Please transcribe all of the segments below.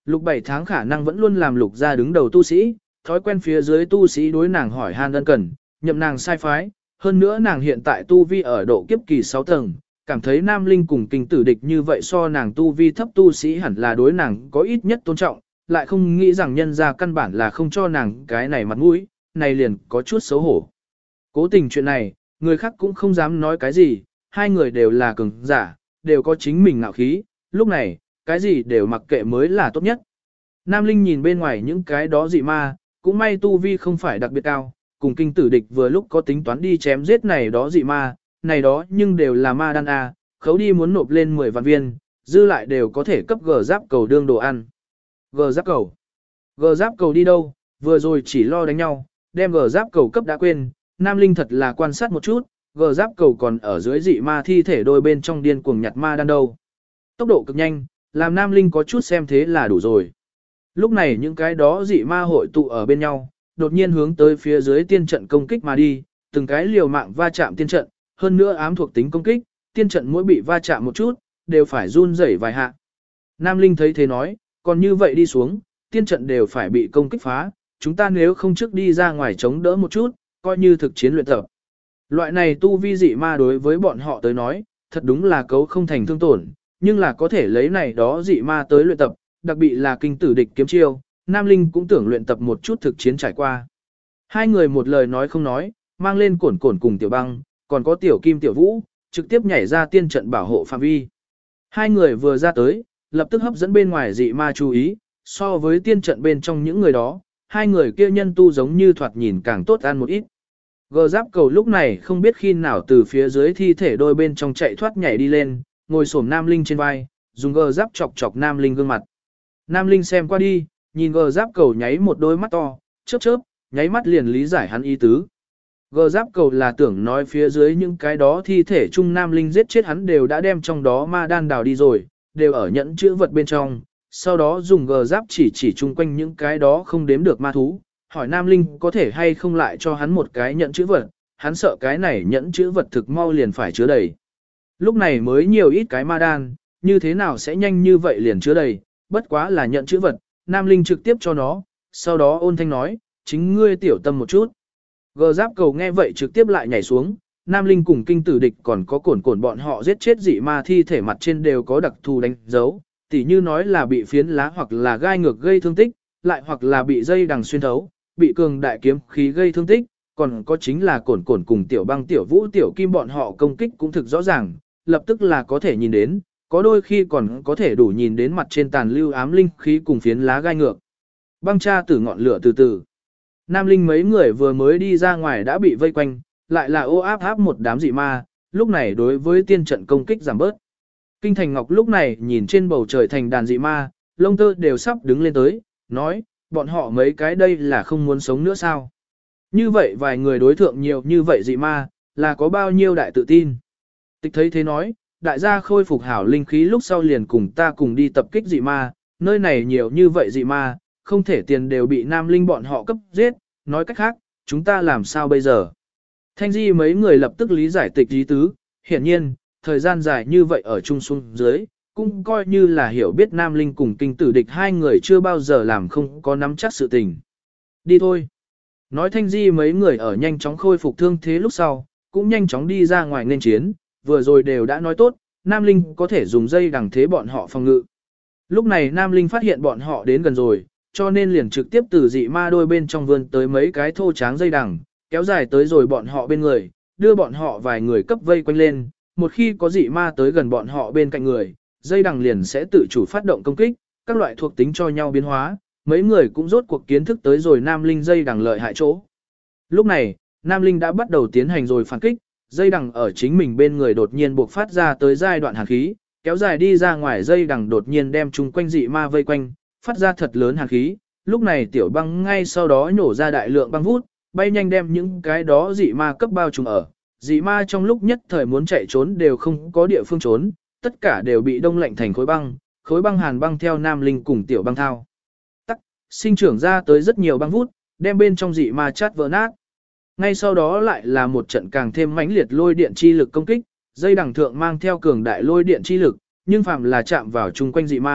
Lục 7 tháng khả năng vẫn luôn làm lục gia đứng đầu tu sĩ, thói quen phía dưới tu sĩ đối nàng hỏi han ân cần, nhậm nàng sai phái, hơn nữa nàng hiện tại tu vi ở độ kiếp kỳ 6 tầng, cảm thấy nam linh cùng kinh tử địch như vậy so nàng tu vi thấp tu sĩ hẳn là đối nàng có ít nhất tôn trọng, lại không nghĩ rằng nhân ra căn bản là không cho nàng cái này mặt mũi, này liền có chút xấu hổ. Cố tình chuyện này, người khác cũng không dám nói cái gì, hai người đều là cường giả, đều có chính mình ngạo khí, lúc này, cái gì đều mặc kệ mới là tốt nhất. Nam Linh nhìn bên ngoài những cái đó dị ma, cũng may tu vi không phải đặc biệt cao, cùng kinh tử địch vừa lúc có tính toán đi chém giết này đó dị ma, này đó nhưng đều là ma đan A, khấu đi muốn nộp lên 10 vạn viên, dư lại đều có thể cấp gờ giáp cầu đương đồ ăn. Gờ giáp cầu. Gờ giáp cầu đi đâu, vừa rồi chỉ lo đánh nhau, đem gờ giáp cầu cấp đã quên, Nam Linh thật là quan sát một chút, gờ giáp cầu còn ở dưới dị ma thi thể đôi bên trong điên cuồng nhặt ma đan đâu. Tốc độ cực nhanh, làm Nam Linh có chút xem thế là đủ rồi. Lúc này những cái đó dị ma hội tụ ở bên nhau, đột nhiên hướng tới phía dưới tiên trận công kích mà đi, từng cái liều mạng va chạm tiên trận, hơn nữa ám thuộc tính công kích, tiên trận mỗi bị va chạm một chút, đều phải run rẩy vài hạ. Nam Linh thấy thế nói, còn như vậy đi xuống, tiên trận đều phải bị công kích phá, chúng ta nếu không trước đi ra ngoài chống đỡ một chút, coi như thực chiến luyện tập. Loại này tu vi dị ma đối với bọn họ tới nói, thật đúng là cấu không thành thương tổn, nhưng là có thể lấy này đó dị ma tới luyện tập, đặc biệt là kinh tử địch kiếm chiêu, Nam Linh cũng tưởng luyện tập một chút thực chiến trải qua. Hai người một lời nói không nói, mang lên cổn cổn cùng tiểu băng, còn có tiểu kim tiểu vũ, trực tiếp nhảy ra tiên trận bảo hộ phạm vi. Hai người vừa ra tới, lập tức hấp dẫn bên ngoài dị ma chú ý, so với tiên trận bên trong những người đó, hai người kia nhân tu giống như thoạt nhìn càng tốt ăn một ít. Gờ giáp cầu lúc này không biết khi nào từ phía dưới thi thể đôi bên trong chạy thoát nhảy đi lên, ngồi xổm Nam Linh trên vai, dùng gờ giáp chọc chọc Nam Linh gương mặt. Nam Linh xem qua đi, nhìn gờ giáp cầu nháy một đôi mắt to, chớp chớp, nháy mắt liền lý giải hắn ý tứ. Gờ giáp cầu là tưởng nói phía dưới những cái đó thi thể chung Nam Linh giết chết hắn đều đã đem trong đó ma đan đào đi rồi, đều ở nhẫn chữ vật bên trong, sau đó dùng gờ giáp chỉ chung quanh những cái đó không đếm được ma thú, hỏi Nam Linh có thể hay không lại cho hắn một cái nhẫn chữ vật, hắn sợ cái này nhẫn chữ vật thực mau liền phải chứa đầy. Lúc này mới nhiều ít cái ma đan, như thế nào sẽ nhanh như vậy liền chứa đầy, bất quá là nhẫn chữ vật, Nam Linh trực tiếp cho nó, sau đó ôn thanh nói, chính ngươi tiểu tâm một chút. Gờ giáp cầu nghe vậy trực tiếp lại nhảy xuống, Nam Linh cùng kinh tử địch còn có cổn bọn họ giết chết dị ma thi thể mặt trên đều có đặc thù đánh dấu, tỉ như nói là bị phiến lá hoặc là gai ngược gây thương tích, lại hoặc là bị dây đằng xuyên thấu, bị cường đại kiếm khí gây thương tích, còn có chính là cổn cùng tiểu băng tiểu vũ tiểu kim bọn họ công kích cũng thực rõ ràng, lập tức là có thể nhìn đến, có đôi khi còn có thể đủ nhìn đến mặt trên tàn lưu ám linh khí cùng phiến lá gai ngược. Băng tra từ ngọn lửa từ từ. Nam Linh mấy người vừa mới đi ra ngoài đã bị vây quanh, lại là ô áp một đám dị ma, lúc này đối với tiên trận công kích giảm bớt. Kinh Thành Ngọc lúc này nhìn trên bầu trời thành đàn dị ma, lông tơ đều sắp đứng lên tới, nói, bọn họ mấy cái đây là không muốn sống nữa sao? Như vậy vài người đối thượng nhiều như vậy dị ma, là có bao nhiêu đại tự tin? Tịch thấy thế nói, đại gia khôi phục hảo linh khí lúc sau liền cùng ta cùng đi tập kích dị ma, nơi này nhiều như vậy dị ma, không thể tiền đều bị Nam Linh bọn họ cấp giết, nói cách khác, chúng ta làm sao bây giờ? Thanh Di mấy người lập tức lý giải tịch ý tứ, hiển nhiên, thời gian dài như vậy ở chung xuống dưới, cũng coi như là hiểu biết Nam Linh cùng kinh tử địch hai người chưa bao giờ làm không có nắm chắc sự tình. Đi thôi. Nói Thanh Di mấy người ở nhanh chóng khôi phục thương thế lúc sau, cũng nhanh chóng đi ra ngoài nên chiến, vừa rồi đều đã nói tốt, Nam Linh có thể dùng dây đằng thế bọn họ phòng ngự. Lúc này Nam Linh phát hiện bọn họ đến gần rồi, cho nên liền trực tiếp từ dị ma đôi bên trong vươn tới mấy cái thô tráng dây đằng, kéo dài tới rồi bọn họ bên người, đưa bọn họ vài người cấp vây quanh lên, một khi có dị ma tới gần bọn họ bên cạnh người, dây đằng liền sẽ tự chủ phát động công kích, các loại thuộc tính cho nhau biến hóa, mấy người cũng rốt cuộc kiến thức tới rồi Nam Linh dây đằng lợi hại chỗ. Lúc này, Nam Linh đã bắt đầu tiến hành rồi phản kích, dây đằng ở chính mình bên người đột nhiên buộc phát ra tới giai đoạn hàn khí, kéo dài đi ra ngoài dây đằng đột nhiên đem chung quanh dị ma vây quanh, phát ra thật lớn hàn khí, lúc này tiểu băng ngay sau đó nổ ra đại lượng băng vút, bay nhanh đem những cái đó dị ma cấp bao trùm ở. Dị ma trong lúc nhất thời muốn chạy trốn đều không có địa phương trốn, tất cả đều bị đông lạnh thành khối băng hàn băng theo Nam Linh cùng tiểu băng thao. Tắc, sinh trưởng ra tới rất nhiều băng vút, đem bên trong dị ma chát vỡ nát. Ngay sau đó lại là một trận càng thêm mãnh liệt lôi điện chi lực công kích, dây đằng thượng mang theo cường đại lôi điện chi lực, nhưng phàm là chạm vào chung quanh dị ma,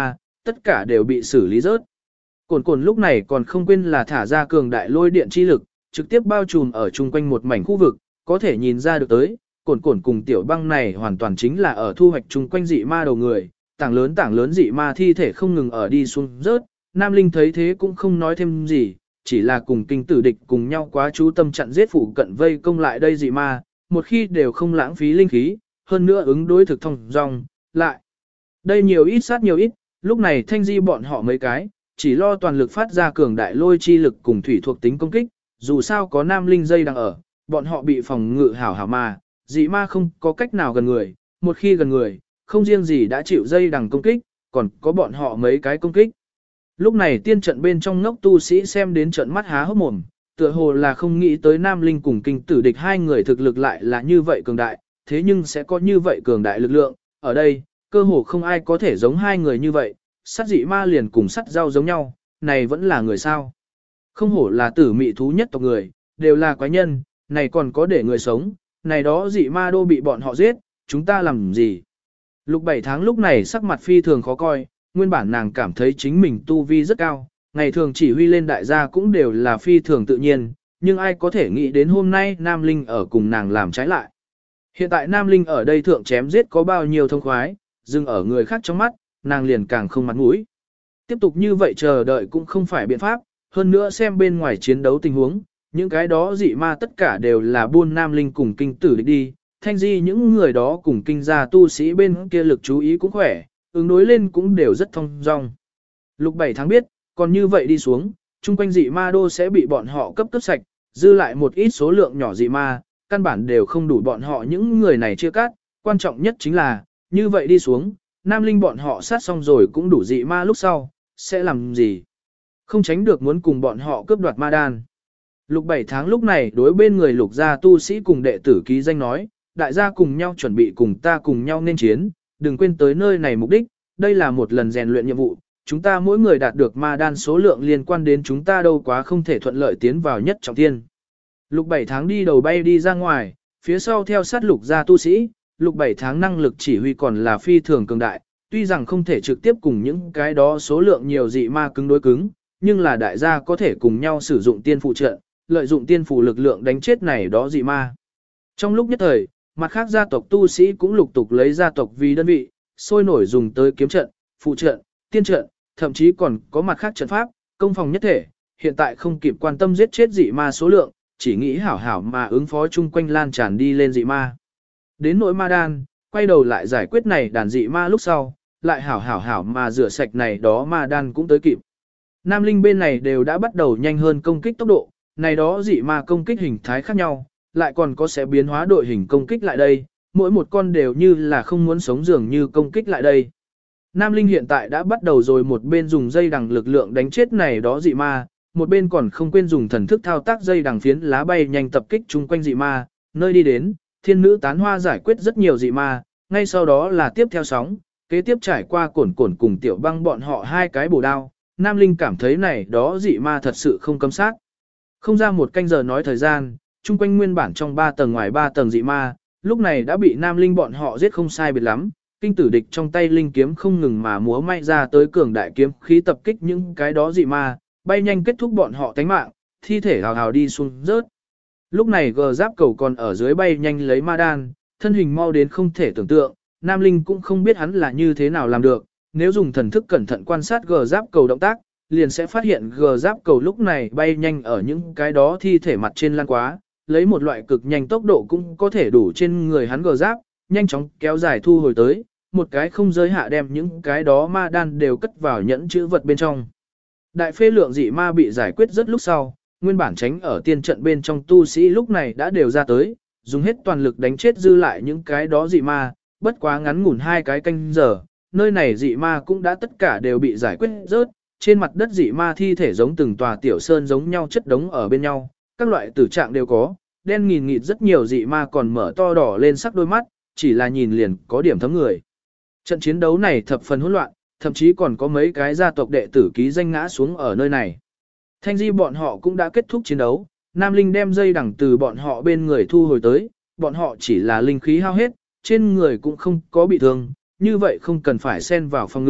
tất cả đều bị xử lý rớt. Cổn cổn lúc này còn không quên là thả ra cường đại lôi điện chi lực, trực tiếp bao trùm ở chung quanh một mảnh khu vực, có thể nhìn ra được tới, cổn cổn cùng tiểu băng này hoàn toàn chính là ở thu hoạch chung quanh dị ma đầu người, tảng lớn dị ma thi thể không ngừng ở đi xuống rớt, Nam Linh thấy thế cũng không nói thêm gì, chỉ là cùng kinh tử địch cùng nhau quá chú tâm chặn giết phụ cận vây công lại đây dị ma, một khi đều không lãng phí linh khí, hơn nữa ứng đối thực thông dong, lại. Đây nhiều ít sát nhiều ít, lúc này thanh di bọn họ mấy cái, chỉ lo toàn lực phát ra cường đại lôi chi lực cùng thủy thuộc tính công kích, dù sao có Nam Linh dây đang ở, bọn họ bị phòng ngự hảo hảo mà, dị ma không có cách nào gần người, một khi gần người, không riêng gì đã chịu dây đằng công kích, còn có bọn họ mấy cái công kích. Lúc này tiên trận bên trong ngốc tu sĩ xem đến trận mắt há hốc mồm, tựa hồ là không nghĩ tới Nam Linh cùng kinh tử địch hai người thực lực lại là như vậy cường đại, thế nhưng sẽ có như vậy cường đại lực lượng, ở đây, cơ hồ không ai có thể giống hai người như vậy, sát dị ma liền cùng sắt rau giống nhau, này vẫn là người sao. Không hổ là tử mị thú nhất tộc người, đều là quái nhân, này còn có để người sống, này đó dị ma đô bị bọn họ giết, chúng ta làm gì. Lục 7 tháng lúc này sắc mặt phi thường khó coi, nguyên bản nàng cảm thấy chính mình tu vi rất cao, ngày thường chỉ huy lên đại gia cũng đều là phi thường tự nhiên, nhưng ai có thể nghĩ đến hôm nay Nam Linh ở cùng nàng làm trái lại. Hiện tại Nam Linh ở đây thượng chém giết có bao nhiêu thông khoái, dừng ở người khác trong mắt, nàng liền càng không mặt mũi. Tiếp tục như vậy chờ đợi cũng không phải biện pháp, hơn nữa xem bên ngoài chiến đấu tình huống, những cái đó dị ma tất cả đều là buôn Nam Linh cùng kinh tử địch đi, thanh di những người đó cùng kinh gia tu sĩ bên kia lực chú ý cũng khỏe, ứng đối lên cũng đều rất thông dong. Lục 7 tháng biết, còn như vậy đi xuống, chung quanh dị ma đô sẽ bị bọn họ cấp sạch, dư lại một ít số lượng nhỏ dị ma, căn bản đều không đủ bọn họ những người này chia cắt, quan trọng nhất chính là, như vậy đi xuống, Nam Linh bọn họ sát xong rồi cũng đủ dị ma lúc sau, sẽ làm gì? Không tránh được muốn cùng bọn họ cướp đoạt ma đan. Lục 7 tháng lúc này đối bên người lục gia tu sĩ cùng đệ tử ký danh nói, đại gia cùng nhau chuẩn bị cùng ta cùng nhau nên chiến, đừng quên tới nơi này mục đích, đây là một lần rèn luyện nhiệm vụ, chúng ta mỗi người đạt được ma đan số lượng liên quan đến chúng ta đâu quá không thể thuận lợi tiến vào nhất trọng thiên. Lục 7 tháng đi đầu bay đi ra ngoài, phía sau theo sát lục gia tu sĩ, lục 7 tháng năng lực chỉ huy còn là phi thường cường đại, tuy rằng không thể trực tiếp cùng những cái đó số lượng nhiều dị ma cứng đối cứng, nhưng là đại gia có thể cùng nhau sử dụng tiên phụ trận, lợi dụng tiên phụ lực lượng đánh chết này đó dị ma. Trong lúc nhất thời, mặt khác gia tộc tu sĩ cũng lục tục lấy gia tộc vì đơn vị, sôi nổi dùng tới kiếm trận, phụ trận, tiên trận, thậm chí còn có mặt khác trận pháp, công phòng nhất thể, hiện tại không kịp quan tâm giết chết dị ma số lượng, chỉ nghĩ hảo hảo mà ứng phó chung quanh lan tràn đi lên dị ma. Đến nỗi ma đan, quay đầu lại giải quyết này đàn dị ma lúc sau, lại hảo hảo mà rửa sạch này đó ma đan cũng tới kịp. Nam Linh bên này đều đã bắt đầu nhanh hơn công kích tốc độ, này đó dị ma công kích hình thái khác nhau, lại còn có sẽ biến hóa đội hình công kích lại đây, mỗi một con đều như là không muốn sống dường như công kích lại đây. Nam Linh hiện tại đã bắt đầu rồi một bên dùng dây đằng lực lượng đánh chết này đó dị ma, một bên còn không quên dùng thần thức thao tác dây đằng phiến lá bay nhanh tập kích chung quanh dị ma, nơi đi đến, thiên nữ tán hoa giải quyết rất nhiều dị ma, ngay sau đó là tiếp theo sóng, kế tiếp trải qua cổn cùng tiểu băng bọn họ hai cái bổ đao, Nam Linh cảm thấy này đó dị ma thật sự không cấm sát. Không ra một canh giờ nói thời gian, chung quanh nguyên bản trong 3 tầng ngoài 3 tầng dị ma, lúc này đã bị Nam Linh bọn họ giết không sai biệt lắm, kinh tử địch trong tay linh kiếm không ngừng mà múa may ra tới cường đại kiếm khí tập kích những cái đó dị ma, bay nhanh kết thúc bọn họ tánh mạng, thi thể hào hào đi xuống rớt. Lúc này gờ giáp cầu còn ở dưới bay nhanh lấy ma đan, thân hình mau đến không thể tưởng tượng, Nam Linh cũng không biết hắn là như thế nào làm được, nếu dùng thần thức cẩn thận quan sát gờ giáp cầu động tác, liền sẽ phát hiện gờ giáp cầu lúc này bay nhanh ở những cái đó thi thể mặt trên lan quá, lấy một loại cực nhanh tốc độ cũng có thể đủ trên người hắn gờ giáp, nhanh chóng kéo dài thu hồi tới, một cái không giới hạ đem những cái đó ma đan đều cất vào nhẫn chữ vật bên trong. Đại phê lượng dị ma bị giải quyết rất lúc sau, nguyên bản tránh ở tiên trận bên trong tu sĩ lúc này đã đều ra tới, dùng hết toàn lực đánh chết dư lại những cái đó dị ma, bất quá ngắn ngủn 2 cái canh giờ, nơi này dị ma cũng đã tất cả đều bị giải quyết rớt, trên mặt đất dị ma thi thể giống từng tòa tiểu sơn giống nhau chất đống ở bên nhau, các loại tử trạng đều có, đen nghìn nghịt rất nhiều dị ma còn mở to đỏ lên sắc đôi mắt, chỉ là nhìn liền có điểm thấm người. Trận chiến đấu này thập phần hỗn loạn, thậm chí còn có mấy cái gia tộc đệ tử ký danh ngã xuống ở nơi này. Thanh di bọn họ cũng đã kết thúc chiến đấu, Nam Linh đem dây đằng từ bọn họ bên người thu hồi tới, bọn họ chỉ là linh khí hao hết, trên người cũng không có bị thương, như vậy không cần phải xen vào phòng ngự,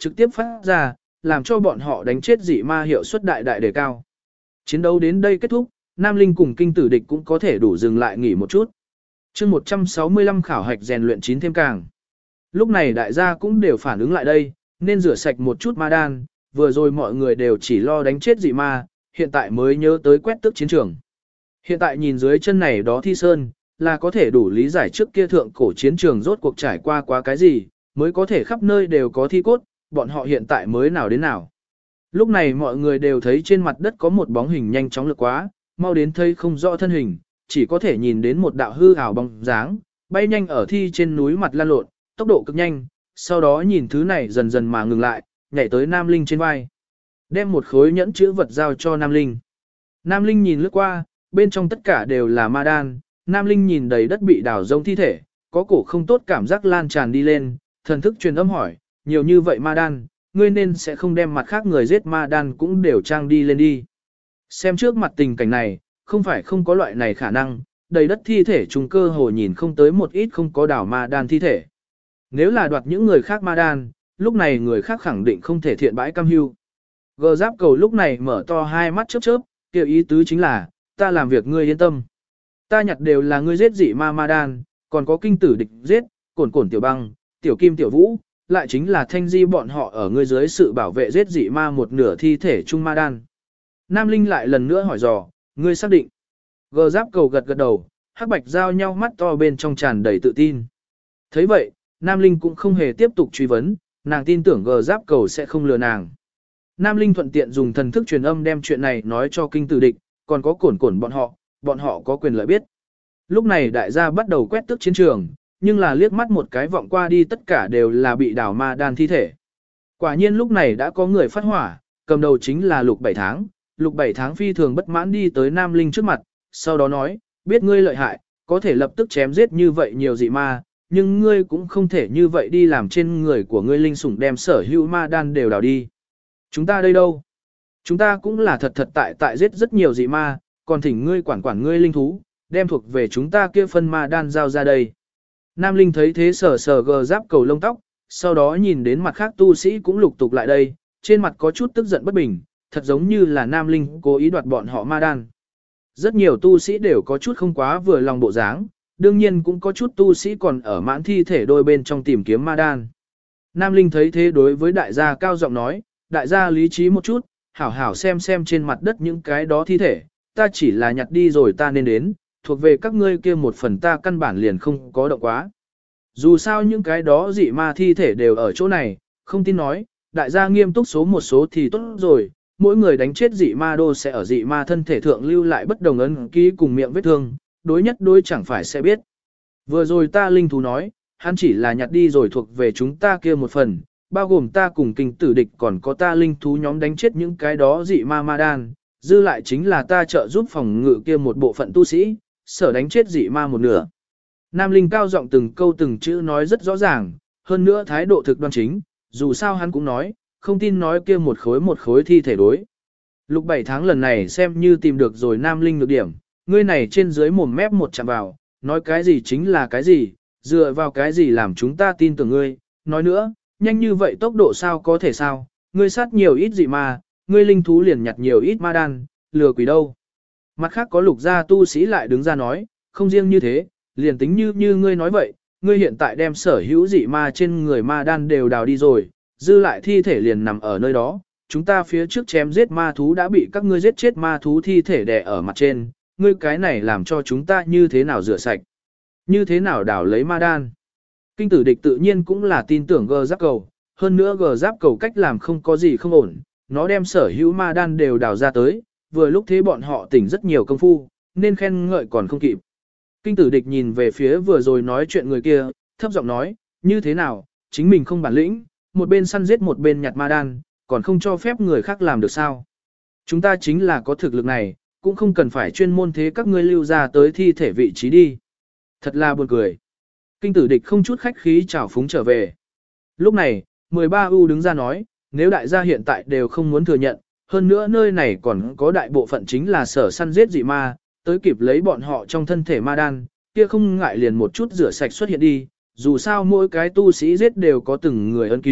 trực tiếp phát ra, làm cho bọn họ đánh chết dị ma hiệu suất đại đại đề cao. Chiến đấu đến đây kết thúc, Nam Linh cùng kinh tử địch cũng có thể đủ dừng lại nghỉ một chút. chương 165 khảo hạch rèn luyện 9 thêm càng. Lúc này đại gia cũng đều phản ứng lại đây, nên rửa sạch một chút ma đan, vừa rồi mọi người đều chỉ lo đánh chết dị ma, hiện tại mới nhớ tới quét tước chiến trường. Hiện tại nhìn dưới chân này đó thi sơn, là có thể đủ lý giải trước kia thượng cổ chiến trường rốt cuộc trải qua quá cái gì, mới có thể khắp nơi đều có thi cốt, bọn họ hiện tại mới nào đến nào. Lúc này mọi người đều thấy trên mặt đất có một bóng hình nhanh chóng lược quá, mau đến thấy không rõ thân hình, chỉ có thể nhìn đến một đạo hư ảo bóng dáng, bay nhanh ở thi trên núi mặt lan lộn, tốc độ cực nhanh, sau đó nhìn thứ này dần dần mà ngừng lại, nhảy tới Nam Linh trên vai. Đem một khối nhẫn chữ vật giao cho Nam Linh. Nam Linh nhìn lướt qua, bên trong tất cả đều là ma đan, Nam Linh nhìn đầy đất bị đào rông thi thể, có cổ không tốt cảm giác lan tràn đi lên, thần thức truyền âm hỏi, nhiều như vậy ma đan, ngươi nên sẽ không đem mặt khác người giết ma đan cũng đều trang đi lên đi. Xem trước mặt tình cảnh này, không phải không có loại này khả năng, đầy đất thi thể trùng cơ hồ nhìn không tới một ít không có đảo ma đan thi thể. Nếu là đoạt những người khác ma đan, lúc này người khác khẳng định không thể thiện bãi cam hưu. Gờ giáp cầu lúc này mở to hai mắt chớp chớp, kêu ý tứ chính là, ta làm việc ngươi yên tâm. Ta nhặt đều là ngươi giết dị ma ma đan, còn có kinh tử địch giết, cổn cổn tiểu băng, tiểu kim tiểu vũ, lại chính là thanh di bọn họ ở ngươi dưới sự bảo vệ giết dị ma một nửa thi thể trung ma đan. Nam Linh lại lần nữa hỏi dò, ngươi xác định. Gờ giáp cầu gật gật đầu, hắc bạch giao nhau mắt to bên trong tràn đầy tự tin. Thấy vậy, Nam Linh cũng không hề tiếp tục truy vấn, nàng tin tưởng gờ giáp cầu sẽ không lừa nàng. Nam Linh thuận tiện dùng thần thức truyền âm đem chuyện này nói cho kinh tử địch, còn có cổn cổn bọn họ có quyền lợi biết. Lúc này đại gia bắt đầu quét tước chiến trường, nhưng là liếc mắt một cái vọng qua đi tất cả đều là bị đảo ma đan thi thể. Quả nhiên lúc này đã có người phát hỏa, cầm đầu chính là Lục 7 tháng. Lục 7 tháng phi thường bất mãn đi tới Nam Linh trước mặt, sau đó nói, biết ngươi lợi hại, có thể lập tức chém giết như vậy nhiều dị ma, nhưng ngươi cũng không thể như vậy đi làm trên người của ngươi linh sủng đem sở hữu ma đan đều đào đi. Chúng ta đây đâu? Chúng ta cũng là thật tại giết rất nhiều dị ma, còn thỉnh ngươi quản ngươi linh thú, đem thuộc về chúng ta kia phân ma đan giao ra đây. Nam Linh thấy thế sờ gờ giáp cầu lông tóc, sau đó nhìn đến mặt khác tu sĩ cũng lục tục lại đây, trên mặt có chút tức giận bất bình, thật giống như là Nam Linh cố ý đoạt bọn họ ma đan. Rất nhiều tu sĩ đều có chút không quá vừa lòng bộ dáng, đương nhiên cũng có chút tu sĩ còn ở mãn thi thể đôi bên trong tìm kiếm ma đan. Nam Linh thấy thế đối với đại gia cao giọng nói, đại gia lý trí một chút, hảo hảo xem trên mặt đất những cái đó thi thể, ta chỉ là nhặt đi rồi ta nên đến, thuộc về các ngươi kia một phần ta căn bản liền không có động quá. Dù sao những cái đó dị ma thi thể đều ở chỗ này, không tin nói, đại gia nghiêm túc số một số thì tốt rồi, mỗi người đánh chết dị ma đô sẽ ở dị ma thân thể thượng lưu lại bất đồng ấn ký cùng miệng vết thương, đối nhất đối chẳng phải sẽ biết. Vừa rồi ta linh thú nói, hắn chỉ là nhặt đi rồi thuộc về chúng ta kia một phần, bao gồm ta cùng kinh tử địch còn có ta linh thú nhóm đánh chết những cái đó dị ma ma đan, dư lại chính là ta trợ giúp phòng ngự kia một bộ phận tu sĩ, sở đánh chết dị ma một nửa. Nam Linh cao giọng từng câu từng chữ nói rất rõ ràng, hơn nữa thái độ thực đoan chính, dù sao hắn cũng nói, không tin nói kia một khối thi thể đối. Lục 7 tháng lần này xem như tìm được rồi Nam Linh được điểm, ngươi này trên dưới mồm mép một chạm vào, nói cái gì chính là cái gì, dựa vào cái gì làm chúng ta tin tưởng ngươi, nói nữa, nhanh như vậy tốc độ sao có thể sao, ngươi sát nhiều ít dị ma, ngươi linh thú liền nhặt nhiều ít ma đan, lừa quỷ đâu. Mặt khác có lục gia tu sĩ lại đứng ra nói, không riêng như thế, liền tính như ngươi nói vậy, ngươi hiện tại đem sở hữu dị ma trên người ma đan đều đào đi rồi, dư lại thi thể liền nằm ở nơi đó, chúng ta phía trước chém giết ma thú đã bị các ngươi giết chết ma thú thi thể đè ở mặt trên, ngươi cái này làm cho chúng ta như thế nào rửa sạch, như thế nào đào lấy ma đan. Kinh tử địch tự nhiên cũng là tin tưởng gờ giáp cầu, hơn nữa gờ giáp cầu cách làm không có gì không ổn, nó đem sở hữu ma đan đều đào ra tới, vừa lúc thế bọn họ tỉnh rất nhiều công phu, nên khen ngợi còn không kịp. Kinh tử địch nhìn về phía vừa rồi nói chuyện người kia, thấp giọng nói, như thế nào, chính mình không bản lĩnh, một bên săn giết một bên nhặt ma đan, còn không cho phép người khác làm được sao. Chúng ta chính là có thực lực này, cũng không cần phải chuyên môn thế các ngươi lưu ra tới thi thể vị trí đi. Thật là buồn cười. Kinh tử địch không chút khách khí chào phúng trở về. Lúc này, 13U đứng ra nói, nếu đại gia hiện tại đều không muốn thừa nhận, hơn nữa nơi này còn có đại bộ phận chính là sở săn giết dị ma, tới kịp lấy bọn họ trong thân thể ma đan, kia không ngại liền một chút rửa sạch xuất hiện đi, dù sao mỗi cái tu sĩ giết đều có từng người ấn ký,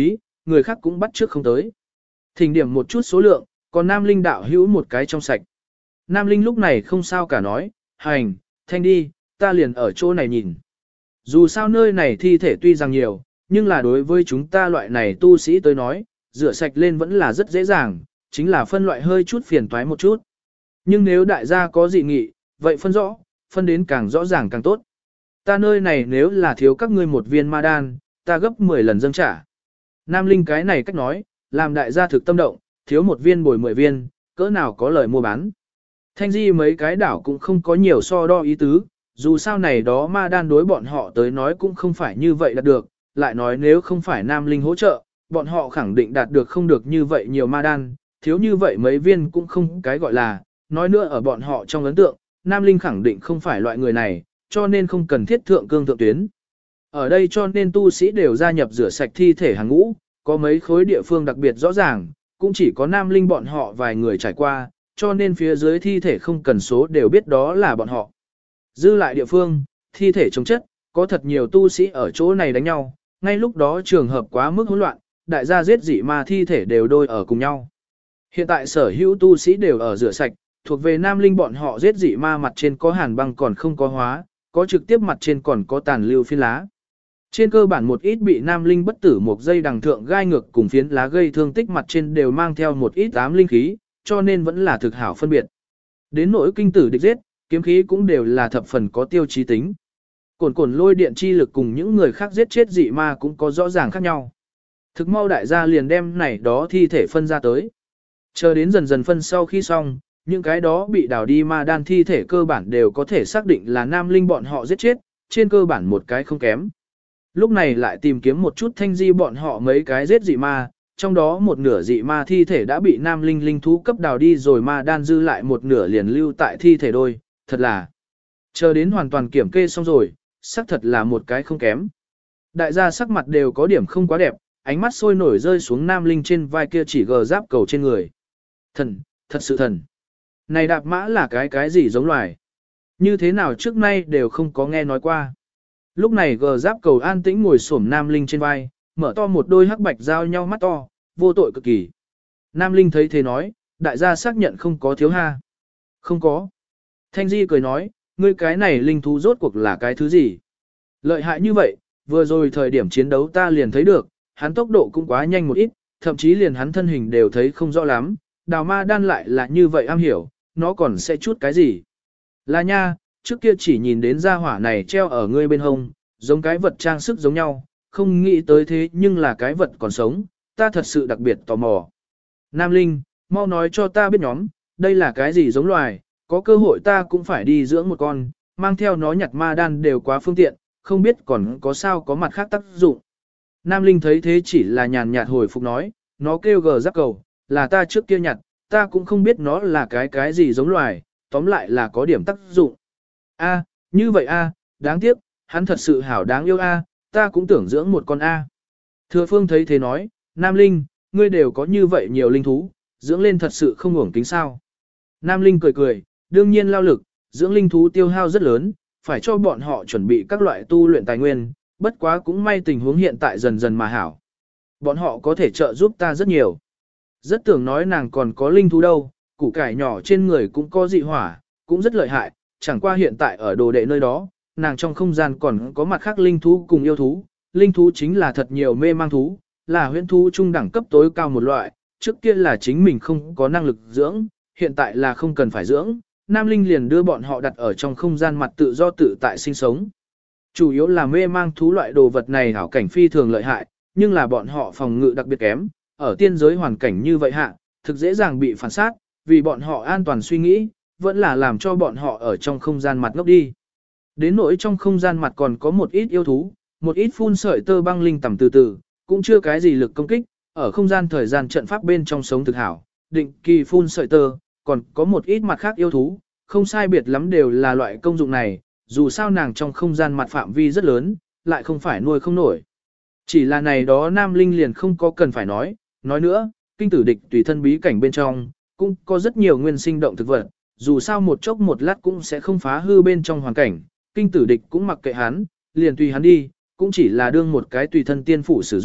người khác cũng bắt trước không tới. Thỉnh điểm một chút số lượng, còn Nam Linh đạo hữu một cái trong sạch. Nam Linh lúc này không sao cả nói, hành, thanh đi, ta liền ở chỗ này nhìn. Dù sao nơi này thi thể tuy rằng nhiều, nhưng là đối với chúng ta loại này tu sĩ tới nói, rửa sạch lên vẫn là rất dễ dàng, chính là phân loại hơi chút phiền toái một chút. Nhưng nếu đại gia có dị nghị, vậy phân rõ, phân đến càng rõ ràng càng tốt. Ta nơi này nếu là thiếu các ngươi một viên ma đan, ta gấp 10 lần dâng trả. Nam Linh cái này cách nói, làm đại gia thực tâm động, thiếu một viên bồi 10 viên, cỡ nào có lời mua bán. Thanh di mấy cái đảo cũng không có nhiều so đo ý tứ, dù sao này đó ma đan đối bọn họ tới nói cũng không phải như vậy đạt được, lại nói nếu không phải Nam Linh hỗ trợ, bọn họ khẳng định đạt được không được như vậy nhiều ma đan, thiếu như vậy mấy viên cũng không cái gọi là, nói nữa ở bọn họ trong ấn tượng, Nam Linh khẳng định không phải loại người này, cho nên không cần thiết thượng cương thượng tuyến. Ở đây cho nên tu sĩ đều gia nhập rửa sạch thi thể hàng ngũ, có mấy khối địa phương đặc biệt rõ ràng, cũng chỉ có Nam Linh bọn họ vài người trải qua, cho nên phía dưới thi thể không cần số đều biết đó là bọn họ. Dư lại địa phương, thi thể chống chất, có thật nhiều tu sĩ ở chỗ này đánh nhau, ngay lúc đó trường hợp quá mức hỗn loạn, đại gia giết dị ma thi thể đều đôi ở cùng nhau. Hiện tại sở hữu tu sĩ đều ở rửa sạch, thuộc về Nam Linh bọn họ giết dị ma mặt trên có hàn băng còn không có hóa, có trực tiếp mặt trên còn có tàn lưu phiến lá. Trên cơ bản một ít bị Nam Linh bất tử một dây đằng thượng gai ngược cùng phiến lá gây thương tích mặt trên đều mang theo một ít ám linh khí, cho nên vẫn là thực hảo phân biệt. Đến nỗi kinh tử địch giết, kiếm khí cũng đều là thập phần có tiêu chí tính. Cồn lôi điện chi lực cùng những người khác giết chết dị ma cũng có rõ ràng khác nhau. Thực mau đại gia liền đem này đó thi thể phân ra tới. Chờ đến dần dần phân sau khi xong, những cái đó bị đào đi ma đan thi thể cơ bản đều có thể xác định là Nam Linh bọn họ giết chết, trên cơ bản một cái không kém. Lúc này lại tìm kiếm một chút thanh di bọn họ mấy cái giết dị ma, trong đó một nửa dị ma thi thể đã bị Nam Linh linh thú cấp đào đi rồi ma đan dư lại một nửa liền lưu tại thi thể đôi, thật là. Chờ đến hoàn toàn kiểm kê xong rồi, xác thật là một cái không kém. Đại gia sắc mặt đều có điểm không quá đẹp, ánh mắt sôi nổi rơi xuống Nam Linh trên vai kia chỉ gờ giáp cầu trên người. Thần, thật sự thần. Này đạp mã là cái gì giống loài? Như thế nào trước nay đều không có nghe nói qua. Lúc này gờ giáp cầu an tĩnh ngồi xổm Nam Linh trên vai, mở to một đôi hắc bạch giao nhau mắt to, vô tội cực kỳ. Nam Linh thấy thế nói, đại gia xác nhận không có thiếu ha. Không có. Thanh Di cười nói, ngươi cái này linh thú rốt cuộc là cái thứ gì? Lợi hại như vậy, vừa rồi thời điểm chiến đấu ta liền thấy được, hắn tốc độ cũng quá nhanh một ít, thậm chí liền hắn thân hình đều thấy không rõ lắm, đào ma đan lại là như vậy am hiểu, nó còn sẽ chút cái gì? Là nha, trước kia chỉ nhìn đến gia hỏa này treo ở ngươi bên hông, giống cái vật trang sức giống nhau, không nghĩ tới thế nhưng là cái vật còn sống, ta thật sự đặc biệt tò mò. Nam Linh, mau nói cho ta biết nhóm, đây là cái gì giống loài, có cơ hội ta cũng phải đi dưỡng một con, mang theo nó nhặt ma đan đều quá phương tiện, không biết còn có sao có mặt khác tác dụng. Nam Linh thấy thế chỉ là nhàn nhạt hồi phục nói, nó kêu gờ giáp cầu, là ta trước kia nhặt, ta cũng không biết nó là cái gì giống loài, tóm lại là có điểm tác dụng. A, như vậy a, đáng tiếc, hắn thật sự hảo đáng yêu a, ta cũng tưởng dưỡng một con a. Thừa Phương thấy thế nói, Nam Linh, ngươi đều có như vậy nhiều linh thú, dưỡng lên thật sự không uổng kính sao. Nam Linh cười cười, đương nhiên lao lực, dưỡng linh thú tiêu hao rất lớn, phải cho bọn họ chuẩn bị các loại tu luyện tài nguyên, bất quá cũng may tình huống hiện tại dần dần mà hảo. Bọn họ có thể trợ giúp ta rất nhiều. Rất tưởng nói nàng còn có linh thú đâu, củ cải nhỏ trên người cũng có dị hỏa, cũng rất lợi hại, chẳng qua hiện tại ở đồ đệ nơi đó, nàng trong không gian còn có mặt khác linh thú cùng yêu thú. Linh thú chính là thật nhiều mê mang thú, là huyễn thú trung đẳng cấp tối cao một loại, trước kia là chính mình không có năng lực dưỡng, hiện tại là không cần phải dưỡng, Nam Linh liền đưa bọn họ đặt ở trong không gian mặt tự do tự tại sinh sống. Chủ yếu là mê mang thú loại đồ vật này hảo cảnh phi thường lợi hại, nhưng là bọn họ phòng ngự đặc biệt kém, ở tiên giới hoàn cảnh như vậy hạ, thực dễ dàng bị phản sát, vì bọn họ an toàn suy nghĩ, vẫn là làm cho bọn họ ở trong không gian mặt ngốc đi. Đến nỗi trong không gian mặt còn có một ít yêu thú, một ít phun sợi tơ băng linh tầm từ từ, cũng chưa cái gì lực công kích, ở không gian thời gian trận pháp bên trong sống thực hảo, định kỳ phun sợi tơ, còn có một ít mặt khác yêu thú, không sai biệt lắm đều là loại công dụng này, dù sao nàng trong không gian mặt phạm vi rất lớn, lại không phải nuôi không nổi. Chỉ là này đó Nam Linh liền không có cần phải nói nữa, kinh tử địch tùy thân bí cảnh bên trong, cũng có rất nhiều nguyên sinh động thực vật, dù sao một chốc một lát cũng sẽ không phá hư bên trong hoàn cảnh, kinh tử địch cũng mặc kệ hắn, liền tùy hắn đi, cũng chỉ là đương một cái tùy thân tiên phủ sử dụng,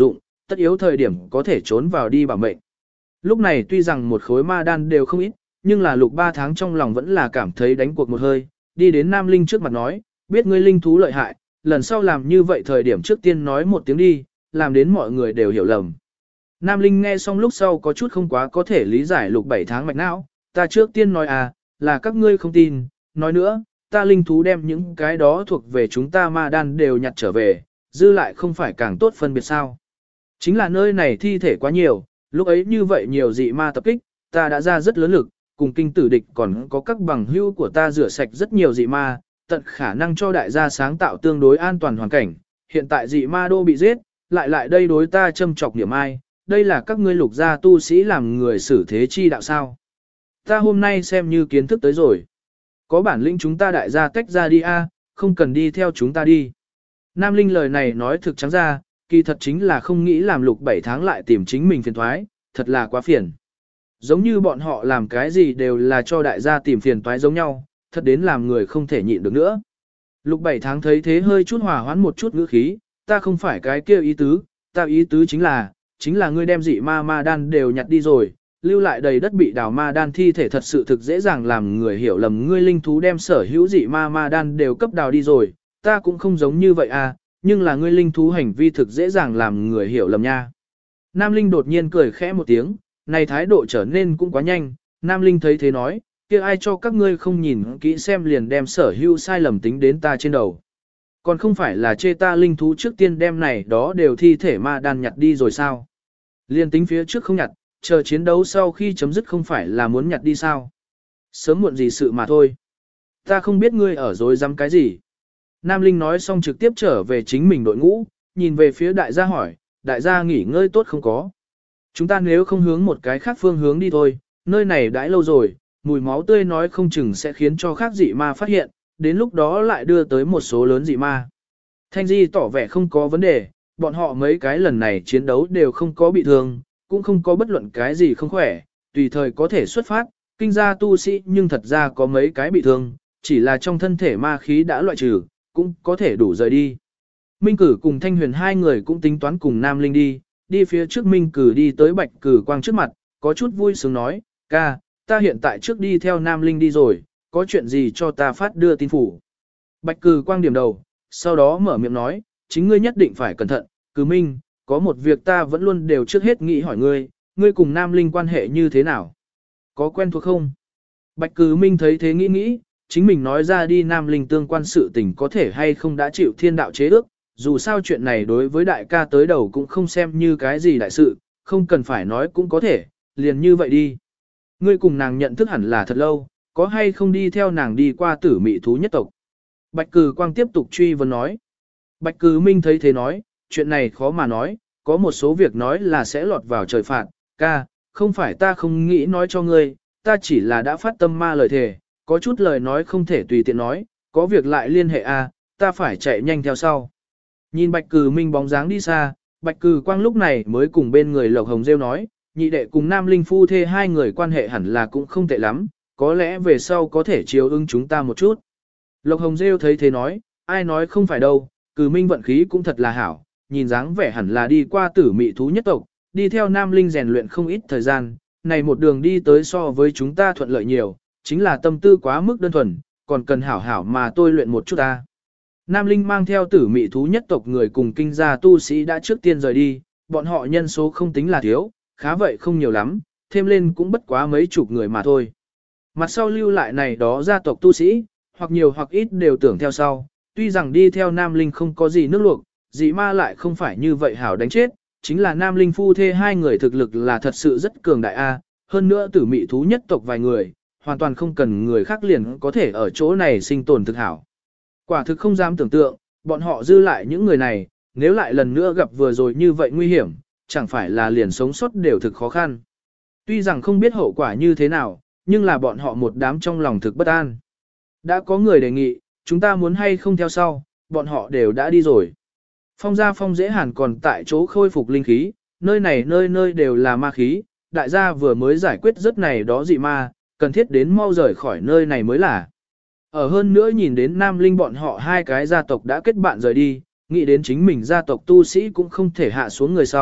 tất yếu thời điểm có thể trốn vào đi bảo mệnh. Lúc này tuy rằng một khối ma đan đều không ít, nhưng là Lục 3 tháng trong lòng vẫn là cảm thấy đánh cuộc một hơi, đi đến Nam Linh trước mặt nói, biết ngươi linh thú lợi hại, lần sau làm như vậy thời điểm trước tiên nói một tiếng đi, làm đến mọi người đều hiểu lầm. Nam Linh nghe xong lúc sau có chút không quá có thể lý giải Lục 7 tháng mạch não, ta trước tiên nói là các ngươi không tin, nói nữa, ta linh thú đem những cái đó thuộc về chúng ta ma đan đều nhặt trở về, dư lại không phải càng tốt phân biệt sao. Chính là nơi này thi thể quá nhiều, lúc ấy như vậy nhiều dị ma tập kích, ta đã ra rất lớn lực, cùng kinh tử địch còn có các bằng hữu của ta rửa sạch rất nhiều dị ma, tận khả năng cho đại gia sáng tạo tương đối an toàn hoàn cảnh. Hiện tại dị ma đô bị giết, lại đây đối ta châm chọc niệm ai, đây là các ngươi Lục gia tu sĩ làm người xử thế chi đạo sao. Ta hôm nay xem như kiến thức tới rồi. Có bản lĩnh chúng ta đại gia tách ra đi không cần đi theo chúng ta đi. Nam Linh lời này nói thực trắng ra, kỳ thật chính là không nghĩ làm Lục 7 tháng lại tìm chính mình phiền toái, thật là quá phiền. Giống như bọn họ làm cái gì đều là cho đại gia tìm phiền toái giống nhau, thật đến làm người không thể nhịn được nữa. Lục 7 tháng thấy thế hơi chút hòa hoãn một chút ngữ khí, ta không phải cái kia ý tứ, ta ý tứ chính là ngươi đem dị ma đan đều nhặt đi rồi, lưu lại đầy đất bị đào ma đan thi thể thật sự thực dễ dàng làm người hiểu lầm ngươi linh thú đem sở hữu dị ma đan đều cấp đào đi rồi, ta cũng không giống như vậy nhưng là ngươi linh thú hành vi thực dễ dàng làm người hiểu lầm nha. Nam Linh đột nhiên cười khẽ một tiếng, này thái độ trở nên cũng quá nhanh, Nam Linh thấy thế nói, kia ai cho các ngươi không nhìn kỹ xem liền đem sở hữu sai lầm tính đến ta trên đầu. Còn không phải là chê ta linh thú trước tiên đem này đó đều thi thể ma đan nhặt đi rồi sao? Liên tính phía trước không nhặt, chờ chiến đấu sau khi chấm dứt không phải là muốn nhặt đi sao? Sớm muộn gì sự mà thôi. Ta không biết ngươi ở dối dám cái gì. Nam Linh nói xong trực tiếp trở về chính mình đội ngũ, nhìn về phía đại gia hỏi, đại gia nghỉ ngơi tốt không có. Chúng ta nếu không hướng một cái khác phương hướng đi thôi, nơi này đãi lâu rồi, mùi máu tươi nói không chừng sẽ khiến cho khác dị ma phát hiện, đến lúc đó lại đưa tới một số lớn dị ma. Thanh Di tỏ vẻ không có vấn đề, bọn họ mấy cái lần này chiến đấu đều không có bị thương, cũng không có bất luận cái gì không khỏe, tùy thời có thể xuất phát, kinh gia tu sĩ nhưng thật ra có mấy cái bị thương, chỉ là trong thân thể ma khí đã loại trừ, cũng có thể đủ rời đi. Minh Cử cùng Thanh Huyền hai người cũng tính toán cùng Nam Linh đi phía trước Minh Cử đi tới Bạch Cử Quang trước mặt, có chút vui sướng nói, ca, ta hiện tại trước đi theo Nam Linh đi rồi, có chuyện gì cho ta phát đưa tin phủ. Bạch Cử Quang điểm đầu, sau đó mở miệng nói, chính ngươi nhất định phải cẩn thận, Cử Minh, có một việc ta vẫn luôn đều trước hết nghĩ hỏi ngươi, ngươi cùng Nam Linh quan hệ như thế nào? Có quen thuộc không? Bạch Cử Minh thấy thế nghĩ, chính mình nói ra đi Nam Linh tương quan sự tình có thể hay không đã chịu thiên đạo chế ước, dù sao chuyện này đối với đại ca tới đầu cũng không xem như cái gì đại sự, không cần phải nói cũng có thể, liền như vậy đi. Ngươi cùng nàng nhận thức hẳn là thật lâu, có hay không đi theo nàng đi qua tử mị thú nhất tộc? Bạch Cử Quang tiếp tục truy vấn nói. Bạch Cử Minh thấy thế nói, chuyện này khó mà nói, có một số việc nói là sẽ lọt vào trời phạt, ca, không phải ta không nghĩ nói cho ngươi, ta chỉ là đã phát tâm ma lời thề, có chút lời nói không thể tùy tiện nói, có việc lại liên hệ ta phải chạy nhanh theo sau. Nhìn Bạch Cử Minh bóng dáng đi xa, Bạch Cử Quang lúc này mới cùng bên người Lộc Hồng Rêu nói, nhị đệ cùng Nam Linh phu thê hai người quan hệ hẳn là cũng không tệ lắm, có lẽ về sau có thể chiếu ứng chúng ta một chút. Lộc Hồng Rêu thấy thế nói, ai nói không phải đâu, Cử Minh vận khí cũng thật là hảo, nhìn dáng vẻ hẳn là đi qua tử mị thú nhất tộc, đi theo Nam Linh rèn luyện không ít thời gian, này một đường đi tới so với chúng ta thuận lợi nhiều, chính là tâm tư quá mức đơn thuần, còn cần hảo hảo mà tôi luyện một chút ta. Nam Linh mang theo tử mị thú nhất tộc người cùng kinh gia tu sĩ đã trước tiên rời đi, bọn họ nhân số không tính là thiếu, khá vậy không nhiều lắm, thêm lên cũng bất quá mấy chục người mà thôi. Mặt sau lưu lại này đó gia tộc tu sĩ, hoặc nhiều hoặc ít đều tưởng theo sau, tuy rằng đi theo Nam Linh không có gì nước luộc, dị ma lại không phải như vậy hảo đánh chết, chính là Nam Linh phu thê hai người thực lực là thật sự rất cường đại hơn nữa tử mị thú nhất tộc vài người, hoàn toàn không cần người khác liền có thể ở chỗ này sinh tồn thực hảo. Quả thực không dám tưởng tượng, bọn họ dư lại những người này, nếu lại lần nữa gặp vừa rồi như vậy nguy hiểm, chẳng phải là liền sống sót đều thực khó khăn. Tuy rằng không biết hậu quả như thế nào, nhưng là bọn họ một đám trong lòng thực bất an. Đã có người đề nghị, chúng ta muốn hay không theo sau, bọn họ đều đã đi rồi. Phong gia Phong Dễ Hàn còn tại chỗ khôi phục linh khí, nơi này nơi nơi đều là ma khí, đại gia vừa mới giải quyết rất này đó dị ma, cần thiết đến mau rời khỏi nơi này mới là. Ở hơn nữa nhìn đến Nam Linh bọn họ hai cái gia tộc đã kết bạn rời đi, nghĩ đến chính mình gia tộc tu sĩ cũng không thể hạ xuống người sau,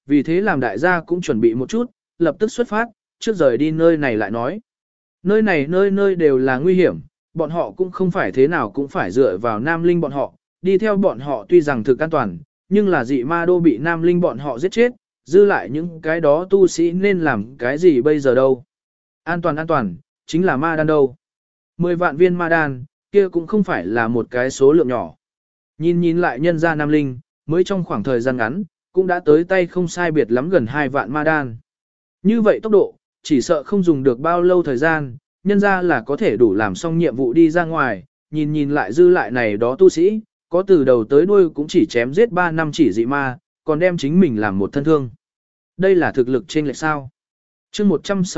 vì thế làm đại gia cũng chuẩn bị một chút, lập tức xuất phát, trước rời đi nơi này lại nói. Nơi này nơi nơi đều là nguy hiểm, bọn họ cũng không phải thế nào cũng phải dựa vào Nam Linh bọn họ, đi theo bọn họ tuy rằng thực an toàn, nhưng là dị ma đô bị Nam Linh bọn họ giết chết, dư lại những cái đó tu sĩ nên làm cái gì bây giờ đâu. An toàn, chính là ma đan đâu. 10 vạn viên ma đan, kia cũng không phải là một cái số lượng nhỏ. Nhìn lại nhân gia Nam Linh, mới trong khoảng thời gian ngắn, cũng đã tới tay không sai biệt lắm gần 2 vạn ma đan. Như vậy tốc độ, chỉ sợ không dùng được bao lâu thời gian, nhân ra là có thể đủ làm xong nhiệm vụ đi ra ngoài, nhìn lại dư lại này đó tu sĩ, có từ đầu tới đuôi cũng chỉ chém giết 3 năm chỉ dị ma, còn đem chính mình làm một thân thương. Đây là thực lực trên lệch sao. chương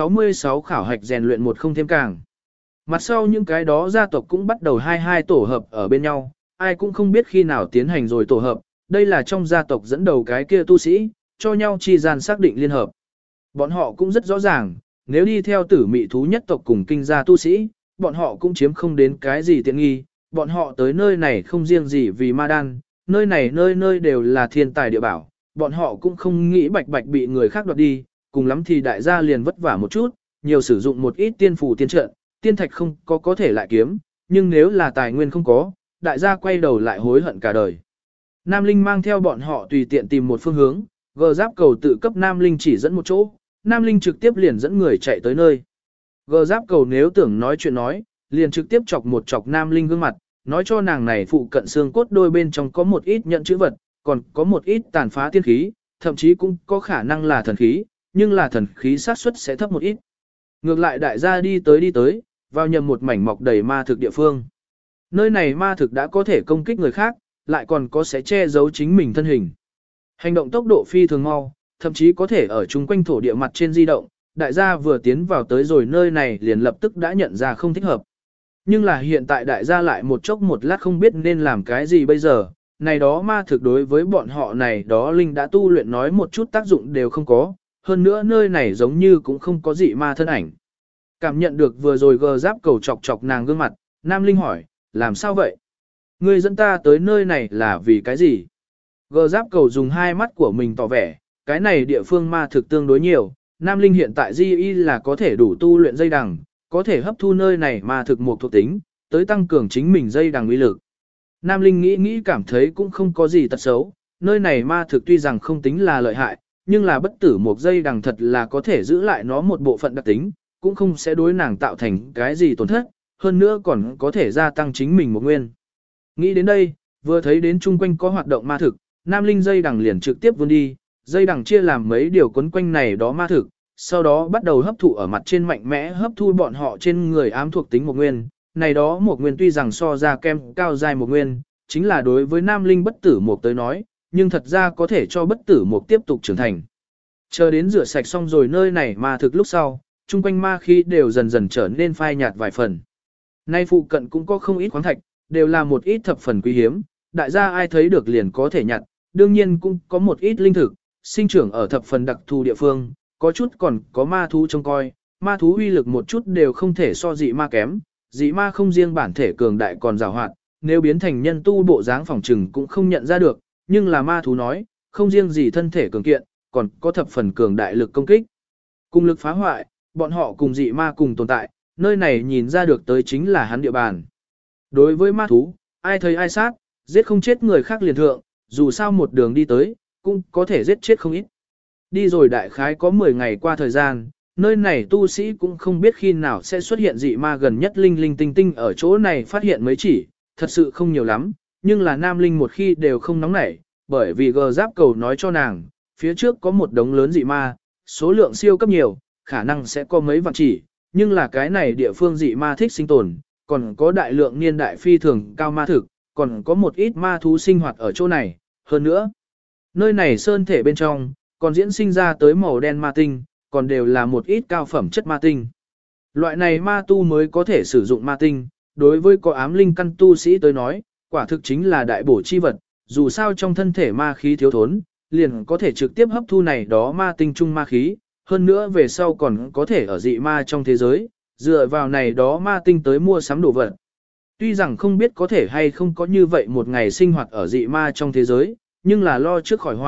166 khảo hạch rèn luyện một không thêm càng. Mặt sau những cái đó gia tộc cũng bắt đầu hai tổ hợp ở bên nhau, ai cũng không biết khi nào tiến hành rồi tổ hợp, đây là trong gia tộc dẫn đầu cái kia tu sĩ, cho nhau chi gian xác định liên hợp. Bọn họ cũng rất rõ ràng, nếu đi theo tử mị thú nhất tộc cùng kinh gia tu sĩ, bọn họ cũng chiếm không đến cái gì tiện nghi, bọn họ tới nơi này không riêng gì vì ma đan, nơi này nơi nơi đều là thiên tài địa bảo, bọn họ cũng không nghĩ bạch bạch bị người khác đoạt đi, cùng lắm thì đại gia liền vất vả một chút, nhiều sử dụng một ít tiên phù tiên trận, tiên thạch không có thể lại kiếm, nhưng nếu là tài nguyên không có, đại gia quay đầu lại hối hận cả đời. Nam Linh mang theo bọn họ tùy tiện tìm một phương hướng, gờ giáp cầu tự cấp Nam Linh chỉ dẫn một chỗ, Nam Linh trực tiếp liền dẫn người chạy tới nơi. Gờ giáp cầu nếu tưởng nói chuyện nói, liền trực tiếp chọc Nam Linh gương mặt, nói cho nàng này phụ cận xương cốt đôi bên trong có một ít nhận chữ vật, còn có một ít tàn phá tiên khí, thậm chí cũng có khả năng là thần khí, nhưng là thần khí xác suất sẽ thấp một ít. Ngược lại đại gia đi tới, vào nhầm một mảnh mọc đầy ma thực địa phương. Nơi này ma thực đã có thể công kích người khác, lại còn có sẽ che giấu chính mình thân hình. Hành động tốc độ phi thường mau, thậm chí có thể ở chung quanh thổ địa mặt trên di động, đại gia vừa tiến vào tới rồi nơi này liền lập tức đã nhận ra không thích hợp. Nhưng là hiện tại đại gia lại một chốc một lát không biết nên làm cái gì bây giờ, này đó ma thực đối với bọn họ này đó linh đã tu luyện nói một chút tác dụng đều không có, hơn nữa nơi này giống như cũng không có dị ma thân ảnh. Cảm nhận được vừa rồi gờ giáp cầu chọc nàng gương mặt, Nam Linh hỏi, làm sao vậy? Ngươi dẫn ta tới nơi này là vì cái gì? Gờ giáp cầu dùng hai mắt của mình tỏ vẻ, cái này địa phương ma thực tương đối nhiều, Nam Linh hiện tại Di Y là có thể đủ tu luyện dây đằng, có thể hấp thu nơi này ma thực một thuộc tính, tới tăng cường chính mình dây đằng uy lực. Nam Linh nghĩ cảm thấy cũng không có gì tật xấu, nơi này ma thực tuy rằng không tính là lợi hại, nhưng là bất tử một dây đằng thật là có thể giữ lại nó một bộ phận đặc tính, cũng không sẽ đối nàng tạo thành cái gì tổn thất, hơn nữa còn có thể gia tăng chính mình một nguyên. Nghĩ đến đây, vừa thấy đến chung quanh có hoạt động ma thực, Nam Linh dây đằng liền trực tiếp vươn đi, dây đằng chia làm mấy điều quấn quanh này đó ma thực, sau đó bắt đầu hấp thụ ở mặt trên mạnh mẽ hấp thu bọn họ trên người ám thuộc tính một nguyên. Này đó một nguyên tuy rằng so ra kem cao dài một nguyên, chính là đối với Nam Linh bất tử một tới nói, nhưng thật ra có thể cho bất tử một tiếp tục trưởng thành. Chờ đến rửa sạch xong rồi nơi này ma thực lúc sau, chung quanh ma khí đều dần dần trở nên phai nhạt vài phần. Nay phụ cận cũng có không ít khoáng thạch, đều là một ít thập phần quý hiếm, đại gia ai thấy được liền có thể nhặt, đương nhiên cũng có một ít linh thực, sinh trưởng ở thập phần đặc thù địa phương, có chút còn có ma thú trông coi, ma thú uy lực một chút đều không thể so dị ma kém, dị ma không riêng bản thể cường đại còn giàu hoạt, nếu biến thành nhân tu bộ dáng phòng trừng cũng không nhận ra được, nhưng là ma thú nói, không riêng gì thân thể cường kiện, còn có thập phần cường đại lực công kích. Cùng lực phá hoại, bọn họ cùng dị ma cùng tồn tại, nơi này nhìn ra được tới chính là hắn địa bàn. Đối với ma thú, ai thấy ai sát, giết không chết người khác liền thượng, dù sao một đường đi tới, cũng có thể giết chết không ít. Đi rồi đại khái có 10 ngày qua thời gian, nơi này tu sĩ cũng không biết khi nào sẽ xuất hiện dị ma gần nhất linh linh tinh tinh ở chỗ này phát hiện mấy chỉ, thật sự không nhiều lắm, nhưng là nam linh một khi đều không nóng nảy, bởi vì gờ giáp cầu nói cho nàng, phía trước có một đống lớn dị ma, số lượng siêu cấp nhiều, khả năng sẽ có mấy vạn chỉ, nhưng là cái này địa phương dị ma thích sinh tồn, còn có đại lượng niên đại phi thường cao ma thực, còn có một ít ma thú sinh hoạt ở chỗ này, hơn nữa. Nơi này sơn thể bên trong, còn diễn sinh ra tới màu đen ma tinh, còn đều là một ít cao phẩm chất ma tinh. Loại này ma tu mới có thể sử dụng ma tinh, đối với có ám linh căn tu sĩ tới nói, quả thực chính là đại bổ chi vật, dù sao trong thân thể ma khí thiếu thốn, liền có thể trực tiếp hấp thu này đó ma tinh chung ma khí, hơn nữa về sau còn có thể ở dị ma trong thế giới, dựa vào này đó ma tinh tới mua sắm đồ vật. Tuy rằng không biết có thể hay không có như vậy một ngày sinh hoạt ở dị ma trong thế giới, nhưng là lo trước khỏi họa,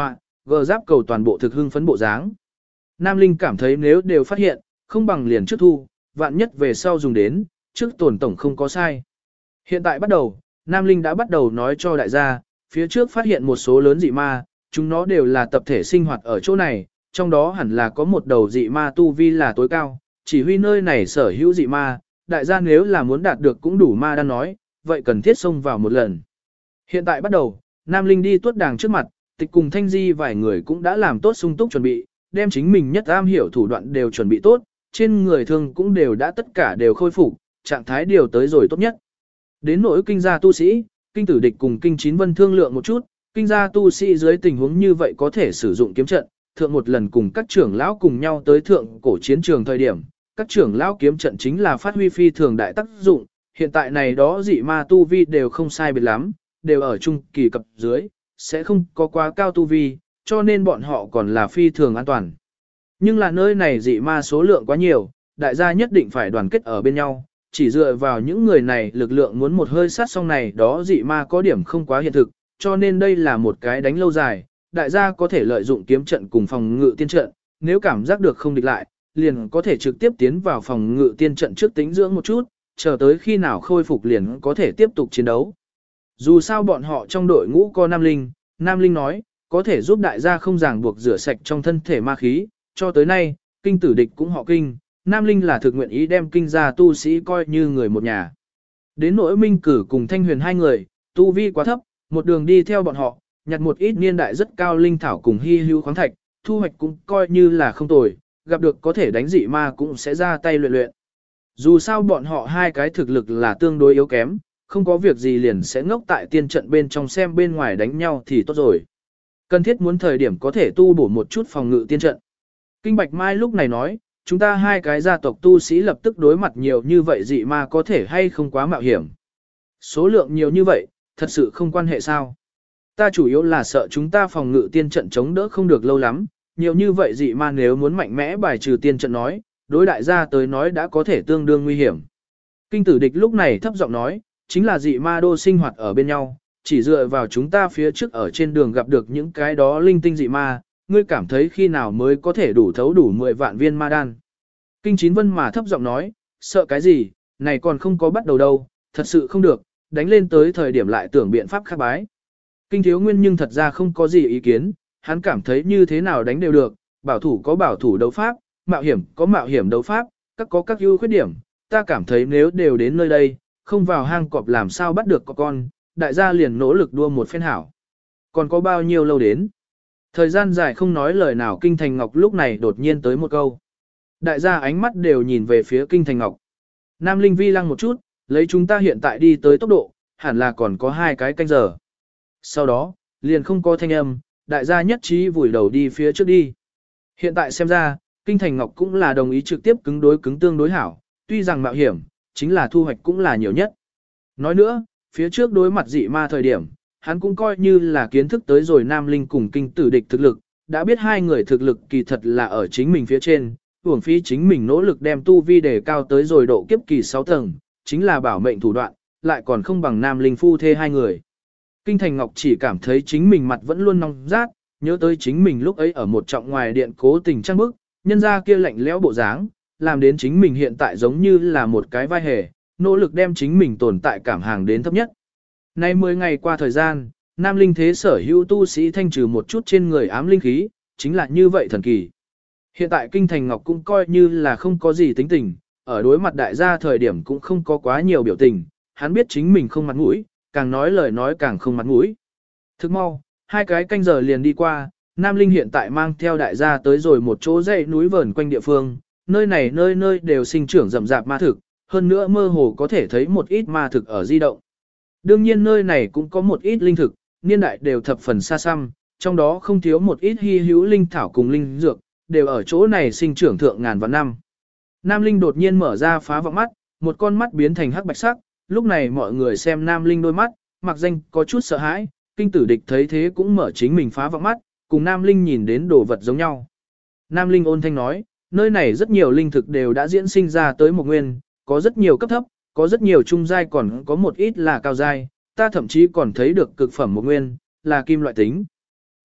gờ giáp cầu toàn bộ thực hưng phấn bộ dáng. Nam Linh cảm thấy nếu đều phát hiện, không bằng liền trước thu, vạn nhất về sau dùng đến, trước tổn tổng không có sai. Hiện tại bắt đầu, Nam Linh đã bắt đầu nói cho đại gia, phía trước phát hiện một số lớn dị ma, chúng nó đều là tập thể sinh hoạt ở chỗ này, trong đó hẳn là có một đầu dị ma tu vi là tối cao, chỉ huy nơi này sở hữu dị ma, đại gia nếu là muốn đạt được cũng đủ ma đang nói, vậy cần thiết xông vào một lần. Hiện tại bắt đầu, Nam Linh đi tuốt đàng trước mặt, tịch cùng Thanh Di vài người cũng đã làm tốt sung túc chuẩn bị, đem chính mình nhất am hiểu thủ đoạn đều chuẩn bị tốt, trên người thương cũng đều đã tất cả đều khôi phục, trạng thái điều tới rồi tốt nhất. Đến nỗi kinh gia tu sĩ, kinh tử địch cùng kinh chín vân thương lượng một chút, kinh gia tu sĩ dưới tình huống như vậy có thể sử dụng kiếm trận, thượng một lần cùng các trưởng lão cùng nhau tới thượng cổ chiến trường thời điểm, các trưởng lão kiếm trận chính là phát huy phi thường đại tác dụng, hiện tại này đó dị ma tu vi đều không sai biệt lắm, đều ở trung kỳ cập dưới, sẽ không có quá cao tu vi, cho nên bọn họ còn là phi thường an toàn. Nhưng là nơi này dị ma số lượng quá nhiều, đại gia nhất định phải đoàn kết ở bên nhau, chỉ dựa vào những người này lực lượng muốn một hơi sát xong này đó dị ma có điểm không quá hiện thực, cho nên đây là một cái đánh lâu dài, đại gia có thể lợi dụng kiếm trận cùng phòng ngự tiên trận, nếu cảm giác được không địch lại, liền có thể trực tiếp tiến vào phòng ngự tiên trận trước tính dưỡng một chút, chờ tới khi nào khôi phục liền có thể tiếp tục chiến đấu. Dù sao bọn họ trong đội ngũ có Nam Linh nói, có thể giúp đại gia không ràng buộc rửa sạch trong thân thể ma khí, cho tới nay, kinh tử địch cũng họ kinh, Nam Linh là thực nguyện ý đem kinh gia tu sĩ coi như người một nhà. Đến nỗi Minh Cử cùng Thanh Huyền hai người, tu vi quá thấp, một đường đi theo bọn họ, nhặt một ít niên đại rất cao linh thảo cùng hy hữu khoáng thạch, thu hoạch cũng coi như là không tồi, gặp được có thể đánh dị ma cũng sẽ ra tay luyện luyện. Dù sao bọn họ hai cái thực lực là tương đối yếu kém, không có việc gì liền sẽ ngốc tại tiên trận bên trong xem bên ngoài đánh nhau thì tốt rồi. Cần thiết muốn thời điểm có thể tu bổ một chút phòng ngự tiên trận. Kinh Bạch Mai lúc này nói, chúng ta hai cái gia tộc tu sĩ lập tức đối mặt nhiều như vậy dị ma có thể hay không quá mạo hiểm. Số lượng nhiều như vậy, thật sự không quan hệ sao. Ta chủ yếu là sợ chúng ta phòng ngự tiên trận chống đỡ không được lâu lắm, nhiều như vậy dị ma nếu muốn mạnh mẽ bài trừ tiên trận nói, đối đại gia tới nói đã có thể tương đương nguy hiểm. Kinh tử địch lúc này thấp giọng nói, chính là dị ma đô sinh hoạt ở bên nhau, chỉ dựa vào chúng ta phía trước ở trên đường gặp được những cái đó linh tinh dị ma, ngươi cảm thấy khi nào mới có thể đủ thấu đủ 10 vạn viên ma đan. Kinh Chín Vân mà thấp giọng nói, sợ cái gì, này còn không có bắt đầu đâu, thật sự không được, đánh lên tới thời điểm lại tưởng biện pháp khác bái. Kinh Thiếu Nguyên nhưng thật ra không có gì ý kiến, hắn cảm thấy như thế nào đánh đều được, bảo thủ có bảo thủ đấu pháp, mạo hiểm có mạo hiểm đấu pháp, các có các ưu khuyết điểm, ta cảm thấy nếu đều đến nơi đây, không vào hang cọp làm sao bắt được có con, đại gia liền nỗ lực đua một phen hảo. Còn có bao nhiêu lâu đến? Thời gian dài không nói lời nào Kinh Thành Ngọc lúc này đột nhiên tới một câu. Đại gia ánh mắt đều nhìn về phía Kinh Thành Ngọc. Nam Linh vi lăng một chút, lấy chúng ta hiện tại đi tới tốc độ, hẳn là còn có 2 cái canh giờ. Sau đó, liền không có thanh âm, đại gia nhất trí vùi đầu đi phía trước đi. Hiện tại xem ra, Kinh Thành Ngọc cũng là đồng ý trực tiếp cứng đối cứng tương đối hảo, tuy rằng mạo hiểm, chính là thu hoạch cũng là nhiều nhất. Nói nữa, phía trước đối mặt dị ma thời điểm, hắn cũng coi như là kiến thức tới rồi Nam Linh cùng Kinh tử địch thực lực, đã biết hai người thực lực kỳ thật là ở chính mình phía trên, uổng phí chính mình nỗ lực đem tu vi đề cao tới rồi độ kiếp kỳ 6 tầng, chính là bảo mệnh thủ đoạn, lại còn không bằng Nam Linh phu thê hai người. Kinh Thành Ngọc chỉ cảm thấy chính mình mặt vẫn luôn nóng rát, nhớ tới chính mình lúc ấy ở một trọng ngoài điện cố tình trăng bức, nhân ra kia lạnh lẽo bộ dáng, làm đến chính mình hiện tại giống như là một cái vai hề, nỗ lực đem chính mình tồn tại cảm hàng đến thấp nhất. Nay 10 ngày qua thời gian, Nam Linh thế sở hữu tu sĩ thanh trừ một chút trên người ám linh khí, chính là như vậy thần kỳ. Hiện tại Kinh Thành Ngọc cũng coi như là không có gì tính tình, ở đối mặt đại gia thời điểm cũng không có quá nhiều biểu tình, hắn biết chính mình không mặt mũi, càng nói lời nói càng không mặt mũi. Thức mau, 2 cái canh giờ liền đi qua, Nam Linh hiện tại mang theo đại gia tới rồi một chỗ dãy núi vờn quanh địa phương, nơi này nơi nơi đều sinh trưởng rậm rạp ma thực, hơn nữa mơ hồ có thể thấy một ít ma thực ở di động. Đương nhiên nơi này cũng có một ít linh thực, niên đại đều thập phần xa xăm, trong đó không thiếu một ít hy hữu linh thảo cùng linh dược, đều ở chỗ này sinh trưởng thượng ngàn vạn năm. Nam Linh đột nhiên mở ra phá vọng mắt, một con mắt biến thành hắc bạch sắc, lúc này mọi người xem Nam Linh đôi mắt, mặc danh có chút sợ hãi, Kinh tử địch thấy thế cũng mở chính mình phá vọng mắt, cùng Nam Linh nhìn đến đồ vật giống nhau. Nam Linh ôn thanh nói, nơi này rất nhiều linh thực đều đã diễn sinh ra tới một nguyên, có rất nhiều cấp thấp, có rất nhiều trung giai còn có một ít là cao giai, ta thậm chí còn thấy được cực phẩm một nguyên, là kim loại tính.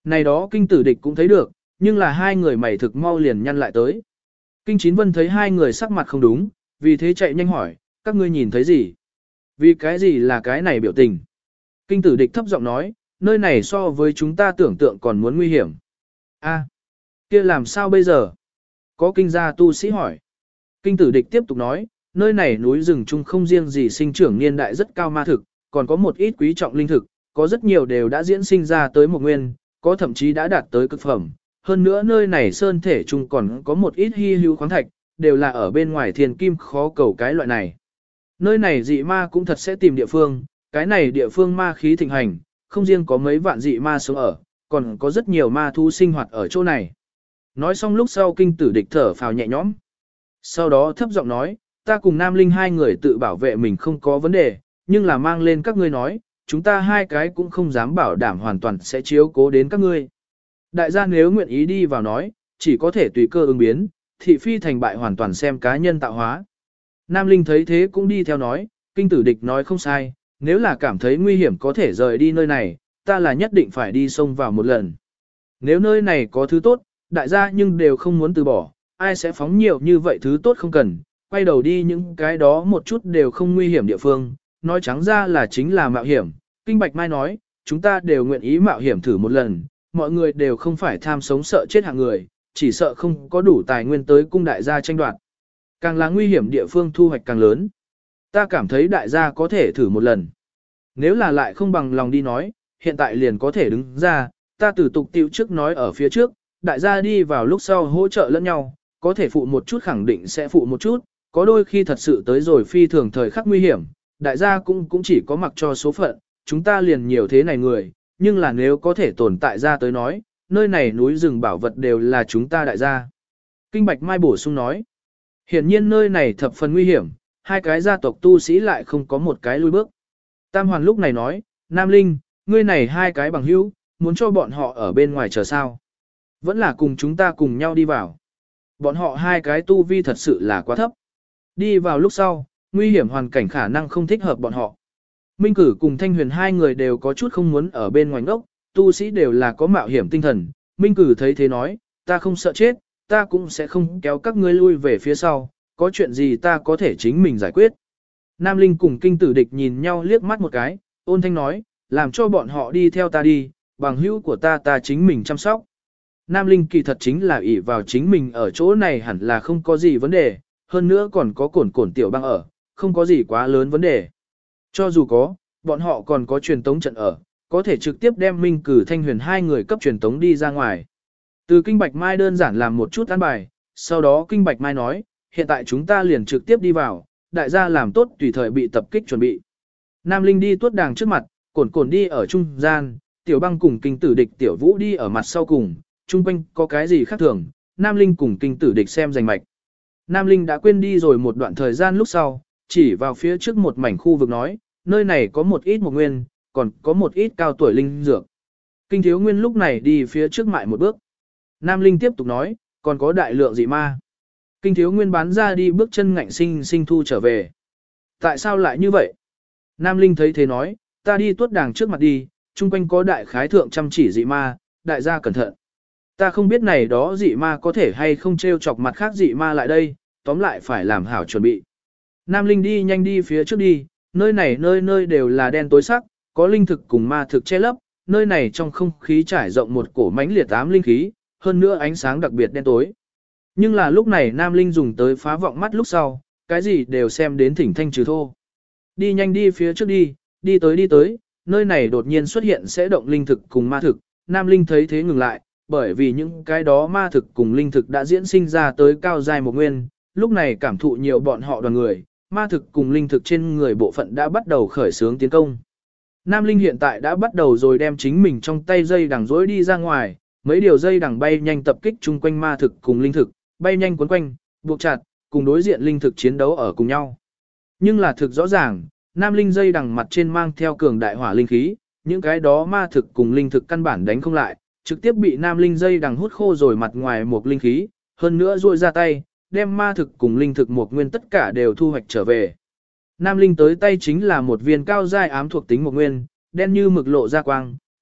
Này đó kinh tử địch cũng thấy được, nhưng là hai người mày thực mau liền nhăn lại tới. Kinh Chín Vân thấy hai người sắc mặt không đúng, vì thế chạy nhanh hỏi, các ngươi nhìn thấy gì? Vì cái gì là cái này biểu tình? Kinh tử địch thấp giọng nói, nơi này so với chúng ta tưởng tượng còn muốn nguy hiểm. A, kia làm sao bây giờ? Có kinh gia tu sĩ hỏi. Kinh tử địch tiếp tục nói, nơi này núi rừng chung không riêng gì sinh trưởng niên đại rất cao ma thực, còn có một ít quý trọng linh thực, có rất nhiều đều đã diễn sinh ra tới một nguyên, có thậm chí đã đạt tới cực phẩm. Hơn nữa nơi này sơn thể chung còn có một ít hy hữu khoáng thạch, đều là ở bên ngoài thiên kim khó cầu cái loại này. Nơi này dị ma cũng thật sẽ tìm địa phương, cái này địa phương ma khí thịnh hành, không riêng có mấy vạn dị ma sống ở, còn có rất nhiều ma thú sinh hoạt ở chỗ này. Nói xong lúc sau kinh tử địch thở phào nhẹ nhõm. Sau đó thấp giọng nói, ta cùng Nam Linh hai người tự bảo vệ mình không có vấn đề, nhưng là mang lên các ngươi nói, chúng ta hai cái cũng không dám bảo đảm hoàn toàn sẽ chiếu cố đến các ngươi. Đại gia nếu nguyện ý đi vào nói, chỉ có thể tùy cơ ứng biến, thị phi thành bại hoàn toàn xem cá nhân tạo hóa. Nam Linh thấy thế cũng đi theo nói, kinh tử địch nói không sai, nếu là cảm thấy nguy hiểm có thể rời đi nơi này, ta là nhất định phải đi xông vào một lần. Nếu nơi này có thứ tốt, đại gia nhưng đều không muốn từ bỏ, ai sẽ phóng nhiều như vậy thứ tốt không cần, quay đầu đi những cái đó một chút đều không nguy hiểm địa phương, nói trắng ra là chính là mạo hiểm. Kinh Bạch Mai nói, chúng ta đều nguyện ý mạo hiểm thử một lần, mọi người đều không phải tham sống sợ chết hạng người, chỉ sợ không có đủ tài nguyên tới cung đại gia tranh đoạt. Càng là nguy hiểm địa phương thu hoạch càng lớn. Ta cảm thấy đại gia có thể thử một lần. Nếu là lại không bằng lòng đi nói, hiện tại liền có thể đứng ra, ta từ tục tiêu trước nói ở phía trước, đại gia đi vào lúc sau hỗ trợ lẫn nhau, có thể phụ một chút khẳng định sẽ phụ một chút, có đôi khi thật sự tới rồi phi thường thời khắc nguy hiểm, đại gia cũng chỉ có mặc cho số phận, chúng ta liền nhiều thế này người, nhưng là nếu có thể tồn tại ra tới nói, nơi này núi rừng bảo vật đều là chúng ta đại gia. Kinh Bạch Mai bổ sung nói, hiển nhiên nơi này thập phần nguy hiểm, hai cái gia tộc tu sĩ lại không có một cái lui bước. Tam Hoàn lúc này nói, Nam Linh, ngươi này hai cái bằng hữu, muốn cho bọn họ ở bên ngoài chờ sao? Vẫn là cùng chúng ta cùng nhau đi vào. Bọn họ hai cái tu vi thật sự là quá thấp. Đi vào lúc sau, nguy hiểm hoàn cảnh khả năng không thích hợp bọn họ. Minh Cử cùng Thanh Huyền hai người đều có chút không muốn ở bên ngoài ngốc, tu sĩ đều là có mạo hiểm tinh thần. Minh Cử thấy thế nói, ta không sợ chết, ta cũng sẽ không kéo các ngươi lui về phía sau, có chuyện gì ta có thể chính mình giải quyết. Nam Linh cùng kinh tử địch nhìn nhau liếc mắt một cái, ôn thanh nói, làm cho bọn họ đi theo ta đi, bằng hữu của ta chính mình chăm sóc. Nam Linh kỳ thật chính là ỷ vào chính mình ở chỗ này hẳn là không có gì vấn đề, hơn nữa còn có cổn tiểu băng ở, không có gì quá lớn vấn đề. Cho dù có, bọn họ còn có truyền tống trận ở, có thể trực tiếp đem Minh Cử Thanh Huyền hai người cấp truyền tống đi ra ngoài. Từ Kinh Bạch Mai đơn giản làm một chút án bài, sau đó Kinh Bạch Mai nói, hiện tại chúng ta liền trực tiếp đi vào, đại gia làm tốt tùy thời bị tập kích chuẩn bị. Nam Linh đi tuốt đàng trước mặt, cổn đi ở trung gian, Tiểu Băng cùng Kinh Tử Địch Tiểu Vũ đi ở mặt sau cùng, chung quanh có cái gì khác thường, Nam Linh cùng Kinh Tử Địch xem rành mạch. Nam Linh đã quên đi rồi một đoạn thời gian lúc sau, chỉ vào phía trước một mảnh khu vực nói, nơi này có một ít một nguyên, còn có một ít cao tuổi linh dược. Kinh Thiếu Nguyên lúc này đi phía trước mại một bước. Nam Linh tiếp tục nói, còn có đại lượng dị ma. Kinh Thiếu Nguyên bán ra đi bước chân ngạnh sinh thu trở về. Tại sao lại như vậy? Nam Linh thấy thế nói, ta đi tuốt đàng trước mặt đi, chung quanh có đại khái thượng chăm chỉ dị ma, đại gia cẩn thận. Ta không biết này đó dị ma có thể hay không trêu chọc mặt khác dị ma lại đây, tóm lại phải làm hảo chuẩn bị. Nam Linh đi nhanh đi phía trước đi, nơi này nơi nơi đều là đen tối sắc, có linh thực cùng ma thực che lấp, nơi này trong không khí trải rộng một cổ mãnh liệt ám linh khí, hơn nữa ánh sáng đặc biệt đen tối. Nhưng là lúc này Nam Linh dùng tới phá vọng mắt lúc sau, cái gì đều xem đến thỉnh thanh trừ thô. Đi nhanh đi phía trước đi tới, nơi này đột nhiên xuất hiện sẽ động linh thực cùng ma thực, Nam Linh thấy thế ngừng lại, bởi vì những cái đó ma thực cùng linh thực đã diễn sinh ra tới cao giai một nguyên, lúc này cảm thụ nhiều bọn họ đoàn người, ma thực cùng linh thực trên người bộ phận đã bắt đầu khởi xướng tiến công. Nam Linh hiện tại đã bắt đầu rồi đem chính mình trong tay dây đằng rối đi ra ngoài, mấy điều dây đằng bay nhanh tập kích chung quanh ma thực cùng linh thực, bay nhanh quấn quanh, buộc chặt, cùng đối diện linh thực chiến đấu ở cùng nhau. Nhưng là thực rõ ràng, Nam Linh dây đằng mặt trên mang theo cường đại hỏa linh khí, những cái đó ma thực cùng linh thực căn bản đánh không lại, trực tiếp bị Nam Linh dây đằng hút khô rồi mặt ngoài một linh khí, hơn nữa duỗi ra tay, đem ma thực cùng linh thực một nguyên tất cả đều thu hoạch trở về. Nam Linh tới tay chính là một viên cao giai ám thuộc tính một nguyên, đen như mực lộ ra quang,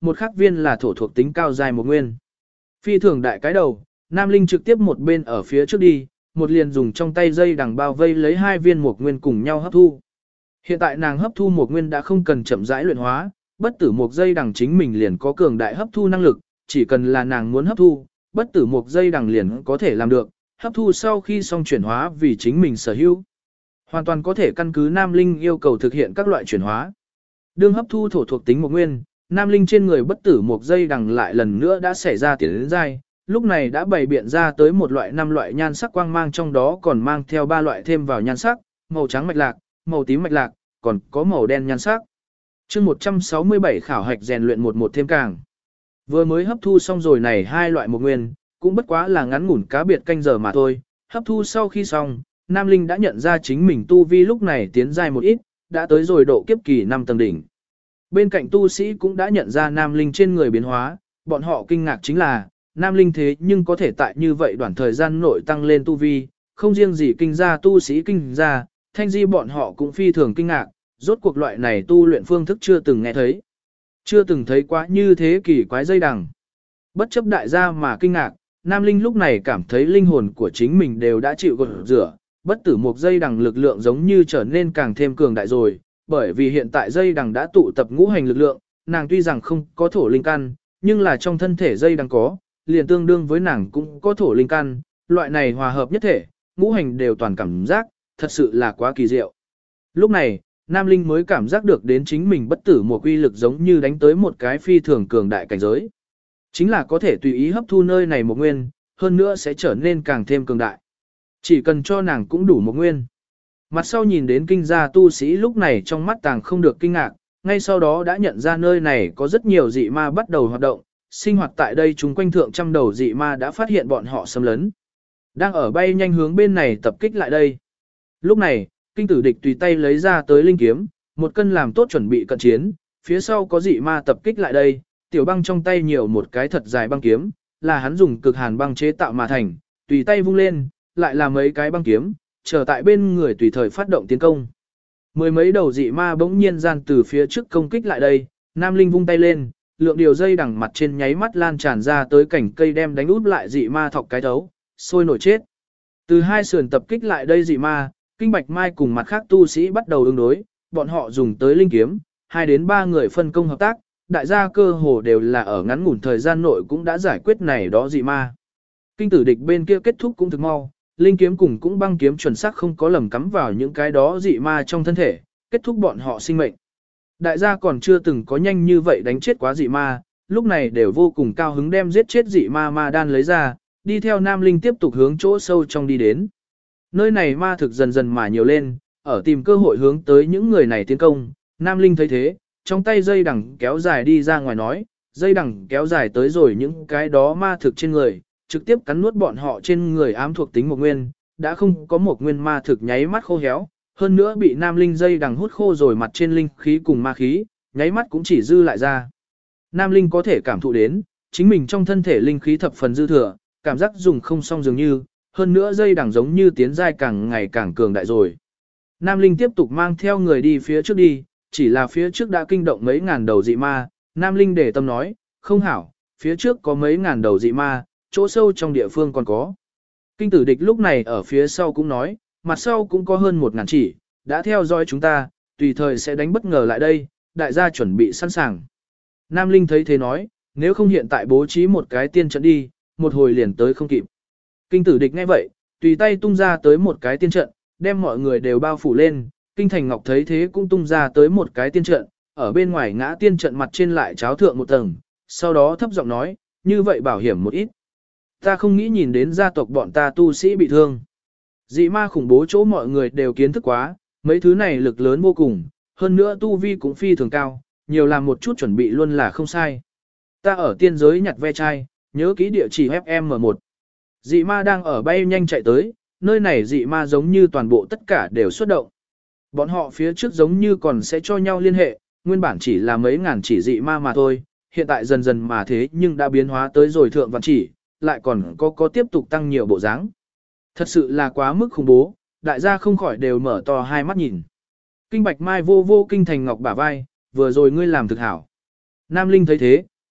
một khác viên là thổ thuộc tính cao dài một nguyên. Phi thường đại cái đầu, Nam Linh trực tiếp một bên ở phía trước đi, một liền dùng trong tay dây đằng bao vây lấy hai viên một nguyên cùng nhau hấp thu. Hiện tại nàng hấp thu một nguyên đã không cần chậm rãi luyện hóa, bất tử một dây đằng chính mình liền có cường đại hấp thu năng lực, chỉ cần là nàng muốn hấp thu, bất tử một dây đằng liền có thể làm được, hấp thu sau khi xong chuyển hóa vì chính mình sở hữu. Hoàn toàn có thể căn cứ Nam Linh yêu cầu thực hiện các loại chuyển hóa. Đương hấp thu thổ thuộc tính một nguyên, Nam Linh trên người bất tử một dây đằng lại lần nữa đã xảy ra tiến đến dai, lúc này đã bày biện ra tới một loại 5 loại nhan sắc quang mang, trong đó còn mang theo 3 loại thêm vào nhan sắc, màu trắng mạch lạc, màu tím mạch lạc, còn có màu đen nhan sắc. Chương 167 khảo hạch rèn luyện 11 thêm càng. Vừa mới hấp thu xong rồi này hai loại một nguyên, cũng bất quá là ngắn ngủn cá biệt canh giờ mà thôi, hấp thu sau khi xong, Nam Linh đã nhận ra chính mình tu vi lúc này tiến dài một ít, đã tới rồi độ kiếp kỳ 5 tầng đỉnh. Bên cạnh tu sĩ cũng đã nhận ra Nam Linh trên người biến hóa, bọn họ kinh ngạc chính là, Nam Linh thế nhưng có thể tại như vậy đoạn thời gian nội tăng lên tu vi, không riêng gì kinh gia tu sĩ kinh gia, thanh di bọn họ cũng phi thường kinh ngạc, rốt cuộc loại này tu luyện phương thức chưa từng nghe thấy. Chưa từng thấy quá như thế kỳ quái dây đằng. Bất chấp đại gia mà kinh ngạc, Nam Linh lúc này cảm thấy linh hồn của chính mình đều đã chịu gột rửa, bất tử một dây đằng lực lượng giống như trở nên càng thêm cường đại rồi, bởi vì hiện tại dây đằng đã tụ tập ngũ hành lực lượng, nàng tuy rằng không có thổ linh căn, nhưng là trong thân thể dây đằng có, liền tương đương với nàng cũng có thổ linh căn, loại này hòa hợp nhất thể, ngũ hành đều toàn cảm giác, thật sự là quá kỳ diệu. Lúc này, Nam Linh mới cảm giác được đến chính mình bất tử một uy lực giống như đánh tới một cái phi thường cường đại cảnh giới. Chính là có thể tùy ý hấp thu nơi này một nguyên, hơn nữa sẽ trở nên càng thêm cường đại. Chỉ cần cho nàng cũng đủ một nguyên. Mặt sau nhìn đến kinh gia tu sĩ lúc này trong mắt tàng không được kinh ngạc, ngay sau đó đã nhận ra nơi này có rất nhiều dị ma bắt đầu hoạt động, sinh hoạt tại đây chúng quanh thượng trăm đầu dị ma đã phát hiện bọn họ xâm lấn. Đang ở bay nhanh hướng bên này tập kích lại đây. Lúc này, kinh tử địch tùy tay lấy ra tới linh kiếm, một cân làm tốt chuẩn bị cận chiến, phía sau có dị ma tập kích lại đây, tiểu băng trong tay nhiều một cái thật dài băng kiếm, là hắn dùng cực hàn băng chế tạo mà thành, tùy tay vung lên, lại là mấy cái băng kiếm, chờ tại bên người tùy thời phát động tiến công. Mười mấy đầu dị ma bỗng nhiên gian từ phía trước công kích lại đây, Nam Linh vung tay lên, lượng điều dây đằng mặt trên nháy mắt lan tràn ra tới cảnh cây đem đánh út lại dị ma thọc cái thấu, sôi nổi chết. Từ hai sườn tập kích lại đây dị ma, Kinh Bạch Mai cùng mặt khác tu sĩ bắt đầu ứng đối, bọn họ dùng tới linh kiếm, 2 đến 3 người phân công hợp tác, đại gia cơ hồ đều là ở ngắn ngủn thời gian nội cũng đã giải quyết này đó dị ma. Kinh tử địch bên kia kết thúc cũng thực mau, linh kiếm cùng cũng băng kiếm chuẩn xác không có lầm cắm vào những cái đó dị ma trong thân thể, kết thúc bọn họ sinh mệnh. Đại gia còn chưa từng có nhanh như vậy đánh chết quá dị ma, lúc này đều vô cùng cao hứng đem giết chết dị ma ma đan lấy ra, đi theo Nam Linh tiếp tục hướng chỗ sâu trong đi đến. Nơi này ma thực dần dần mà nhiều lên, ở tìm cơ hội hướng tới những người này tiến công, Nam Linh thấy thế, trong tay dây đằng kéo dài đi ra ngoài nói, dây đằng kéo dài tới rồi những cái đó ma thực trên người, trực tiếp cắn nuốt bọn họ trên người ám thuộc tính một nguyên, đã không có một nguyên ma thực nháy mắt khô héo, hơn nữa bị Nam Linh dây đằng hút khô rồi mặt trên linh khí cùng ma khí, nháy mắt cũng chỉ dư lại ra. Nam Linh có thể cảm thụ đến, chính mình trong thân thể linh khí thập phần dư thừa, cảm giác dùng không xong dường như, hơn nữa dây đằng giống như tiến giai càng ngày càng cường đại rồi. Nam Linh tiếp tục mang theo người đi phía trước đi, chỉ là phía trước đã kinh động mấy ngàn đầu dị ma, Nam Linh để tâm nói, không hảo, phía trước có mấy ngàn đầu dị ma, chỗ sâu trong địa phương còn có. Kinh tử địch lúc này ở phía sau cũng nói, mặt sau cũng có hơn 1000 chỉ, đã theo dõi chúng ta, tùy thời sẽ đánh bất ngờ lại đây, đại gia chuẩn bị sẵn sàng. Nam Linh thấy thế nói, nếu không hiện tại bố trí một cái tiên trận đi, một hồi liền tới không kịp. Kinh tử địch nghe vậy, tùy tay tung ra tới một cái tiên trận, đem mọi người đều bao phủ lên, Kinh Thành Ngọc thấy thế cũng tung ra tới một cái tiên trận, ở bên ngoài ngã tiên trận mặt trên lại cháo thượng một tầng, sau đó thấp giọng nói, như vậy bảo hiểm một ít. Ta không nghĩ nhìn đến gia tộc bọn ta tu sĩ bị thương. Dị ma khủng bố chỗ mọi người đều kiến thức quá, mấy thứ này lực lớn vô cùng, hơn nữa tu vi cũng phi thường cao, nhiều làm một chút chuẩn bị luôn là không sai. Ta ở tiên giới nhặt ve chai, nhớ kỹ địa chỉ FM1. Dị ma đang ở bay nhanh chạy tới, nơi này dị ma giống như toàn bộ tất cả đều xuất động. Bọn họ phía trước giống như còn sẽ cho nhau liên hệ, nguyên bản chỉ là mấy ngàn chỉ dị ma mà thôi, hiện tại dần dần mà thế nhưng đã biến hóa tới rồi thượng vạn chỉ, lại còn có tiếp tục tăng nhiều bộ dáng. Thật sự là quá mức khủng bố, đại gia không khỏi đều mở to hai mắt nhìn. Kinh Bạch Mai vô vô Kinh Thành Ngọc bả vai, vừa rồi ngươi làm thực hảo. Nam Linh thấy thế,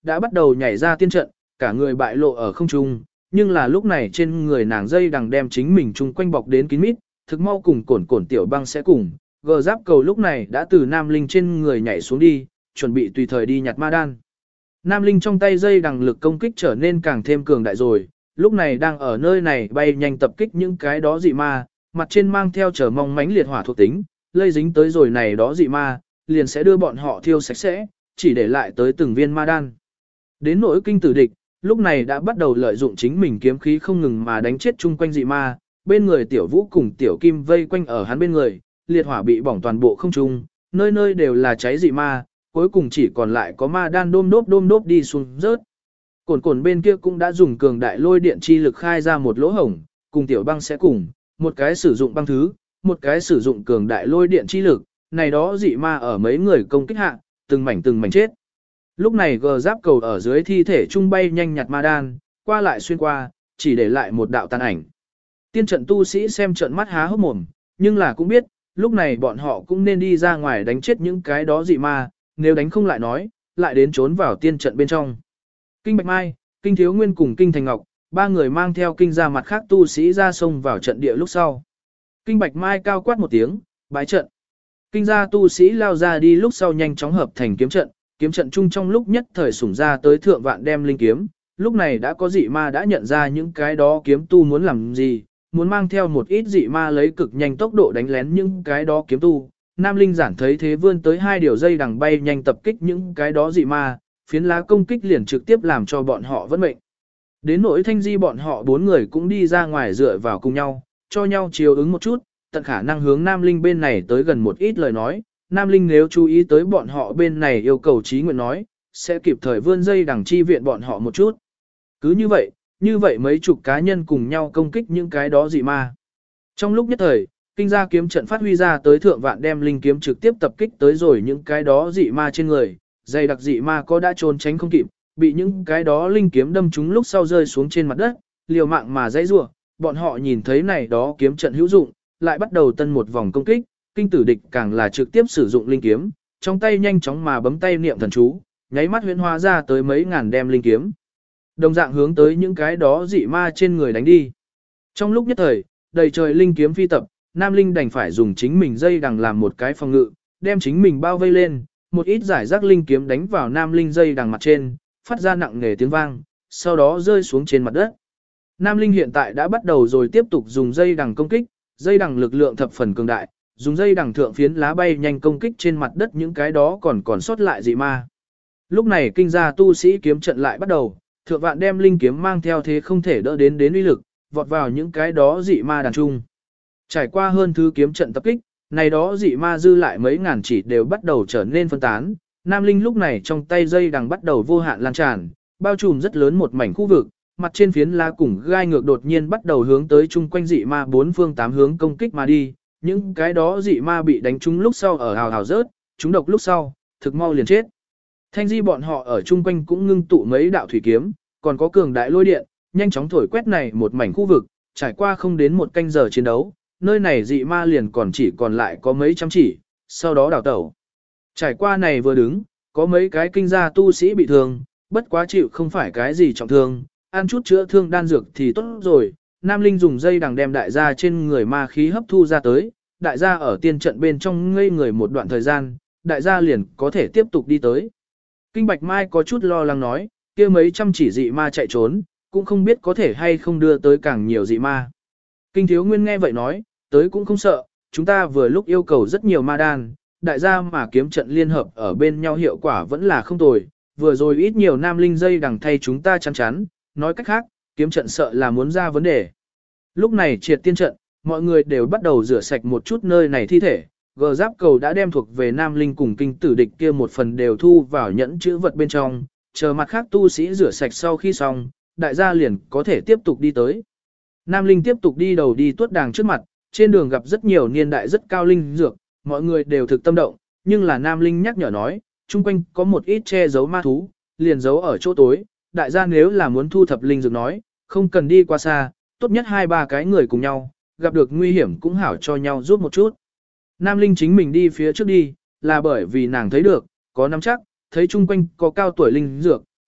đã bắt đầu nhảy ra tiên trận, cả người bại lộ ở không trung, nhưng là lúc này trên người nàng dây đằng đem chính mình chung quanh bọc đến kín mít, thực mau cùng cổn cổn tiểu băng sẽ cùng, gờ giáp cầu lúc này đã từ Nam Linh trên người nhảy xuống đi, chuẩn bị tùy thời đi nhặt ma đan. Nam Linh trong tay dây đằng lực công kích trở nên càng thêm cường đại rồi, lúc này đang ở nơi này bay nhanh tập kích những cái đó dị ma, mặt trên mang theo chờ mong mãnh liệt hỏa thuộc tính, lây dính tới rồi này đó dị ma, liền sẽ đưa bọn họ thiêu sạch sẽ, chỉ để lại tới từng viên ma đan. Đến nỗi kinh tử địch, lúc này đã bắt đầu lợi dụng chính mình kiếm khí không ngừng mà đánh chết chung quanh dị ma, bên người tiểu vũ cùng tiểu kim vây quanh ở hắn bên người, liệt hỏa bị bỏng toàn bộ không trung, nơi nơi đều là cháy dị ma, cuối cùng chỉ còn lại có ma đan đôm đốp đi xuống rớt. Cổn cổn bên kia cũng đã dùng cường đại lôi điện chi lực khai ra một lỗ hổng, cùng tiểu băng sẽ cùng, một cái sử dụng băng thứ, một cái sử dụng cường đại lôi điện chi lực, này đó dị ma ở mấy người công kích hạ, từng mảnh chết. Lúc này gờ giáp cầu ở dưới thi thể trung bay nhanh nhặt ma đan, qua lại xuyên qua, chỉ để lại một đạo tàn ảnh. Tiên trận tu sĩ xem trận mắt há hốc mồm, nhưng là cũng biết, lúc này bọn họ cũng nên đi ra ngoài đánh chết những cái đó dị ma, nếu đánh không lại nói, lại đến trốn vào tiên trận bên trong. Kinh Bạch Mai, Kinh Thiếu Nguyên cùng Kinh Thành Ngọc, ba người mang theo kinh ra mặt khác tu sĩ ra sông vào trận địa lúc sau. Kinh Bạch Mai cao quát một tiếng, bái trận. Kinh gia tu sĩ lao ra đi lúc sau nhanh chóng hợp thành kiếm trận chung trong lúc nhất thời sủng ra tới thượng vạn đem linh kiếm, lúc này đã có dị ma đã nhận ra những cái đó kiếm tu muốn làm gì, muốn mang theo một ít dị ma lấy cực nhanh tốc độ đánh lén những cái đó kiếm tu. Nam Linh giản thấy thế vươn tới hai điều dây đằng bay nhanh tập kích những cái đó dị ma, phiến lá công kích liền trực tiếp làm cho bọn họ vẫn mệnh. Đến nỗi Thanh Di bọn họ bốn người cũng đi ra ngoài dựa vào cùng nhau, cho nhau chiều ứng một chút, tận khả năng hướng Nam Linh bên này tới gần một ít lời nói. Nam Linh nếu chú ý tới bọn họ bên này yêu cầu trí nguyện nói, sẽ kịp thời vươn dây đằng chi viện bọn họ một chút. Cứ như vậy mấy chục cá nhân cùng nhau công kích những cái đó dị ma. Trong lúc nhất thời, kinh gia kiếm trận phát huy ra tới thượng vạn đem linh kiếm trực tiếp tập kích tới rồi những cái đó dị ma trên người, dày đặc dị ma có đã trốn tránh không kịp, bị những cái đó linh kiếm đâm trúng lúc sau rơi xuống trên mặt đất, liều mạng mà dãy rủa. Bọn họ nhìn thấy này đó kiếm trận hữu dụng, lại bắt đầu tân một vòng công kích, kinh tử địch càng là trực tiếp sử dụng linh kiếm, trong tay nhanh chóng mà bấm tay niệm thần chú, nháy mắt huyễn hóa ra tới mấy ngàn đem linh kiếm. Đồng dạng hướng tới những cái đó dị ma trên người đánh đi. Trong lúc nhất thời, đầy trời linh kiếm phi tập, Nam Linh đành phải dùng chính mình dây đằng làm một cái phòng ngự, đem chính mình bao vây lên, một ít giải rác linh kiếm đánh vào Nam Linh dây đằng mặt trên, phát ra nặng nề tiếng vang, sau đó rơi xuống trên mặt đất. Nam Linh hiện tại đã bắt đầu rồi tiếp tục dùng dây đằng công kích, dây đằng lực lượng thập phần cường đại, dùng dây đằng thượng phiến lá bay nhanh công kích trên mặt đất những cái đó còn sót lại dị ma. Lúc này kinh gia tu sĩ kiếm trận lại bắt đầu, thượng vạn đem linh kiếm mang theo thế không thể đỡ đến uy lực, vọt vào những cái đó dị ma đàn trung. Trải qua hơn thứ kiếm trận tập kích, này đó dị ma dư lại mấy ngàn chỉ đều bắt đầu trở nên phân tán. Nam Linh lúc này trong tay dây đằng bắt đầu vô hạn lan tràn, bao trùm rất lớn một mảnh khu vực, mặt trên phiến lá cùng gai ngược đột nhiên bắt đầu hướng tới chung quanh dị ma bốn phương tám hướng công kích mà đi. Những cái đó dị ma bị đánh trúng lúc sau ở hào hào rớt, trúng độc lúc sau, thực mau liền chết. Thanh Di bọn họ ở chung quanh cũng ngưng tụ mấy đạo thủy kiếm, còn có cường đại lôi điện, nhanh chóng thổi quét này một mảnh khu vực, trải qua không đến một canh giờ chiến đấu, nơi này dị ma liền chỉ còn lại có mấy trăm chỉ, sau đó đào tẩu. Trải qua này vừa đứng, có mấy cái kinh gia tu sĩ bị thương, bất quá chịu không phải cái gì trọng thương, ăn chút chữa thương đan dược thì tốt rồi. Nam Linh dùng dây đằng đem đại gia trên người ma khí hấp thu ra tới, đại gia ở tiên trận bên trong ngây người một đoạn thời gian, đại gia liền có thể tiếp tục đi tới. Kinh Bạch Mai có chút lo lắng nói, kia mấy trăm chỉ dị ma chạy trốn, cũng không biết có thể hay không đưa tới càng nhiều dị ma. Kinh Thiếu Nguyên nghe vậy nói, tới cũng không sợ, chúng ta vừa lúc yêu cầu rất nhiều ma đan, đại gia mà kiếm trận liên hợp ở bên nhau hiệu quả vẫn là không tồi, vừa rồi ít nhiều Nam Linh dây đằng thay chúng ta chắn chắn, nói cách khác, kiếm trận sợ là muốn ra vấn đề. Lúc này triệt tiên trận, mọi người đều bắt đầu rửa sạch một chút nơi này thi thể, gờ giáp cầu đã đem thuộc về Nam Linh cùng kinh tử địch kia một phần đều thu vào nhẫn chữ vật bên trong, chờ mặt khác tu sĩ rửa sạch sau khi xong, đại gia liền có thể tiếp tục đi tới. Nam Linh tiếp tục đi đầu đi tuốt đàng trước mặt, trên đường gặp rất nhiều niên đại rất cao linh dược, mọi người đều thực tâm động, nhưng là Nam Linh nhắc nhở nói, chung quanh có một ít che giấu ma thú, liền giấu ở chỗ tối, đại gia nếu là muốn thu thập linh dược nói, không cần đi qua xa, tốt nhất 2-3 cái người cùng nhau, gặp được nguy hiểm cũng hảo cho nhau giúp một chút. Nam Linh chính mình đi phía trước đi, là bởi vì nàng thấy được, có nắm chắc, thấy chung quanh có cao tuổi linh dược,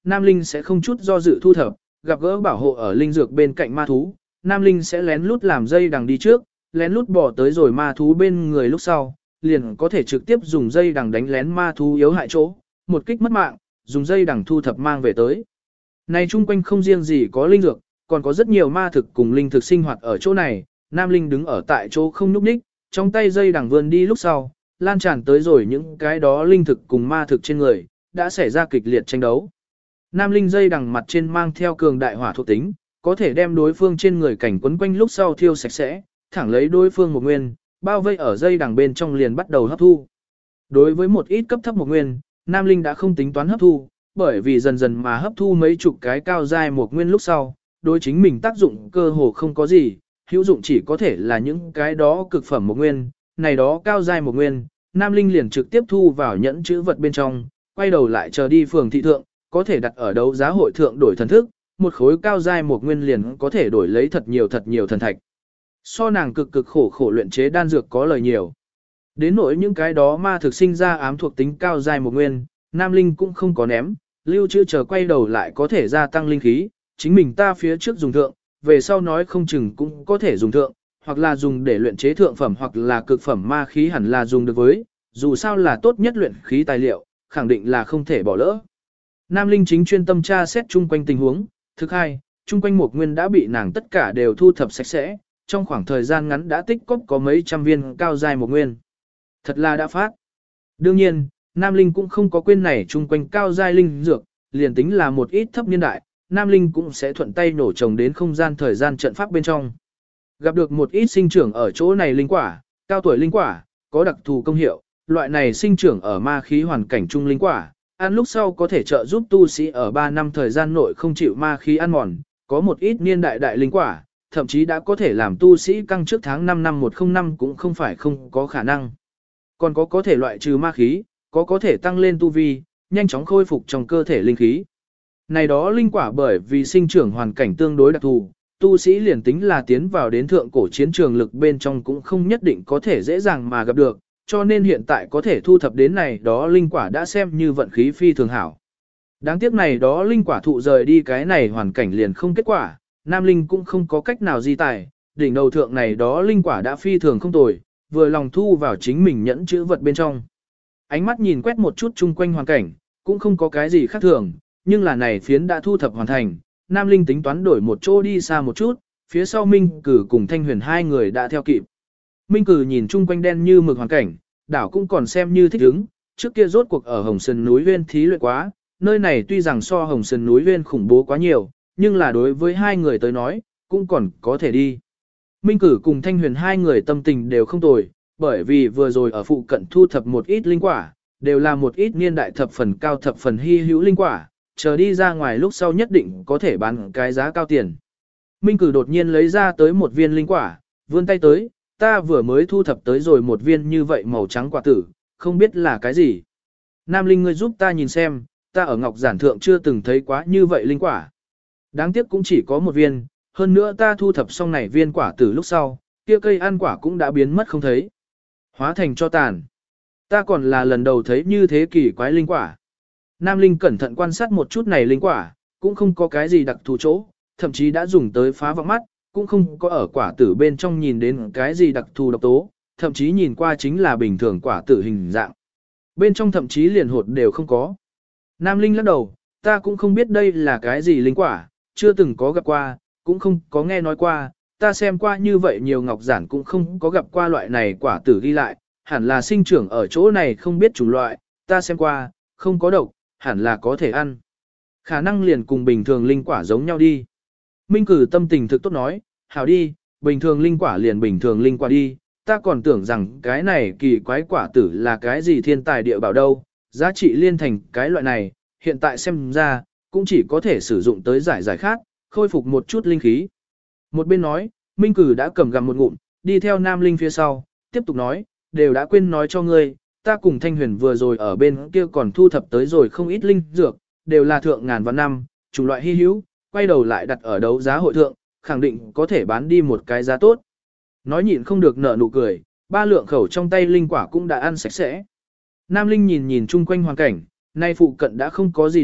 Nam Linh sẽ không chút do dự thu thập, gặp gỡ bảo hộ ở linh dược bên cạnh ma thú, Nam Linh sẽ lén lút làm dây đằng đi trước, lén lút bỏ tới rồi ma thú bên người lúc sau, liền có thể trực tiếp dùng dây đằng đánh lén ma thú yếu hại chỗ, một kích mất mạng, dùng dây đằng thu thập mang về tới. Này chung quanh không riêng gì có linh dược, còn có rất nhiều ma thực cùng linh thực sinh hoạt ở chỗ này, Nam Linh đứng ở tại chỗ không nhúc nhích, trong tay dây đằng vươn đi lúc sau, lan tràn tới rồi những cái đó linh thực cùng ma thực trên người, đã xảy ra kịch liệt tranh đấu. Nam Linh dây đằng mặt trên mang theo cường đại hỏa thuộc tính, có thể đem đối phương trên người cảnh quấn quanh lúc sau thiêu sạch sẽ, thẳng lấy đối phương một nguyên, bao vây ở dây đằng bên trong liền bắt đầu hấp thu. Đối với một ít cấp thấp một nguyên, Nam Linh đã không tính toán hấp thu, bởi vì dần dần mà hấp thu mấy chục cái cao giai một nguyên lúc sau, đối chính mình tác dụng cơ hồ không có gì, hữu dụng chỉ có thể là những cái đó cực phẩm một nguyên, này đó cao giai một nguyên, Nam Linh liền trực tiếp thu vào nhẫn chữ vật bên trong, quay đầu lại chờ đi phường thị thượng, có thể đặt ở đấu giá hội thượng đổi thần thức, một khối cao giai một nguyên liền có thể đổi lấy thật nhiều thần thạch. So nàng cực khổ luyện chế đan dược có lời nhiều. Đến nỗi những cái đó ma thực sinh ra ám thuộc tính cao giai một nguyên, Nam Linh cũng không có ném, lưu trữ chờ quay đầu lại có thể gia tăng linh khí, chính mình ta phía trước dùng thượng, về sau nói không chừng cũng có thể dùng thượng, hoặc là dùng để luyện chế thượng phẩm hoặc là cực phẩm ma khí hẳn là dùng được với, dù sao là tốt nhất luyện khí tài liệu, khẳng định là không thể bỏ lỡ. Nam Linh chính chuyên tâm tra xét chung quanh tình huống, thứ hai, chung quanh một nguyên đã bị nàng tất cả đều thu thập sạch sẽ, trong khoảng thời gian ngắn đã tích cóp có mấy trăm viên cao giai một nguyên. Thật là đã phát. Đương nhiên, Nam Linh cũng không có quên này chung quanh cao giai linh dược, liền tính là một ít thấp niên đại, Nam Linh cũng sẽ thuận tay nổ trồng đến không gian thời gian trận pháp bên trong. Gặp được một ít sinh trưởng ở chỗ này linh quả, cao tuổi linh quả, có đặc thù công hiệu, loại này sinh trưởng ở ma khí hoàn cảnh trung linh quả, ăn lúc sau có thể trợ giúp tu sĩ ở 3 năm thời gian nội không chịu ma khí ăn mòn, có một ít niên đại đại linh quả, thậm chí đã có thể làm tu sĩ căng trước tháng 5 năm 105 cũng không phải không có khả năng. Còn có thể loại trừ ma khí, có thể tăng lên tu vi, nhanh chóng khôi phục trong cơ thể linh khí. Này đó linh quả bởi vì sinh trưởng hoàn cảnh tương đối đặc thù, tu sĩ liền tính là tiến vào đến thượng cổ chiến trường lực bên trong cũng không nhất định có thể dễ dàng mà gặp được, cho nên hiện tại có thể thu thập đến này đó linh quả đã xem như vận khí phi thường hảo. Đáng tiếc này đó linh quả thụ rời đi cái này hoàn cảnh liền không kết quả, Nam Linh cũng không có cách nào di tài, đỉnh đầu thượng này đó linh quả đã phi thường không tồi, vừa lòng thu vào chính mình nhẫn chữ vật bên trong. Ánh mắt nhìn quét một chút chung quanh hoàn cảnh, cũng không có cái gì khác thường, nhưng là này phiến đã thu thập hoàn thành, Nam Linh tính toán đổi một chỗ đi xa một chút, phía sau Minh Cử cùng Thanh Huyền hai người đã theo kịp. Minh Cử nhìn chung quanh đen như mực hoàn cảnh, đảo cũng còn xem như thích ứng, trước kia rốt cuộc ở Hồng Sơn núi Huyên thí luyện quá, nơi này tuy rằng so Hồng Sơn núi Huyên khủng bố quá nhiều, nhưng là đối với hai người tới nói, cũng còn có thể đi. Minh Cử cùng Thanh Huyền hai người tâm tình đều không tồi, bởi vì vừa rồi ở phụ cận thu thập một ít linh quả, đều là một ít niên đại thập phần cao thập phần hy hữu linh quả, chờ đi ra ngoài lúc sau nhất định có thể bán cái giá cao tiền. Minh Cử đột nhiên lấy ra tới một viên linh quả, vươn tay tới, ta vừa mới thu thập tới rồi một viên như vậy màu trắng quả tử, không biết là cái gì. Nam Linh ngươi giúp ta nhìn xem, ta ở Ngọc Giản Thượng chưa từng thấy quá như vậy linh quả. Đáng tiếc cũng chỉ có một viên, hơn nữa ta thu thập xong này viên quả tử lúc sau, kia cây ăn quả cũng đã biến mất không thấy. Hóa thành cho tàn. Ta còn là lần đầu thấy như thế kỳ quái linh quả. Nam Linh cẩn thận quan sát một chút này linh quả, cũng không có cái gì đặc thù chỗ, thậm chí đã dùng tới phá vọng mắt, cũng không có ở quả tử bên trong nhìn đến cái gì đặc thù độc tố, thậm chí nhìn qua chính là bình thường quả tử hình dạng. Bên trong thậm chí liền hột đều không có. Nam Linh lắc đầu, ta cũng không biết đây là cái gì linh quả, chưa từng có gặp qua, cũng không có nghe nói qua, ta xem qua như vậy nhiều ngọc giản cũng không có gặp qua loại này quả tử ghi lại, hẳn là sinh trưởng ở chỗ này không biết chủng loại, ta xem qua, không có độc, hẳn là có thể ăn. Khả năng liền cùng bình thường linh quả giống nhau đi. Minh Cử tâm tình thực tốt nói, hảo đi, bình thường linh quả liền bình thường linh quả đi, ta còn tưởng rằng cái này kỳ quái quả tử là cái gì thiên tài địa bảo đâu, giá trị liên thành cái loại này, hiện tại xem ra, cũng chỉ có thể sử dụng tới giải khác, khôi phục một chút linh khí. Một bên nói, Minh Cử đã cầm gặm một ngụm, đi theo Nam Linh phía sau, tiếp tục nói, đều đã quên nói cho ngươi, ta cùng Thanh Huyền vừa rồi ở bên kia còn thu thập tới rồi không ít linh dược, đều là thượng ngàn vạn năm, chủng loại hy hữu, quay đầu lại đặt ở đấu giá hội thượng, khẳng định có thể bán đi một cái giá tốt. Nói nhịn không được nở nụ cười, ba lượng khẩu trong tay linh quả cũng đã ăn sạch sẽ. Nam Linh nhìn nhìn chung quanh hoàn cảnh, nay phụ cận đã không có gì đẹp,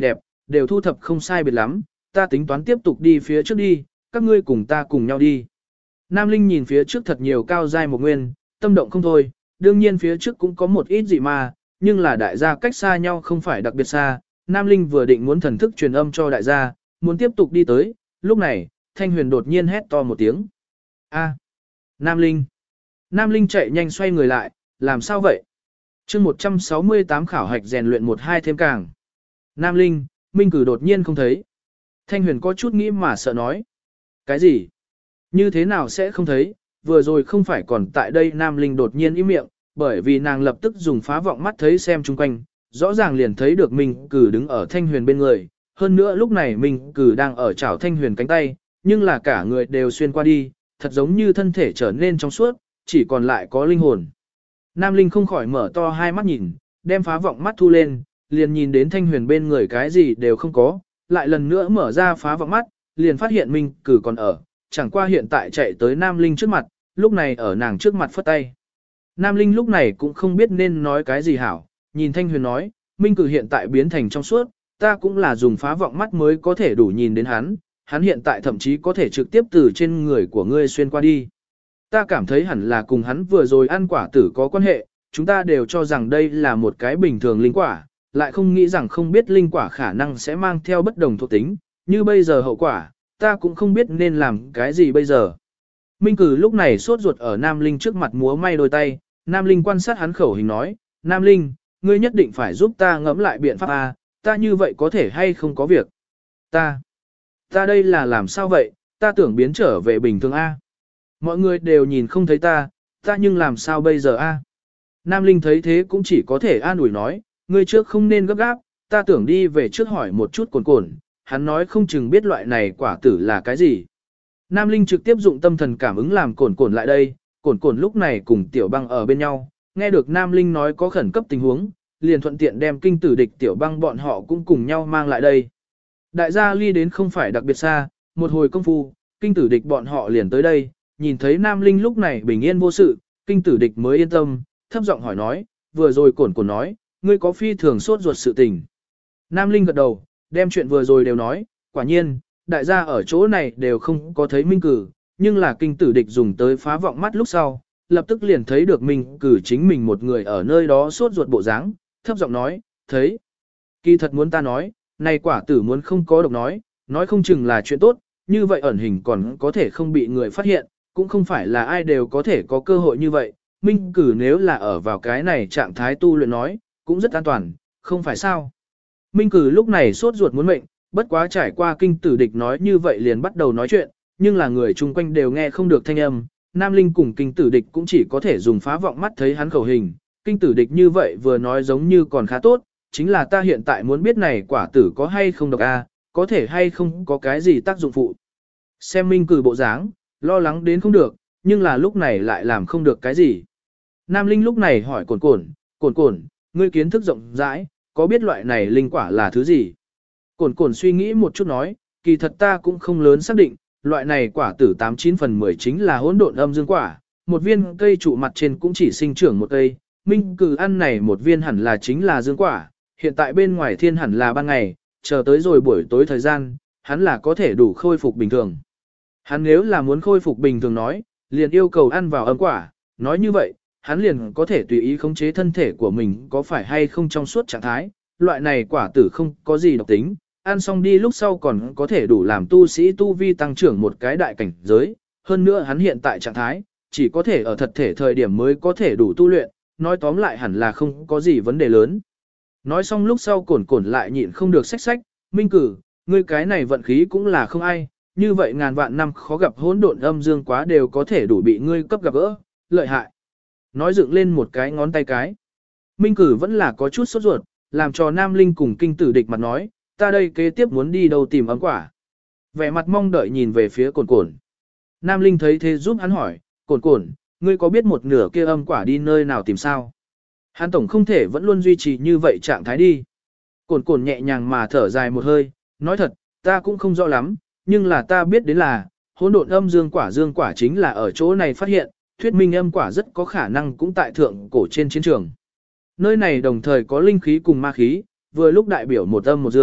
đều thu thập không sai biệt lắm, ta tính toán tiếp tục đi phía trước đi, các ngươi cùng ta cùng nhau đi. Nam Linh nhìn phía trước thật nhiều cao giai một nguyên, tâm động không thôi, đương nhiên phía trước cũng có một ít dị ma, nhưng là đại gia cách xa nhau không phải đặc biệt xa. Nam Linh vừa định muốn thần thức truyền âm cho đại gia, muốn tiếp tục đi tới, lúc này, Thanh Huyền đột nhiên hét to một tiếng. A, Nam Linh. Nam Linh chạy nhanh xoay người lại, làm sao vậy? chương 168 khảo hạch rèn luyện 1-2 thêm càng. Nam Linh, Minh Cử đột nhiên không thấy. Thanh Huyền có chút nghĩ mà sợ nói. Cái gì? Như thế nào sẽ không thấy? Vừa rồi không phải còn tại đây Nam Linh đột nhiên im miệng, bởi vì nàng lập tức dùng phá vọng mắt thấy xem chung quanh, rõ ràng liền thấy được Minh Cử đứng ở Thanh Huyền bên người. Hơn nữa lúc này Minh Cử đang ở chảo Thanh Huyền cánh tay, nhưng là cả người đều xuyên qua đi, thật giống như thân thể trở nên trong suốt, chỉ còn lại có linh hồn. Nam Linh không khỏi mở to hai mắt nhìn, đem phá vọng mắt thu lên, liền nhìn đến Thanh Huyền bên người cái gì đều không có, lại lần nữa mở ra phá vọng mắt, liền phát hiện Minh Cử còn ở, chẳng qua hiện tại chạy tới Nam Linh trước mặt, lúc này ở nàng trước mặt phất tay. Nam Linh lúc này cũng không biết nên nói cái gì hảo, nhìn Thanh Huyền nói, Minh Cử hiện tại biến thành trong suốt, ta cũng là dùng phá vọng mắt mới có thể đủ nhìn đến hắn hiện tại thậm chí có thể trực tiếp từ trên người của ngươi xuyên qua đi. Ta cảm thấy hẳn là cùng hắn vừa rồi ăn quả tử có quan hệ, chúng ta đều cho rằng đây là một cái bình thường linh quả, lại không nghĩ rằng không biết linh quả khả năng sẽ mang theo bất đồng thuộc tính, như bây giờ hậu quả, ta cũng không biết nên làm cái gì bây giờ. Minh Cử lúc này sốt ruột ở Nam Linh trước mặt múa may đôi tay, Nam Linh quan sát hắn khẩu hình nói, Nam Linh, ngươi nhất định phải giúp ta ngẫm lại biện pháp A, ta như vậy có thể hay không có việc. Ta đây là làm sao vậy, ta tưởng biến trở về bình thường A. Mọi người đều nhìn không thấy ta nhưng làm sao bây giờ A. Nam Linh thấy thế cũng chỉ có thể an ủi nói, ngươi trước không nên gấp gáp, ta tưởng đi về trước hỏi một chút Cổn Cổn, hắn nói không chừng biết loại này quả tử là cái gì. Nam Linh trực tiếp dụng tâm thần cảm ứng làm Cổn Cổn lại đây, Cổn Cổn lúc này cùng Tiểu Băng ở bên nhau, nghe được Nam Linh nói có khẩn cấp tình huống, liền thuận tiện đem kinh tử địch Tiểu Băng bọn họ cũng cùng nhau mang lại đây. Đại gia ly đến không phải đặc biệt xa, một hồi công phu, kinh tử địch bọn họ liền tới đây, nhìn thấy Nam Linh lúc này bình yên vô sự, kinh tử địch mới yên tâm, thấp giọng hỏi nói, vừa rồi Cổn Cổn nói, ngươi có phi thường sốt ruột sự tình. Nam Linh gật đầu, đem chuyện vừa rồi đều nói, quả nhiên, đại gia ở chỗ này đều không có thấy Minh Cử, nhưng là kinh tử địch dùng tới phá vọng mắt lúc sau, lập tức liền thấy được Minh Cử chính mình một người ở nơi đó sốt ruột bộ dáng, thấp giọng nói, thấy. Kỳ thật muốn ta nói, này quả tử muốn không có độc nói không chừng là chuyện tốt, như vậy ẩn hình còn có thể không bị người phát hiện, cũng không phải là ai đều có thể có cơ hội như vậy. Minh Cử nếu là ở vào cái này trạng thái tu luyện nói, cũng rất an toàn, không phải sao. Minh Cử lúc này sốt ruột muốn mệnh, bất quá trải qua kinh tử địch nói như vậy liền bắt đầu nói chuyện, nhưng là người chung quanh đều nghe không được thanh âm. Nam Linh cùng kinh tử địch cũng chỉ có thể dùng phá vọng mắt thấy hắn khẩu hình. Kinh tử địch như vậy vừa nói giống như còn khá tốt, chính là ta hiện tại muốn biết này quả tử có hay không độc a, có thể hay không có cái gì tác dụng phụ. Xem Minh Cử bộ dáng, lo lắng đến không được, nhưng là lúc này lại làm không được cái gì. Nam Linh lúc này hỏi Cổn Cổn, ngươi kiến thức rộng rãi, có biết loại này linh quả là thứ gì? Cổn Cổn suy nghĩ một chút nói, kỳ thật ta cũng không lớn xác định, loại này quả tử 89 phần 10 chính là hỗn độn âm dương quả, một viên cây trụ mặt trên cũng chỉ sinh trưởng một cây, Minh Cử ăn này một viên hẳn là chính là dương quả, hiện tại bên ngoài thiên hẳn là ban ngày, chờ tới rồi buổi tối thời gian, hắn là có thể đủ khôi phục bình thường. Hắn nếu là muốn khôi phục bình thường nói, liền yêu cầu ăn vào âm quả, nói như vậy, hắn liền có thể tùy ý khống chế thân thể của mình có phải hay không trong suốt trạng thái, loại này quả tử không có gì độc tính, ăn xong đi lúc sau còn có thể đủ làm tu sĩ tu vi tăng trưởng một cái đại cảnh giới, hơn nữa hắn hiện tại trạng thái, chỉ có thể ở thật thể thời điểm mới có thể đủ tu luyện, nói tóm lại hẳn là không có gì vấn đề lớn. Nói xong lúc sau Cổn lại nhịn không được xách, Minh Cử, ngươi cái này vận khí cũng là không ai, như vậy ngàn vạn năm khó gặp hỗn độn âm dương quá đều có thể đủ bị ngươi cấp gặp gỡ, lợi hại. Nói dựng lên một cái ngón tay cái. Minh Cử vẫn là có chút sốt ruột, làm cho Nam Linh cùng kinh tử địch mặt nói, ta đây kế tiếp muốn đi đâu tìm ấm quả. Vẻ mặt mong đợi nhìn về phía Cổn. Nam Linh thấy thế giúp hắn hỏi, Cổn, ngươi có biết một nửa kia âm quả đi nơi nào tìm sao? Hắn tổng không thể vẫn luôn duy trì như vậy trạng thái đi. Cổn nhẹ nhàng mà thở dài một hơi, nói thật, ta cũng không rõ lắm, nhưng là ta biết đến là, hỗn độn âm dương quả chính là ở chỗ này phát hiện, thuyết minh âm quả rất có khả năng cũng tại thượng cổ trên chiến trường. Nơi này đồng thời có linh khí cùng ma khí, vừa lúc đại biểu một âm một dương,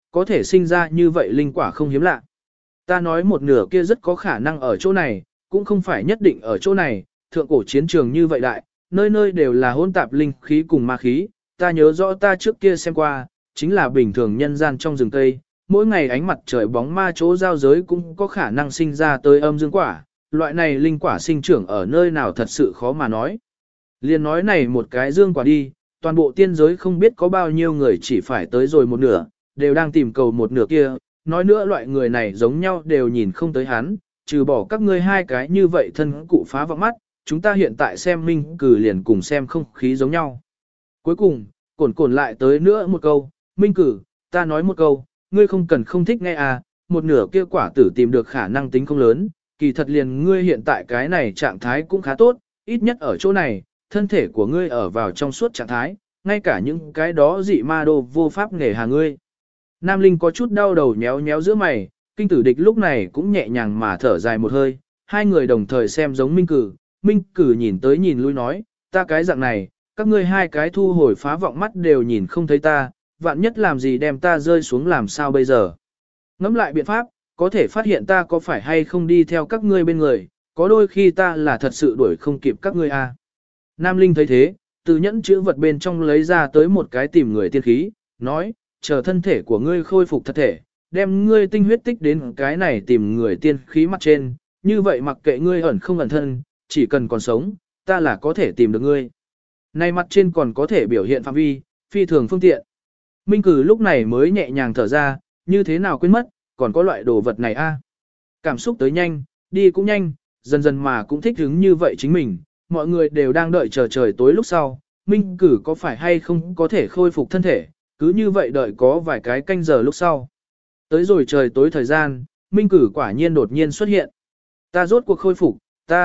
có thể sinh ra như vậy linh quả không hiếm lạ. Ta nói một nửa kia rất có khả năng ở chỗ này, cũng không phải nhất định ở chỗ này, thượng cổ chiến trường như vậy đại, nơi nơi đều là hỗn tạp linh khí cùng ma khí, ta nhớ rõ ta trước kia xem qua, chính là bình thường nhân gian trong rừng Tây, mỗi ngày ánh mặt trời bóng ma chỗ giao giới cũng có khả năng sinh ra tới âm dương quả, loại này linh quả sinh trưởng ở nơi nào thật sự khó mà nói. Liên nói này một cái dương quả đi, toàn bộ tiên giới không biết có bao nhiêu người chỉ phải tới rồi một nửa, đều đang tìm cầu một nửa kia, nói nữa loại người này giống nhau đều nhìn không tới hắn, trừ bỏ các ngươi hai cái như vậy thân cụ phá vọng mắt, chúng ta hiện tại xem minh cử liền cùng xem không khí giống nhau. Cuối cùng, cổn lại tới nữa một câu, minh cử, ta nói một câu, ngươi không cần không thích nghe à, một nửa kia quả tử tìm được khả năng tính không lớn, kỳ thật liền ngươi hiện tại cái này trạng thái cũng khá tốt, ít nhất ở chỗ này, thân thể của ngươi ở vào trong suốt trạng thái, ngay cả những cái đó dị ma đô vô pháp nghề hà ngươi. Nam Linh có chút đau đầu nhéo nhéo giữa mày, kinh tử địch lúc này cũng nhẹ nhàng mà thở dài một hơi, hai người đồng thời xem giống Minh Cử nhìn tới nhìn lui nói, ta cái dạng này, các ngươi hai cái thu hồi phá vọng mắt đều nhìn không thấy ta, vạn nhất làm gì đem ta rơi xuống làm sao bây giờ. Ngẫm lại biện pháp, có thể phát hiện ta có phải hay không đi theo các ngươi bên người, có đôi khi ta là thật sự đuổi không kịp các ngươi à. Nam Linh thấy thế, từ nhẫn chữ vật bên trong lấy ra tới một cái tìm người tiên khí, nói, chờ thân thể của ngươi khôi phục thật thể, đem ngươi tinh huyết tích đến cái này tìm người tiên khí mặt trên, như vậy mặc kệ ngươi ẩn không ẩn thân, chỉ cần còn sống, ta là có thể tìm được ngươi. Này mặt trên còn có thể biểu hiện phạm vi, phi thường phương tiện. Minh Cử lúc này mới nhẹ nhàng thở ra, như thế nào quên mất, còn có loại đồ vật này a. Cảm xúc tới nhanh, đi cũng nhanh, dần dần mà cũng thích hứng như vậy chính mình, mọi người đều đang đợi chờ trời tối lúc sau, Minh Cử có phải hay không có thể khôi phục thân thể, cứ như vậy đợi có vài cái canh giờ lúc sau. Tới rồi trời tối thời gian, Minh Cử quả nhiên đột nhiên xuất hiện. Ta rốt cuộc khôi phục,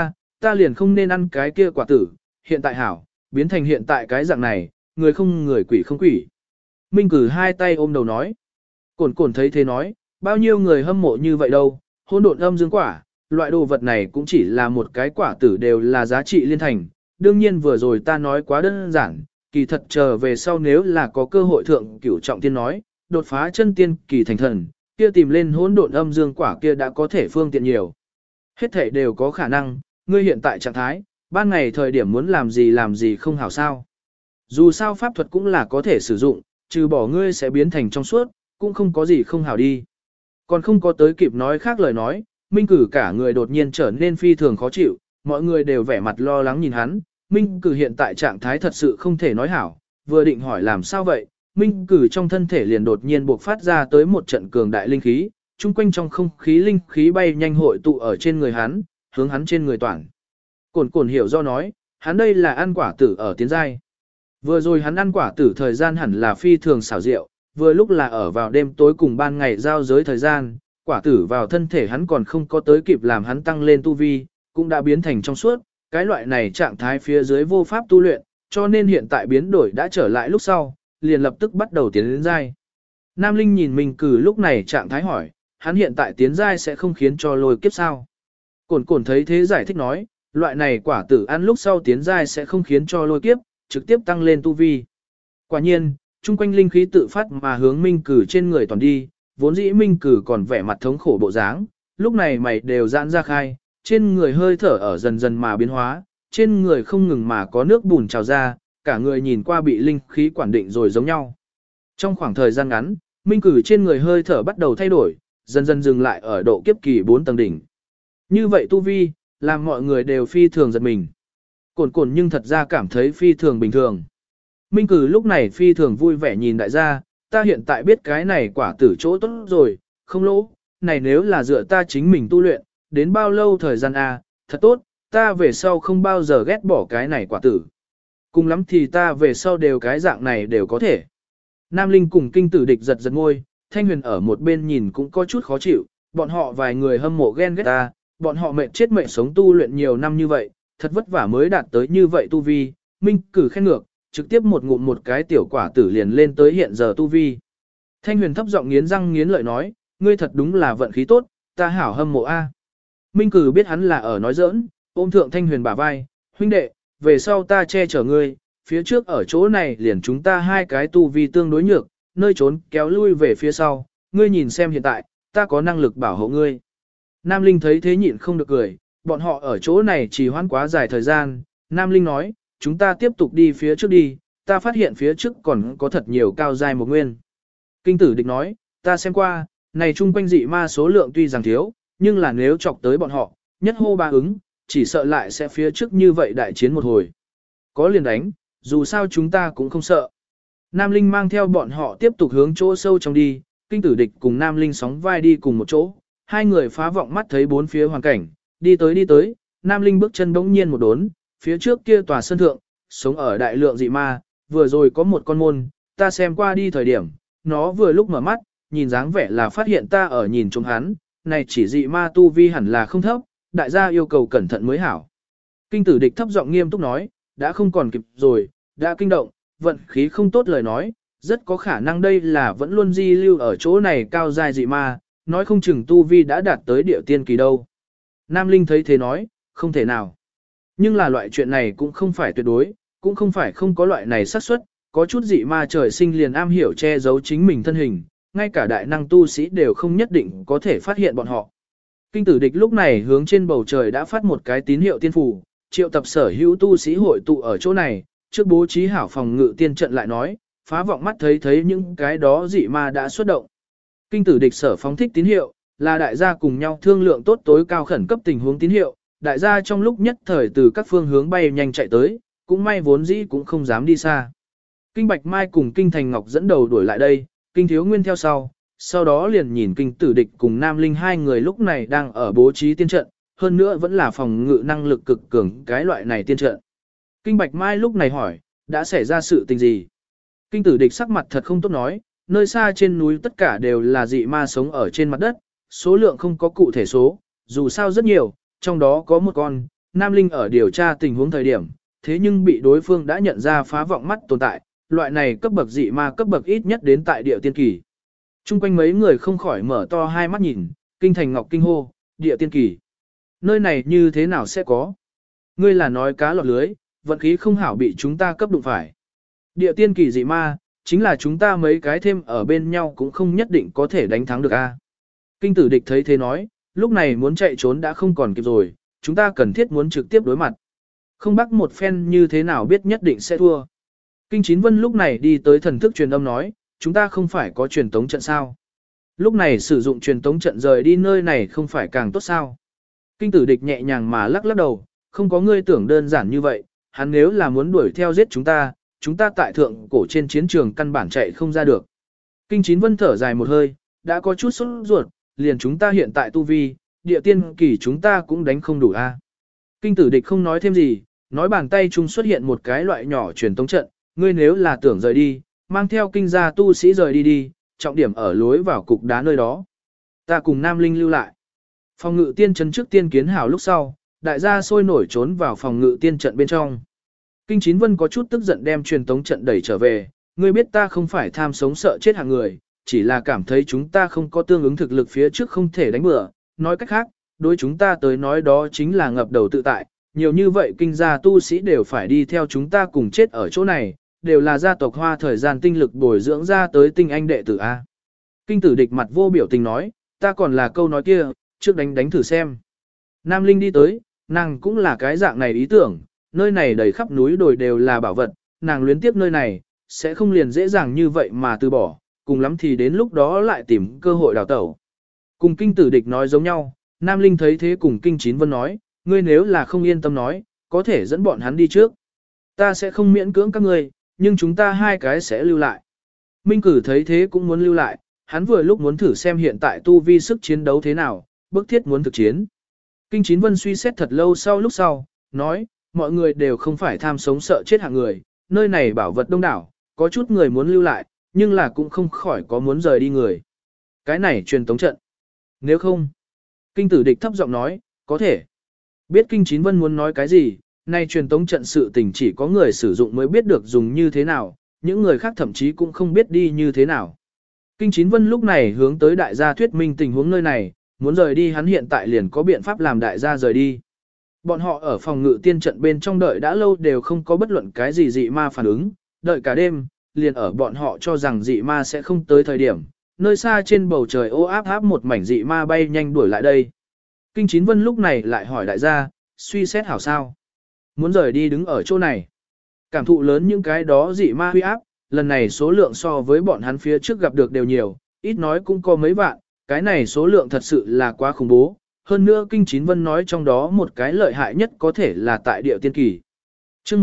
ta liền không nên ăn cái kia quả tử, hiện tại hảo, biến thành hiện tại cái dạng này, người không người quỷ không quỷ. Minh Cử hai tay ôm đầu nói. Cổn thấy thế nói, bao nhiêu người hâm mộ như vậy đâu, hỗn độn âm dương quả, loại đồ vật này cũng chỉ là một cái quả tử đều là giá trị liên thành. Đương nhiên vừa rồi ta nói quá đơn giản, kỳ thật chờ về sau nếu là có cơ hội thượng cửu trọng tiên nói, đột phá chân tiên kỳ thành thần, kia tìm lên hỗn độn âm dương quả kia đã có thể phương tiện nhiều. Hết thể đều có khả năng, ngươi hiện tại trạng thái, ban ngày thời điểm muốn làm gì không hảo sao. Dù sao pháp thuật cũng là có thể sử dụng, trừ bỏ ngươi sẽ biến thành trong suốt, cũng không có gì không hảo đi. Còn không có tới kịp nói khác lời nói, Minh Cử cả người đột nhiên trở nên phi thường khó chịu, mọi người đều vẻ mặt lo lắng nhìn hắn. Minh Cử hiện tại trạng thái thật sự không thể nói hảo, vừa định hỏi làm sao vậy, Minh Cử trong thân thể liền đột nhiên buộc phát ra tới một trận cường đại linh khí, chung quanh trong không khí linh khí bay nhanh hội tụ ở trên người hắn, hướng hắn trên người toàn. Cổn hiểu do nói, hắn đây là ăn quả tử ở tiến giai. Vừa rồi hắn ăn quả tử thời gian hẳn là phi thường xảo diệu, vừa lúc là ở vào đêm tối cùng ban ngày giao giới thời gian, quả tử vào thân thể hắn còn không có tới kịp làm hắn tăng lên tu vi, cũng đã biến thành trong suốt, cái loại này trạng thái phía dưới vô pháp tu luyện, cho nên hiện tại biến đổi đã trở lại lúc sau, liền lập tức bắt đầu tiến đến giai. Nam Linh nhìn Minh Cử lúc này trạng thái hỏi, hắn hiện tại tiến giai sẽ không khiến cho lôi kiếp sao? Cổn thấy thế giải thích nói, loại này quả tử ăn lúc sau tiến giai sẽ không khiến cho lôi kiếp, trực tiếp tăng lên tu vi. Quả nhiên, chung quanh linh khí tự phát mà hướng Minh Cử trên người toàn đi, vốn dĩ Minh Cử còn vẻ mặt thống khổ bộ dáng, lúc này mày đều giãn ra khai, trên người hơi thở ở dần dần mà biến hóa, trên người không ngừng mà có nước bùn trào ra, cả người nhìn qua bị linh khí quản định rồi giống nhau. Trong khoảng thời gian ngắn, Minh Cử trên người hơi thở bắt đầu thay đổi, dần dần dừng lại ở độ kiếp kỳ 4 tầng đỉnh. Như vậy tu vi, làm mọi người đều phi thường giật mình. Cổn nhưng thật ra cảm thấy phi thường bình thường. Minh Cử lúc này phi thường vui vẻ nhìn đại gia, ta hiện tại biết cái này quả tử chỗ tốt rồi, không lỗ, này nếu là dựa ta chính mình tu luyện, đến bao lâu thời gian a, thật tốt, ta về sau không bao giờ ghét bỏ cái này quả tử. Cùng lắm thì ta về sau đều cái dạng này đều có thể. Nam Linh cùng kinh tử địch giật giật ngôi, Thanh Huyền ở một bên nhìn cũng có chút khó chịu, bọn họ vài người hâm mộ ghen ghét ta, bọn họ mệt chết mệt sống tu luyện nhiều năm như vậy, thật vất vả mới đạt tới như vậy tu vi, Minh Cử khen ngược, trực tiếp một ngụm một cái tiểu quả tử liền lên tới hiện giờ tu vi. Thanh Huyền thấp giọng nghiến răng nghiến lợi nói, ngươi thật đúng là vận khí tốt, ta hảo hâm mộ a. Minh Cử biết hắn là ở nói giỡn, ôm thượng Thanh Huyền bả vai, huynh đệ, về sau ta che chở ngươi, phía trước ở chỗ này liền chúng ta hai cái tu vi tương đối nhược, nơi trốn kéo lui về phía sau, ngươi nhìn xem hiện tại, ta có năng lực bảo hộ ngươi. Nam Linh thấy thế nhịn không được cười, bọn họ ở chỗ này chỉ hoãn quá dài thời gian. Nam Linh nói, chúng ta tiếp tục đi phía trước đi, ta phát hiện phía trước còn có thật nhiều cao giai một nguyên. Kinh tử địch nói, ta xem qua, này chung quanh dị ma số lượng tuy rằng thiếu, nhưng là nếu chọc tới bọn họ, nhất hô ba ứng, chỉ sợ lại sẽ phía trước như vậy đại chiến một hồi. Có liền đánh, dù sao chúng ta cũng không sợ. Nam Linh mang theo bọn họ tiếp tục hướng chỗ sâu trong đi, kinh tử địch cùng Nam Linh sóng vai đi cùng một chỗ, hai người phá vọng mắt thấy bốn phía hoàn cảnh, đi tới, Nam Linh bước chân bỗng nhiên một đốn, phía trước kia tòa sân thượng, sống ở đại lượng dị ma, vừa rồi có một con môn, ta xem qua đi thời điểm, nó vừa lúc mở mắt, nhìn dáng vẻ là phát hiện ta ở nhìn trông hắn, này chỉ dị ma tu vi hẳn là không thấp, đại gia yêu cầu cẩn thận mới hảo. Kinh tử địch thấp giọng nghiêm túc nói, đã không còn kịp rồi, đã kinh động, vận khí không tốt lời nói, rất có khả năng đây là vẫn luôn di lưu ở chỗ này cao dài dị ma, nói không chừng tu vi đã đạt tới địa tiên kỳ đâu. Nam Linh thấy thế nói, không thể nào. Nhưng là loại chuyện này cũng không phải tuyệt đối, cũng không phải không có loại này xác suất, có chút dị ma trời sinh liền am hiểu che giấu chính mình thân hình, ngay cả đại năng tu sĩ đều không nhất định có thể phát hiện bọn họ. Kinh tử địch lúc này hướng trên bầu trời đã phát một cái tín hiệu tiên phủ, triệu tập sở hữu tu sĩ hội tụ ở chỗ này, trước bố trí hảo phòng ngự tiên trận lại nói, phá vọng mắt thấy những cái đó dị ma đã xuất động. Kinh tử địch sở phóng thích tín hiệu, là đại gia cùng nhau thương lượng tốt tối cao khẩn cấp tình huống tín hiệu, đại gia trong lúc nhất thời từ các phương hướng bay nhanh chạy tới, cũng may vốn dĩ cũng không dám đi xa. Kinh Bạch Mai cùng Kinh Thành Ngọc dẫn đầu đuổi lại đây, Kinh Thiếu Nguyên theo sau đó liền nhìn Kinh Tử Địch cùng Nam Linh hai người lúc này đang ở bố trí tiên trận, hơn nữa vẫn là phòng ngự năng lực cực cường cái loại này tiên trận. Kinh Bạch Mai lúc này hỏi, đã xảy ra sự tình gì? Kinh Tử Địch sắc mặt thật không tốt nói, nơi xa trên núi tất cả đều là dị ma sống ở trên mặt đất, số lượng không có cụ thể số, dù sao rất nhiều, trong đó có một con, Nam Linh ở điều tra tình huống thời điểm, thế nhưng bị đối phương đã nhận ra phá vọng mắt tồn tại, loại này cấp bậc dị ma cấp bậc ít nhất đến tại địa tiên kỳ. Trung quanh mấy người không khỏi mở to hai mắt nhìn, Kinh Thành Ngọc kinh hô, địa tiên kỳ. Nơi này như thế nào sẽ có? Ngươi là nói cá lọt lưới, vận khí không hảo bị chúng ta cấp đụng phải. Địa tiên kỳ dị ma, chính là chúng ta mấy cái thêm ở bên nhau cũng không nhất định có thể đánh thắng được a. Kinh Tử Địch thấy thế nói, lúc này muốn chạy trốn đã không còn kịp rồi, chúng ta cần thiết muốn trực tiếp đối mặt. Không bắt một phen như thế nào biết nhất định sẽ thua. Kinh Chín Vân lúc này đi tới thần thức truyền âm nói, chúng ta không phải có truyền tống trận sao. Lúc này sử dụng truyền tống trận rời đi nơi này không phải càng tốt sao. Kinh Tử Địch nhẹ nhàng mà lắc lắc đầu, không có ngươi tưởng đơn giản như vậy, hắn nếu là muốn đuổi theo giết chúng ta tại thượng cổ trên chiến trường căn bản chạy không ra được. Kinh Chín Vân thở dài một hơi, đã có chút sốt ruột, liền chúng ta hiện tại tu vi, địa tiên kỳ chúng ta cũng đánh không đủ a. Kinh Tử Địch không nói thêm gì, nói bàn tay chung xuất hiện một cái loại nhỏ truyền tống trận, ngươi nếu là tưởng rời đi, mang theo kinh gia tu sĩ rời đi đi, trọng điểm ở lối vào cục đá nơi đó. Ta cùng Nam Linh lưu lại. Phòng ngự tiên trận trước tiên kiến hảo lúc sau, đại gia sôi nổi trốn vào phòng ngự tiên trận bên trong. Kinh Chín Vân có chút tức giận đem truyền tống trận đẩy trở về, ngươi biết ta không phải tham sống sợ chết hạng người, chỉ là cảm thấy chúng ta không có tương ứng thực lực phía trước không thể đánh bừa, nói cách khác, đối chúng ta tới nói đó chính là ngập đầu tự tại, nhiều như vậy kinh gia tu sĩ đều phải đi theo chúng ta cùng chết ở chỗ này, đều là gia tộc Hoa thời gian tinh lực bồi dưỡng ra tới tinh anh đệ tử A. Kinh Tử Địch mặt vô biểu tình nói, ta còn là câu nói kia, trước đánh thử xem. Nam Linh đi tới, nàng cũng là cái dạng này ý tưởng, nơi này đầy khắp núi đồi đều là bảo vật, nàng luyến tiếp nơi này, sẽ không liền dễ dàng như vậy mà từ bỏ, cùng lắm thì đến lúc đó lại tìm cơ hội đào tẩu. Cùng Kinh Tử Địch nói giống nhau, Nam Linh thấy thế cùng Kinh Chín Vân nói, ngươi nếu là không yên tâm nói, có thể dẫn bọn hắn đi trước. Ta sẽ không miễn cưỡng các ngươi, nhưng chúng ta hai cái sẽ lưu lại. Minh Cử thấy thế cũng muốn lưu lại, hắn vừa lúc muốn thử xem hiện tại tu vi sức chiến đấu thế nào, bức thiết muốn thực chiến. Kinh Chín Vân suy xét thật lâu lúc sau, nói, mọi người đều không phải tham sống sợ chết hạng người, nơi này bảo vật đông đảo, có chút người muốn lưu lại, nhưng là cũng không khỏi có muốn rời đi người. Cái này truyền tống trận. Nếu không, Kinh Tử Địch thấp giọng nói, có thể. Biết Kinh Chín Vân muốn nói cái gì, nay truyền tống trận sự tình chỉ có người sử dụng mới biết được dùng như thế nào, những người khác thậm chí cũng không biết đi như thế nào. Kinh Chín Vân lúc này hướng tới đại gia thuyết minh tình huống nơi này, muốn rời đi hắn hiện tại liền có biện pháp làm đại gia rời đi. Bọn họ ở phòng ngự tiên trận bên trong đợi đã lâu đều không có bất luận cái gì dị ma phản ứng, đợi cả đêm, liền ở bọn họ cho rằng dị ma sẽ không tới thời điểm, nơi xa trên bầu trời ô áp áp một mảnh dị ma bay nhanh đuổi lại đây. Kinh Chín Vân lúc này lại hỏi đại gia, suy xét hảo sao. Muốn rời đi đứng ở chỗ này. Cảm thụ lớn những cái đó dị ma huy áp, lần này số lượng so với bọn hắn phía trước gặp được đều nhiều, ít nói cũng có mấy vạn, cái này số lượng thật sự là quá khủng bố. Hơn nữa Kinh Chín Vân nói trong đó một cái lợi hại nhất có thể là tại địa tiên kỳ. chương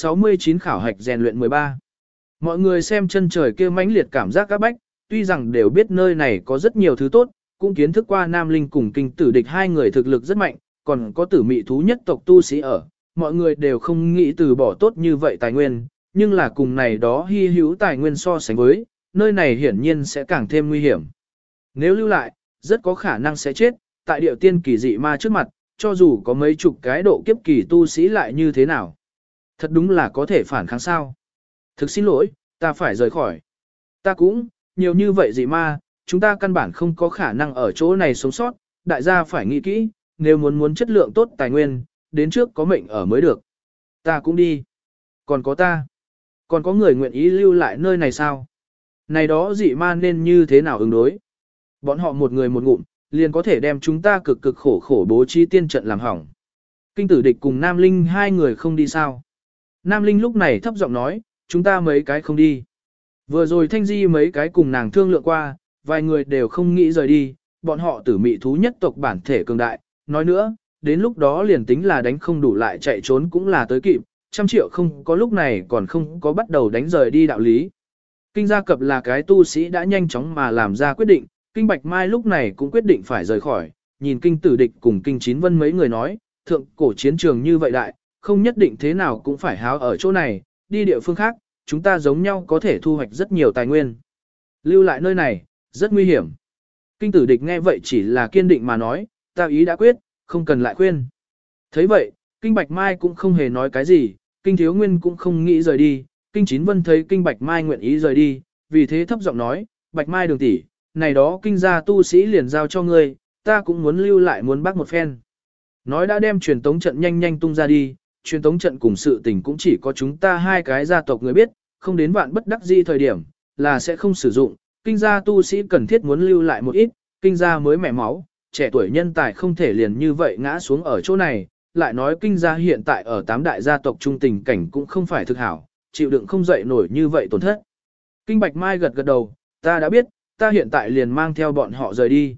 169 khảo hạch rèn luyện 13. Mọi người xem chân trời kia mãnh liệt cảm giác các bách, tuy rằng đều biết nơi này có rất nhiều thứ tốt, cũng kiến thức qua Nam Linh cùng Kinh Tử Địch hai người thực lực rất mạnh, còn có tử mị thú nhất tộc tu sĩ ở, mọi người đều không nghĩ từ bỏ tốt như vậy tài nguyên, nhưng là cùng này đó hy hữu tài nguyên so sánh với, nơi này hiển nhiên sẽ càng thêm nguy hiểm. Nếu lưu lại, rất có khả năng sẽ chết, tại địa tiên kỳ dị ma trước mặt, cho dù có mấy chục cái độ kiếp kỳ tu sĩ lại như thế nào. Thật đúng là có thể phản kháng sao. Thực xin lỗi, ta phải rời khỏi. Ta cũng, nhiều như vậy dị ma, chúng ta căn bản không có khả năng ở chỗ này sống sót, đại gia phải nghĩ kỹ, nếu muốn chất lượng tốt tài nguyên, đến trước có mệnh ở mới được. Ta cũng đi. Còn có ta. Còn có người nguyện ý lưu lại nơi này sao? Này đó dị ma nên như thế nào ứng đối? Bọn họ một người một ngụm, liền có thể đem chúng ta cực cực khổ khổ bố trí tiên trận làm hỏng. Kinh Tử Địch cùng Nam Linh hai người không đi sao? Nam Linh lúc này thấp giọng nói, chúng ta mấy cái không đi. Vừa rồi Thanh Di mấy cái cùng nàng thương lượng qua, vài người đều không nghĩ rời đi, bọn họ tử mị thú nhất tộc bản thể cường đại. Nói nữa, đến lúc đó liền tính là đánh không đủ lại chạy trốn cũng là tới kịp, 100 triệu không có lúc này còn không có bắt đầu đánh rời đi đạo lý. Kinh Gia Cập là cái tu sĩ đã nhanh chóng mà làm ra quyết định, Kinh Bạch Mai lúc này cũng quyết định phải rời khỏi, nhìn Kinh Tử Địch cùng Kinh Chín Vân mấy người nói, thượng cổ chiến trường như vậy đại, không nhất định thế nào cũng phải háo ở chỗ này, đi địa phương khác, chúng ta giống nhau có thể thu hoạch rất nhiều tài nguyên. Lưu lại nơi này, rất nguy hiểm. Kinh Tử Địch nghe vậy chỉ là kiên định mà nói, ta ý đã quyết, không cần lại khuyên. Thấy vậy, Kinh Bạch Mai cũng không hề nói cái gì, Kinh Thiếu Nguyên cũng không nghĩ rời đi, Kinh Chín Vân thấy Kinh Bạch Mai nguyện ý rời đi, vì thế thấp giọng nói, Bạch Mai đường tỷ, này đó kinh gia tu sĩ liền giao cho ngươi, ta cũng muốn lưu lại muốn bác một phen. Nói đã đem truyền tống trận nhanh nhanh tung ra đi, truyền tống trận cùng sự tình cũng chỉ có chúng ta hai cái gia tộc người biết, không đến vạn bất đắc di thời điểm, là sẽ không sử dụng, kinh gia tu sĩ cần thiết muốn lưu lại một ít, kinh gia mới mẻ máu, trẻ tuổi nhân tài không thể liền như vậy ngã xuống ở chỗ này, lại nói kinh gia hiện tại ở 8 đại gia tộc trung tình cảnh cũng không phải thực hảo, chịu đựng không dậy nổi như vậy tổn thất. Kinh Bạch Mai gật gật đầu, ta đã biết, ta hiện tại liền mang theo bọn họ rời đi.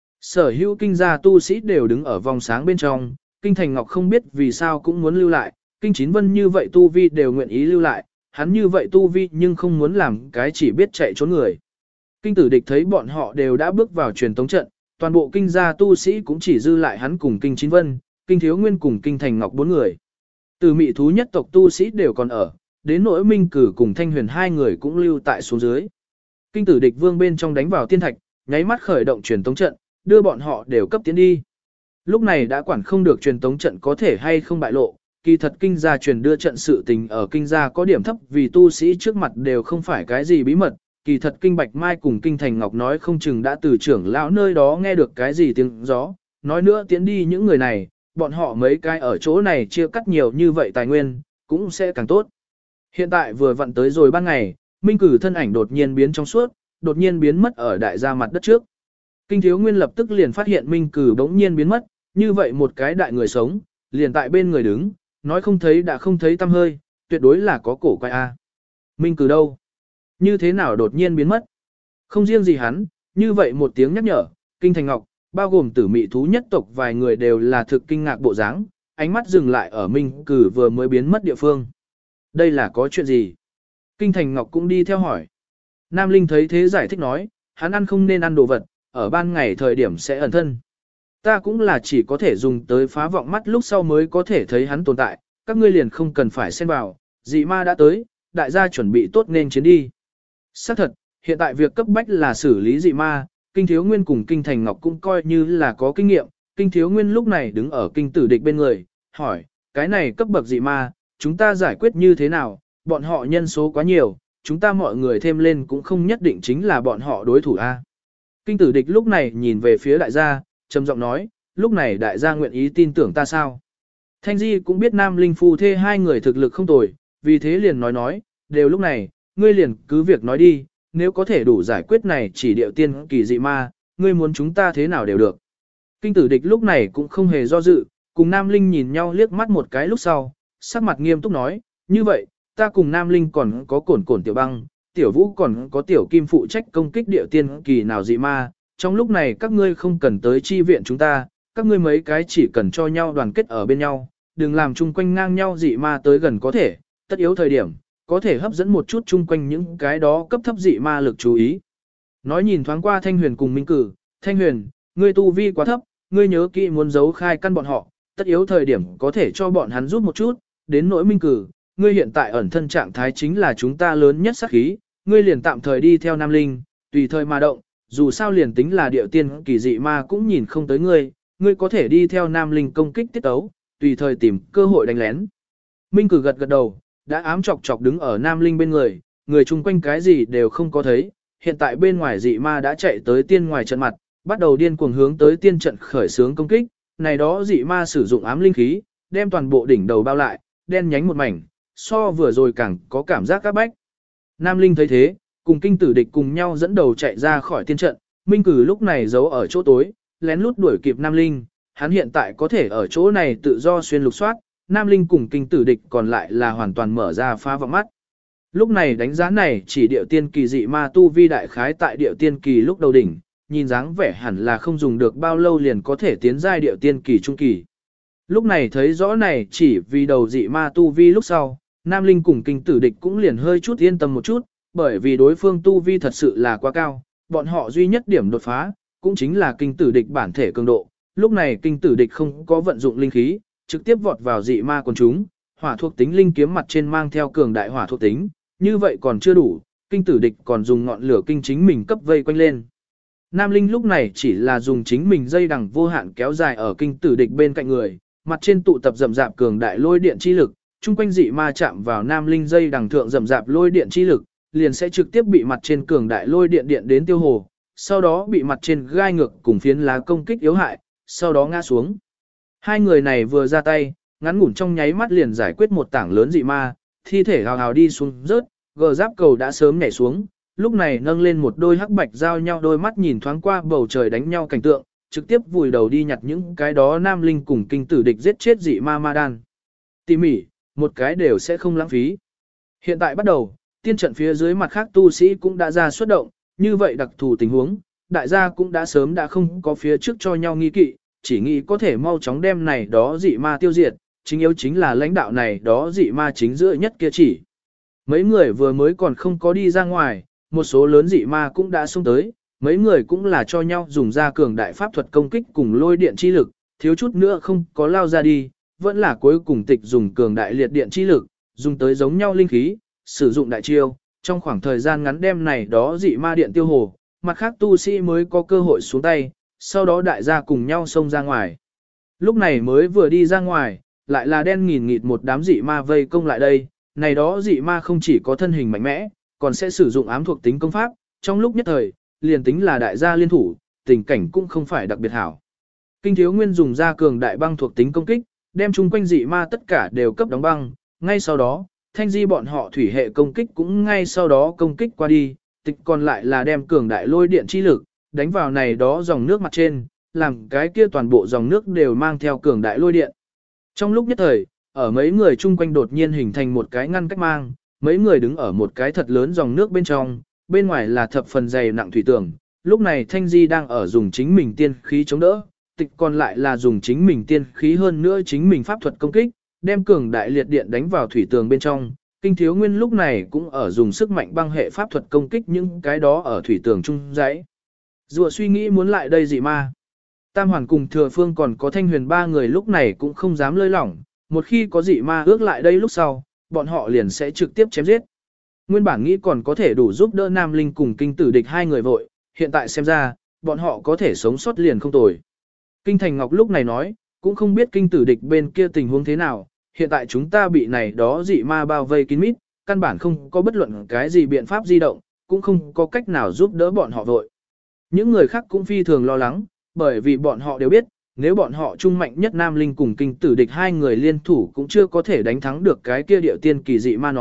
Sở hữu kinh gia tu sĩ đều đứng ở vòng sáng bên trong, Kinh Thành Ngọc không biết vì sao cũng muốn lưu lại, Kinh Chín Vân như vậy tu vi đều nguyện ý lưu lại, hắn như vậy tu vi nhưng không muốn làm cái chỉ biết chạy trốn người. Kinh Tử Địch thấy bọn họ đều đã bước vào truyền tống trận, toàn bộ kinh gia tu sĩ cũng chỉ dư lại hắn cùng Kinh Chín Vân, Kinh Thiếu Nguyên cùng Kinh Thành Ngọc 4 người. Từ mị thú nhất tộc tu sĩ đều còn ở, đến nỗi Minh Cử cùng Thanh Huyền 2 người cũng lưu tại xuống dưới. Kinh Tử Địch vương bên trong đánh vào tiên thạch, nháy mắt khởi động truyền tống trận, đưa bọn họ đều cấp tiến đi. Lúc này đã quản không được truyền tống trận có thể hay không bại lộ, kỳ thật kinh gia truyền đưa trận sự tình ở kinh gia có điểm thấp vì tu sĩ trước mặt đều không phải cái gì bí mật, kỳ thật kinh Bạch Mai cùng kinh Thành Ngọc nói không chừng đã từ trưởng lão nơi đó nghe được cái gì tiếng gió, nói nữa tiến đi những người này, bọn họ mấy cái ở chỗ này chia cắt nhiều như vậy tài nguyên, cũng sẽ càng tốt. Hiện tại vừa vặn tới rồi ban ngày, Minh Cử thân ảnh đột nhiên biến trong suốt, đột nhiên biến mất ở đại gia mặt đất trước. Kinh Thiếu Nguyên lập tức liền phát hiện Minh Cử bỗng nhiên biến mất, như vậy một cái đại người sống, liền tại bên người đứng, nói không thấy đã không thấy tăm hơi, tuyệt đối là có cổ quái a. Minh Cử đâu? Như thế nào đột nhiên biến mất? Không riêng gì hắn, như vậy một tiếng nhắc nhở, Kinh Thành Ngọc, bao gồm tử mị thú nhất tộc vài người đều là thực kinh ngạc bộ dáng, ánh mắt dừng lại ở Minh Cử vừa mới biến mất địa phương. Đây là có chuyện gì? Kinh Thành Ngọc cũng đi theo hỏi. Nam Linh thấy thế giải thích nói, hắn ăn không nên ăn đồ vật, ở ban ngày thời điểm sẽ ẩn thân. Ta cũng là chỉ có thể dùng tới phá vọng mắt lúc sau mới có thể thấy hắn tồn tại, các ngươi liền không cần phải xen vào, dị ma đã tới, đại gia chuẩn bị tốt nên chiến đi. Xác thật, hiện tại việc cấp bách là xử lý dị ma, Kinh Thiếu Nguyên cùng Kinh Thành Ngọc cũng coi như là có kinh nghiệm, Kinh Thiếu Nguyên lúc này đứng ở Kinh Tử Địch bên người, hỏi, cái này cấp bậc dị ma, chúng ta giải quyết như thế nào, bọn họ nhân số quá nhiều, chúng ta mọi người thêm lên cũng không nhất định chính là bọn họ đối thủ a. Kinh Tử Địch lúc này nhìn về phía đại gia, trầm giọng nói, lúc này đại gia nguyện ý tin tưởng ta sao? Thanh Di cũng biết Nam Linh phu thê hai người thực lực không tồi, vì thế liền nói, đều lúc này, ngươi liền cứ việc nói đi, nếu có thể đủ giải quyết này chỉ điệu tiên kỳ dị ma, ngươi muốn chúng ta thế nào đều được. Kinh tử địch lúc này cũng không hề do dự, cùng Nam Linh nhìn nhau liếc mắt một cái lúc sau, sắc mặt nghiêm túc nói, như vậy, ta cùng Nam Linh còn có cổn cổn tiểu băng, tiểu vũ còn có tiểu kim phụ trách công kích điệu tiên kỳ nào dị ma, trong lúc này các ngươi không cần tới chi viện chúng ta, các ngươi mấy cái chỉ cần cho nhau đoàn kết ở bên nhau, đừng làm chung quanh ngang nhau dị ma tới gần có thể, tất yếu thời điểm, có thể hấp dẫn một chút chung quanh những cái đó cấp thấp dị ma lực chú ý. Nói nhìn thoáng qua Thanh Huyền cùng Minh Cử, Thanh Huyền, ngươi tu vi quá thấp, ngươi nhớ kỹ muốn giấu khai căn bọn họ, tất yếu thời điểm có thể cho bọn hắn giúp một chút, đến nỗi Minh Cử, ngươi hiện tại ẩn thân trạng thái chính là chúng ta lớn nhất sát khí, ngươi liền tạm thời đi theo Nam Linh, tùy thời mà động, dù sao liền tính là điệu tiên kỳ dị ma cũng nhìn không tới ngươi, ngươi có thể đi theo Nam Linh công kích tiết tấu, tùy thời tìm cơ hội đánh lén. Minh Cử gật gật đầu, đã ám chọc chọc đứng ở Nam Linh bên người, người chung quanh cái gì đều không có thấy, hiện tại bên ngoài dị ma đã chạy tới tiên ngoài trận mặt, bắt đầu điên cuồng hướng tới tiên trận khởi xướng công kích, này đó dị ma sử dụng ám linh khí, đem toàn bộ đỉnh đầu bao lại, đen nhánh một mảnh, so vừa rồi càng có cảm giác các bách. Nam Linh thấy thế, cùng kinh tử địch cùng nhau dẫn đầu chạy ra khỏi tiên trận, Minh Cử lúc này giấu ở chỗ tối, lén lút đuổi kịp Nam Linh, hắn hiện tại có thể ở chỗ này tự do xuyên lục soát, Nam Linh cùng kinh tử địch còn lại là hoàn toàn mở ra phá vọng mắt. Lúc này đánh giá này chỉ điệu tiên kỳ dị ma tu vi đại khái tại điệu tiên kỳ lúc đầu đỉnh, nhìn dáng vẻ hẳn là không dùng được bao lâu liền có thể tiến giai điệu tiên kỳ trung kỳ. Lúc này thấy rõ này chỉ vì đầu dị ma tu vi lúc sau, Nam Linh cùng kinh tử địch cũng liền hơi chút yên tâm một chút, bởi vì đối phương tu vi thật sự là quá cao, bọn họ duy nhất điểm đột phá, cũng chính là kinh tử địch bản thể cường độ. Lúc này kinh tử địch không có vận dụng linh khí, trực tiếp vọt vào dị ma quần chúng, hỏa thuộc tính linh kiếm mặt trên mang theo cường đại hỏa thuộc tính, như vậy còn chưa đủ, kinh tử địch còn dùng ngọn lửa kinh chính mình cấp vây quanh lên. Nam Linh lúc này chỉ là dùng chính mình dây đằng vô hạn kéo dài ở kinh tử địch bên cạnh người, mặt trên tụ tập rậm rạp cường đại lôi điện chi lực, chung quanh dị ma chạm vào Nam Linh dây đằng thượng rậm rạp lôi điện chi lực, liền sẽ trực tiếp bị mặt trên cường đại lôi điện điện đến tiêu hồ, sau đó bị mặt trên gai ngược cùng phiến lá công kích yếu hại, sau đó ngã xuống. Hai người này vừa ra tay, ngắn ngủn trong nháy mắt liền giải quyết một tảng lớn dị ma, thi thể hào hào đi xuống rớt, gờ giáp cầu đã sớm nhảy xuống, lúc này nâng lên một đôi hắc bạch giao nhau đôi mắt nhìn thoáng qua bầu trời đánh nhau cảnh tượng, trực tiếp vùi đầu đi nhặt những cái đó Nam Linh cùng kinh tử địch giết chết dị ma ma đan. Tỉ mỉ, một cái đều sẽ không lãng phí. Hiện tại bắt đầu, tiên trận phía dưới mặt khác tu sĩ cũng đã ra xuất động, như vậy đặc thù tình huống, đại gia cũng đã sớm đã không có phía trước cho nhau nghi kỵ, chỉ nghĩ có thể mau chóng đem này đó dị ma tiêu diệt, chính yếu chính là lãnh đạo này đó dị ma chính giữa nhất kia chỉ. Mấy người vừa mới còn không có đi ra ngoài, một số lớn dị ma cũng đã xông tới, mấy người cũng là cho nhau dùng ra cường đại pháp thuật công kích cùng lôi điện chi lực, thiếu chút nữa không có lao ra đi, vẫn là cuối cùng tịch dùng cường đại liệt điện chi lực, dùng tới giống nhau linh khí, sử dụng đại chiêu, trong khoảng thời gian ngắn đem này đó dị ma điện tiêu hồ, mặt khác tu sĩ mới có cơ hội xuống tay, sau đó đại gia cùng nhau xông ra ngoài. Lúc này mới vừa đi ra ngoài, lại là đen nghìn nghịt một đám dị ma vây công lại đây, này đó dị ma không chỉ có thân hình mạnh mẽ, còn sẽ sử dụng ám thuộc tính công pháp, trong lúc nhất thời, liền tính là đại gia liên thủ, tình cảnh cũng không phải đặc biệt hảo. Kinh Thiếu Nguyên dùng ra cường đại băng thuộc tính công kích, đem chung quanh dị ma tất cả đều cấp đóng băng, ngay sau đó, thanh di bọn họ thủy hệ công kích cũng ngay sau đó công kích qua đi, tịch còn lại là đem cường đại lôi điện chi lực, đánh vào này đó dòng nước mặt trên, làm cái kia toàn bộ dòng nước đều mang theo cường đại lôi điện. Trong lúc nhất thời, ở mấy người chung quanh đột nhiên hình thành một cái ngăn cách mang, mấy người đứng ở một cái thật lớn dòng nước bên trong, bên ngoài là thập phần dày nặng thủy tường. Lúc này Thanh Di đang ở dùng chính mình tiên khí chống đỡ, tịch còn lại là dùng chính mình tiên khí hơn nữa chính mình pháp thuật công kích, đem cường đại liệt điện đánh vào thủy tường bên trong. Kinh Thiếu Nguyên lúc này cũng ở dùng sức mạnh băng hệ pháp thuật công kích những cái đó ở thủy tường trung dãy. Rùa suy nghĩ muốn lại đây dị ma. Tam Hoàn cùng Thừa Phương còn có Thanh Huyền ba người lúc này cũng không dám lơi lỏng, một khi có dị ma ước lại đây lúc sau, bọn họ liền sẽ trực tiếp chém giết. Nguyên bản nghĩ còn có thể đủ giúp đỡ Nam Linh cùng kinh tử địch hai người vội, hiện tại xem ra, bọn họ có thể sống sót liền không tồi. Kinh Thành Ngọc lúc này nói, cũng không biết kinh tử địch bên kia tình huống thế nào, hiện tại chúng ta bị này đó dị ma bao vây kín mít, căn bản không có bất luận cái gì biện pháp di động, cũng không có cách nào giúp đỡ bọn họ vội. Những người khác cũng phi thường lo lắng, bởi vì bọn họ đều biết, nếu bọn họ trung mạnh nhất Nam Linh cùng kinh tử địch hai người liên thủ cũng chưa có thể đánh thắng được cái kia điệu tiên kỳ dị ma nói,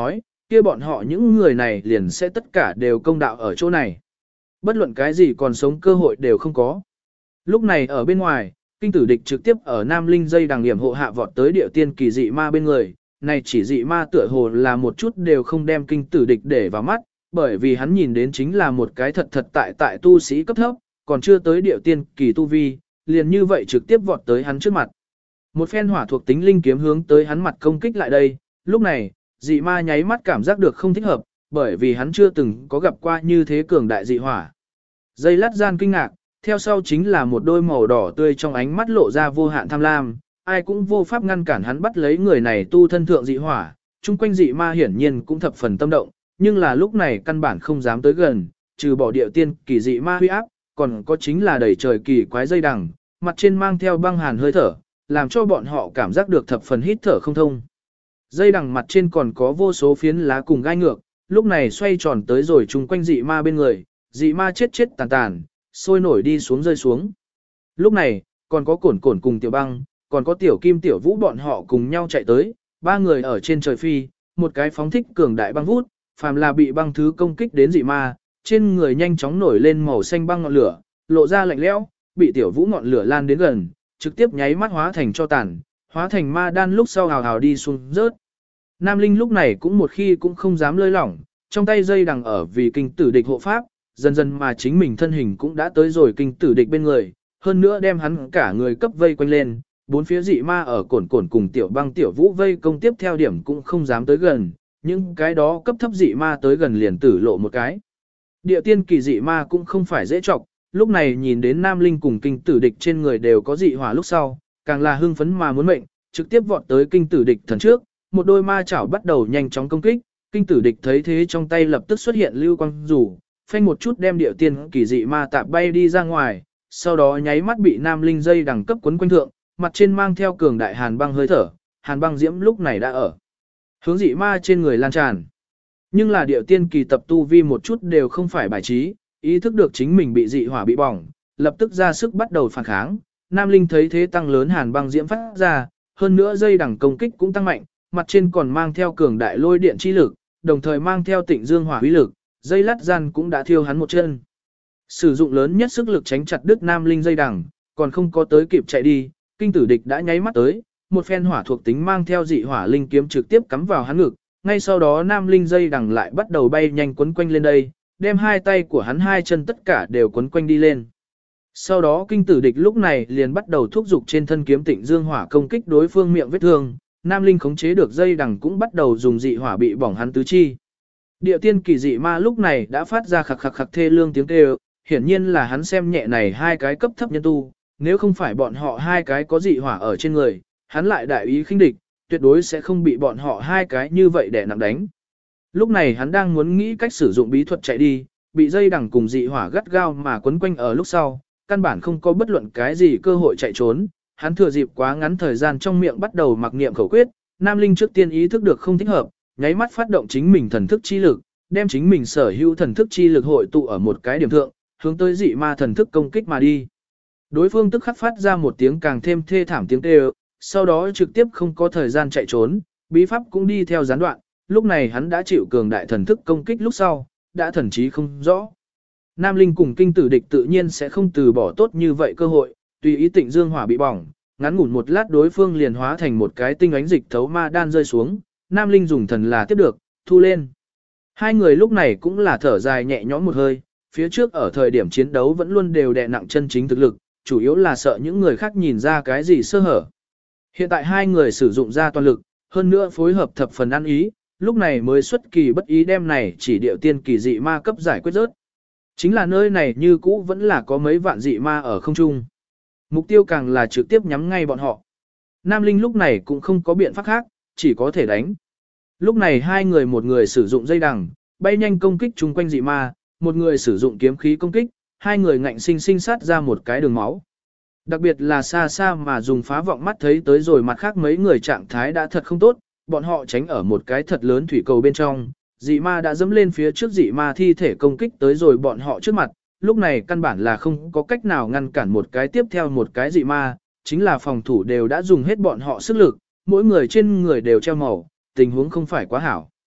kia bọn họ những người này liền sẽ tất cả đều công đạo ở chỗ này. Bất luận cái gì còn sống cơ hội đều không có. Lúc này ở bên ngoài, kinh tử địch trực tiếp ở Nam Linh dây đằng hiểm hộ hạ vọt tới địa tiên kỳ dị ma bên người, này chỉ dị ma tựa hồ là một chút đều không đem kinh tử địch để vào mắt, bởi vì hắn nhìn đến chính là một cái thật thật tại tu sĩ cấp thấp, còn chưa tới địa tiên kỳ tu vi, liền như vậy trực tiếp vọt tới hắn trước mặt. Một phen hỏa thuộc tính linh kiếm hướng tới hắn mặt công kích lại đây, lúc này, dị ma nháy mắt cảm giác được không thích hợp, bởi vì hắn chưa từng có gặp qua như thế cường đại dị hỏa. Giây lát gian kinh ngạc, theo sau chính là một đôi màu đỏ tươi trong ánh mắt lộ ra vô hạn tham lam, ai cũng vô pháp ngăn cản hắn bắt lấy người này tu thân thượng dị hỏa, chung quanh dị ma hiển nhiên cũng thập phần tâm động, nhưng là lúc này căn bản không dám tới gần, trừ bỏ địa tiên kỳ dị ma huy áp, còn có chính là đầy trời kỳ quái dây đằng, mặt trên mang theo băng hàn hơi thở, làm cho bọn họ cảm giác được thập phần hít thở không thông. Dây đằng mặt trên còn có vô số phiến lá cùng gai ngược, lúc này xoay tròn tới rồi chung quanh dị ma bên người, dị ma chết tàn tàn, sôi nổi đi xuống rơi xuống. Lúc này, còn có cổn cổn cùng tiểu băng, còn có tiểu kim tiểu vũ bọn họ cùng nhau chạy tới, ba người ở trên trời phi, một cái phóng thích cường đại băng vút, phàm là bị băng thứ công kích đến dị ma, trên người nhanh chóng nổi lên màu xanh băng ngọn lửa, lộ ra lạnh lẽo, bị tiểu vũ ngọn lửa lan đến gần, trực tiếp nháy mắt hóa thành cho tàn, hóa thành ma đan lúc sau hào hào đi xuống rớt. Nam Linh lúc này cũng một khi cũng không dám lơi lỏng, trong tay dây đằng ở vì kinh tử địch hộ pháp, dần dần mà chính mình thân hình cũng đã tới rồi kinh tử địch bên người, hơn nữa đem hắn cả người cấp vây quanh lên, bốn phía dị ma ở cổn cổn cùng tiểu băng tiểu vũ vây công tiếp theo điểm cũng không dám tới gần, những cái đó cấp thấp dị ma tới gần liền tử lộ một cái. Địa tiên kỳ dị ma cũng không phải dễ chọc, lúc này nhìn đến Nam Linh cùng kinh tử địch trên người đều có dị hỏa lúc sau, càng là hưng phấn mà muốn mệnh, trực tiếp vọt tới kinh tử địch thần trước, một đôi ma chảo bắt đầu nhanh chóng công kích, kinh tử địch thấy thế trong tay lập tức xuất hiện lưu quang rủ, phanh một chút đem địa tiên kỳ dị ma tạp bay đi ra ngoài, sau đó nháy mắt bị Nam Linh dây đằng cấp quấn quanh thượng, mặt trên mang theo cường đại hàn băng hơi thở, hàn băng diễm lúc này đã ở hướng dị ma trên người lan tràn. Nhưng là địa tiên kỳ tập tu vi một chút đều không phải bài trí, ý thức được chính mình bị dị hỏa bị bỏng, lập tức ra sức bắt đầu phản kháng. Nam Linh thấy thế tăng lớn hàn băng diễm phát ra, hơn nữa dây đằng công kích cũng tăng mạnh, mặt trên còn mang theo cường đại lôi điện chi lực, đồng thời mang theo tịnh dương hỏa uy lực, dây lát gian cũng đã thiêu hắn một chân. Sử dụng lớn nhất sức lực tránh chặt đứt Nam Linh dây đằng, còn không có tới kịp chạy đi, kinh tử địch đã nháy mắt tới, một phen hỏa thuộc tính mang theo dị hỏa linh kiếm trực tiếp cắm vào hắn ngực, ngay sau đó Nam Linh dây đằng lại bắt đầu bay nhanh quấn quanh lên đây, đem hai tay của hắn hai chân tất cả đều quấn quanh đi lên. Sau đó kinh tử địch lúc này liền bắt đầu thúc giục trên thân kiếm tịnh dương hỏa công kích đối phương miệng vết thương, Nam Linh khống chế được dây đằng cũng bắt đầu dùng dị hỏa bị bỏng hắn tứ chi. Địa tiên kỳ dị ma lúc này đã phát ra khặc khặc khặc thê lương tiếng kêu, hiển nhiên là hắn xem nhẹ này hai cái cấp thấp nhân tu, nếu không phải bọn họ hai cái có dị hỏa ở trên người, hắn lại đại ý khinh địch, tuyệt đối sẽ không bị bọn họ hai cái như vậy để nặng đánh. Lúc này hắn đang muốn nghĩ cách sử dụng bí thuật chạy đi, bị dây đằng cùng dị hỏa gắt gao mà quấn quanh ở lúc sau, căn bản không có bất luận cái gì cơ hội chạy trốn, hắn thừa dịp quá ngắn thời gian trong miệng bắt đầu mặc niệm khẩu quyết, Nam Linh trước tiên ý thức được không thích hợp, nháy mắt phát động chính mình thần thức chi lực, đem chính mình sở hữu thần thức chi lực hội tụ ở một cái điểm thượng, hướng tới dị ma thần thức công kích mà đi. Đối phương tức khắc phát ra một tiếng càng thêm thê thảm tiếng kêu, sau đó trực tiếp không có thời gian chạy trốn, bí pháp cũng đi theo gián đoạn, lúc này hắn đã chịu cường đại thần thức công kích lúc sau, đã thần trí không rõ. Nam Linh cùng kinh tử địch tự nhiên sẽ không từ bỏ tốt như vậy cơ hội, tùy ý tịnh dương hỏa bị bỏng, ngắn ngủn một lát đối phương liền hóa thành một cái tinh ánh dịch thấu ma đan rơi xuống, Nam Linh dùng thần là tiếp được, thu lên. Hai người lúc này cũng là thở dài nhẹ nhõm một hơi, phía trước ở thời điểm chiến đấu vẫn luôn đều đè nặng chân chính thực lực, chủ yếu là sợ những người khác nhìn ra cái gì sơ hở. Hiện tại hai người sử dụng ra toàn lực, hơn nữa phối hợp thập phần ăn ý, lúc này mới xuất kỳ bất ý đem này chỉ điệu tiên kỳ dị ma cấp giải quyết rớt. Chính là nơi này như cũ vẫn là có mấy vạn dị ma ở không trung. Mục tiêu càng là trực tiếp nhắm ngay bọn họ. Nam Linh lúc này cũng không có biện pháp khác, chỉ có thể đánh. Lúc này hai người, một người sử dụng dây đằng, bay nhanh công kích chung quanh dị ma, một người sử dụng kiếm khí công kích, hai người ngạnh sinh sinh sát ra một cái đường máu. Đặc biệt là xa xa mà dùng phá vọng mắt thấy tới rồi mặt khác mấy người trạng thái đã thật không tốt, bọn họ tránh ở một cái thật lớn thủy cầu bên trong, dị ma đã dẫm lên phía trước dị ma thi thể công kích tới rồi bọn họ trước mặt, lúc này căn bản là không có cách nào ngăn cản một cái tiếp theo một cái dị ma, chính là phòng thủ đều đã dùng hết bọn họ sức lực, mỗi người trên người đều treo màu, tình huống không phải quá hảo.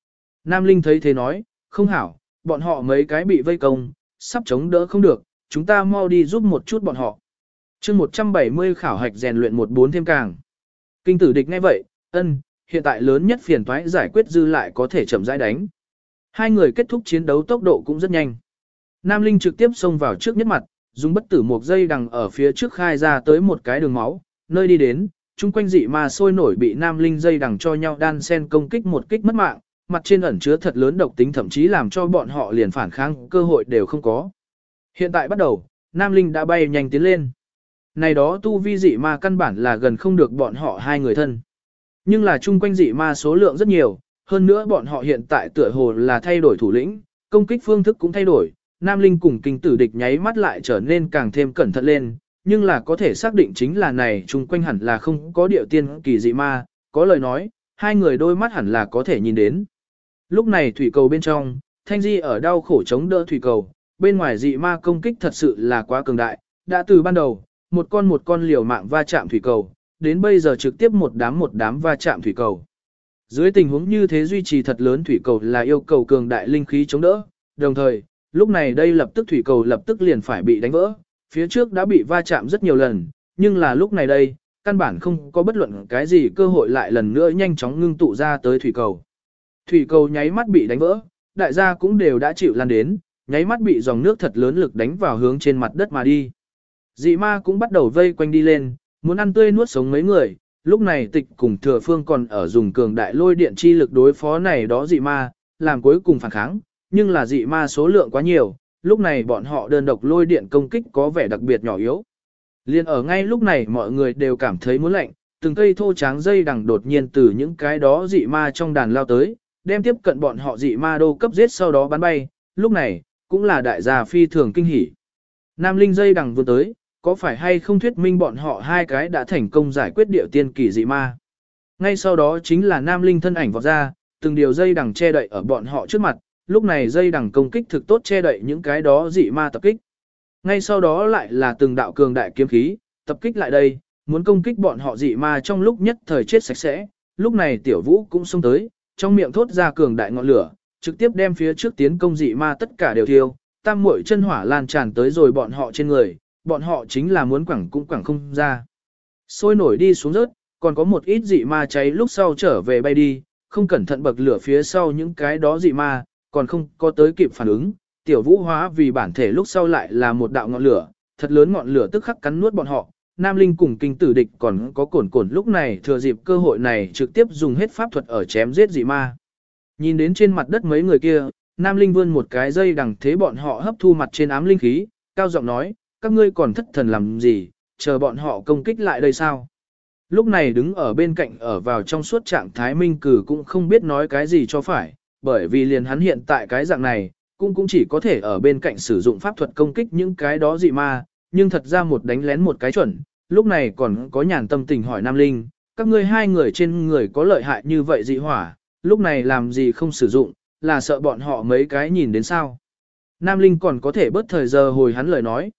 Nam Linh thấy thế nói, không hảo, bọn họ mấy cái bị vây công, sắp chống đỡ không được, chúng ta mau đi giúp một chút bọn họ. chương 170 khảo hạch rèn luyện 14 thêm càng. Kinh tử địch ngay vậy, hiện tại lớn nhất phiền toái giải quyết dư lại có thể chậm rãi đánh. Hai người kết thúc chiến đấu tốc độ cũng rất nhanh. Nam Linh trực tiếp xông vào trước nhất mặt, dùng bất tử một dây đằng ở phía trước khai ra tới một cái đường máu, nơi đi đến, chung quanh dị ma sôi nổi bị Nam Linh dây đằng cho nhau đan sen công kích một kích mất mạng, mặt trên ẩn chứa thật lớn độc tính thậm chí làm cho bọn họ liền phản kháng cơ hội đều không có. Hiện tại bắt đầu, Nam Linh đã bay nhanh tiến lên. Này đó tu vi dị ma căn bản là gần không được bọn họ hai người thân. Nhưng là chung quanh dị ma số lượng rất nhiều, hơn nữa bọn họ hiện tại tựa hồ là thay đổi thủ lĩnh, công kích phương thức cũng thay đổi. Nam Linh cùng kinh tử địch nháy mắt lại trở nên càng thêm cẩn thận lên, nhưng là có thể xác định chính là này chung quanh hẳn là không có điệu tiên kỳ dị ma, có lời nói, hai người đôi mắt hẳn là có thể nhìn đến. Lúc này thủy cầu bên trong, Thanh Di ở đau khổ chống đỡ thủy cầu, bên ngoài dị ma công kích thật sự là quá cường đại, đã từ ban đầu, một con liều mạng va chạm thủy cầu, đến bây giờ trực tiếp một đám va chạm thủy cầu. Dưới tình huống như thế duy trì thật lớn thủy cầu là yêu cầu cường đại linh khí chống đỡ, đồng thời, lúc này đây lập tức thủy cầu lập tức liền phải bị đánh vỡ, phía trước đã bị va chạm rất nhiều lần, nhưng là lúc này đây, căn bản không có bất luận cái gì cơ hội lại lần nữa nhanh chóng ngưng tụ ra tới thủy cầu. Thủy cầu nháy mắt bị đánh vỡ, đại gia cũng đều đã chịu lan đến, nháy mắt bị dòng nước thật lớn lực đánh vào hướng trên mặt đất mà đi. Dị ma cũng bắt đầu vây quanh đi lên, muốn ăn tươi nuốt sống mấy người, lúc này Tịch cùng Thừa Phương còn ở dùng cường đại lôi điện chi lực đối phó này đó dị ma, làm cuối cùng phản kháng, nhưng là dị ma số lượng quá nhiều, lúc này bọn họ đơn độc lôi điện công kích có vẻ đặc biệt nhỏ yếu. Liên ở ngay lúc này mọi người đều cảm thấy muốn lạnh, từng cây thô tráng dây đằng đột nhiên từ những cái đó dị ma trong đàn lao tới, đem tiếp cận bọn họ dị ma đô cấp giết sau đó bắn bay, lúc này, cũng là đại gia phi thường kinh hỉ. Nam Linh dây đằng vươn tới, có phải hay không thuyết minh bọn họ hai cái đã thành công giải quyết điệu tiên kỳ dị ma. Ngay sau đó chính là Nam Linh thân ảnh vọt ra, từng điều dây đằng che đậy ở bọn họ trước mặt, lúc này dây đằng công kích thực tốt che đậy những cái đó dị ma tập kích. Ngay sau đó lại là từng đạo cường đại kiếm khí, tập kích lại đây, muốn công kích bọn họ dị ma trong lúc nhất thời chết sạch sẽ. Lúc này Tiểu Vũ cũng xông tới, trong miệng thốt ra cường đại ngọn lửa, trực tiếp đem phía trước tiến công dị ma tất cả đều thiêu, tam muội chân hỏa lan tràn tới rồi bọn họ trên người, bọn họ chính là muốn quẳng cũng quẳng không ra. Sôi nổi đi xuống rớt, còn có một ít dị ma cháy lúc sau trở về bay đi, không cẩn thận bậc lửa phía sau những cái đó dị ma, còn không có tới kịp phản ứng. Tiểu Vũ hóa vì bản thể lúc sau lại là một đạo ngọn lửa, thật lớn ngọn lửa tức khắc cắn nuốt bọn họ. Nam Linh cùng kinh tử địch còn có cồn lúc này thừa dịp cơ hội này trực tiếp dùng hết pháp thuật ở chém giết dị ma. Nhìn đến trên mặt đất mấy người kia, Nam Linh vươn một cái dây đằng thế bọn họ hấp thu mặt trên ám linh khí, cao giọng nói, các ngươi còn thất thần làm gì, chờ bọn họ công kích lại đây sao? Lúc này đứng ở bên cạnh ở vào trong suốt trạng thái Minh Cử cũng không biết nói cái gì cho phải, bởi vì liền hắn hiện tại cái dạng này, cũng chỉ có thể ở bên cạnh sử dụng pháp thuật công kích những cái đó dị ma, nhưng thật ra một đánh lén một cái chuẩn, lúc này còn có nhàn tâm tình hỏi Nam Linh, các ngươi hai người trên người có lợi hại như vậy dị hỏa, lúc này làm gì không sử dụng, là sợ bọn họ mấy cái nhìn đến sao? Nam Linh còn có thể bớt thời giờ hồi hắn lời nói,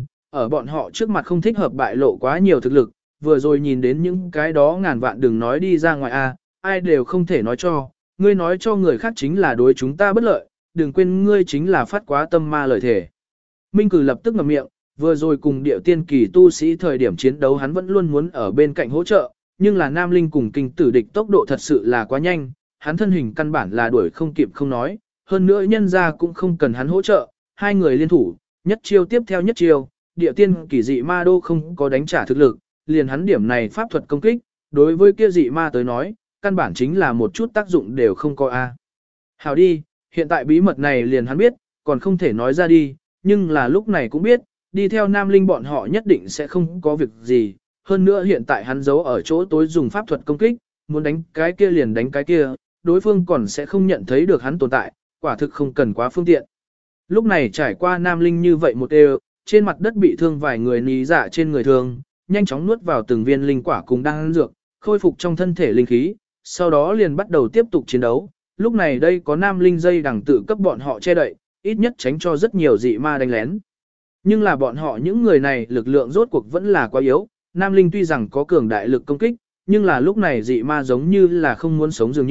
ở bọn họ trước mặt không thích hợp bại lộ quá nhiều thực lực, vừa rồi nhìn đến những cái đó ngàn vạn đừng nói đi ra ngoài ai đều không thể nói cho, ngươi nói cho người khác chính là đối chúng ta bất lợi, đừng quên ngươi chính là phát quá tâm ma lời thể. Minh Cử lập tức ngậm miệng, vừa rồi cùng điệu tiên kỳ tu sĩ thời điểm chiến đấu hắn vẫn luôn muốn ở bên cạnh hỗ trợ, nhưng là Nam Linh cùng kinh tử địch tốc độ thật sự là quá nhanh, hắn thân hình căn bản là đuổi không kịp không nói, hơn nữa nhân ra cũng không cần hắn hỗ trợ, hai người liên thủ, nhất chiêu tiếp theo nhất chiêu, địa tiên kỳ dị ma đô không có đánh trả thực lực, liền hắn điểm này pháp thuật công kích, đối với kia dị ma tới nói, căn bản chính là một chút tác dụng đều không có Hảo đi, hiện tại bí mật này liền hắn biết, còn không thể nói ra đi, nhưng là lúc này cũng biết, đi theo Nam Linh bọn họ nhất định sẽ không có việc gì, hơn nữa hiện tại hắn giấu ở chỗ tối dùng pháp thuật công kích, muốn đánh cái kia liền đánh cái kia, đối phương còn sẽ không nhận thấy được hắn tồn tại, quả thực không cần quá phương tiện. Lúc này trải qua Nam Linh như vậy một đều, trên mặt đất bị thương vài người ní dạ trên người thường, nhanh chóng nuốt vào từng viên linh quả cùng đang ăn dược, khôi phục trong thân thể linh khí, sau đó liền bắt đầu tiếp tục chiến đấu. Lúc này đây có Nam Linh dây đằng tự cấp bọn họ che đậy, ít nhất tránh cho rất nhiều dị ma đánh lén. Nhưng là bọn họ những người này lực lượng rốt cuộc vẫn là quá yếu, Nam Linh tuy rằng có cường đại lực công kích, nhưng là lúc này dị ma giống như là không muốn sống dường như,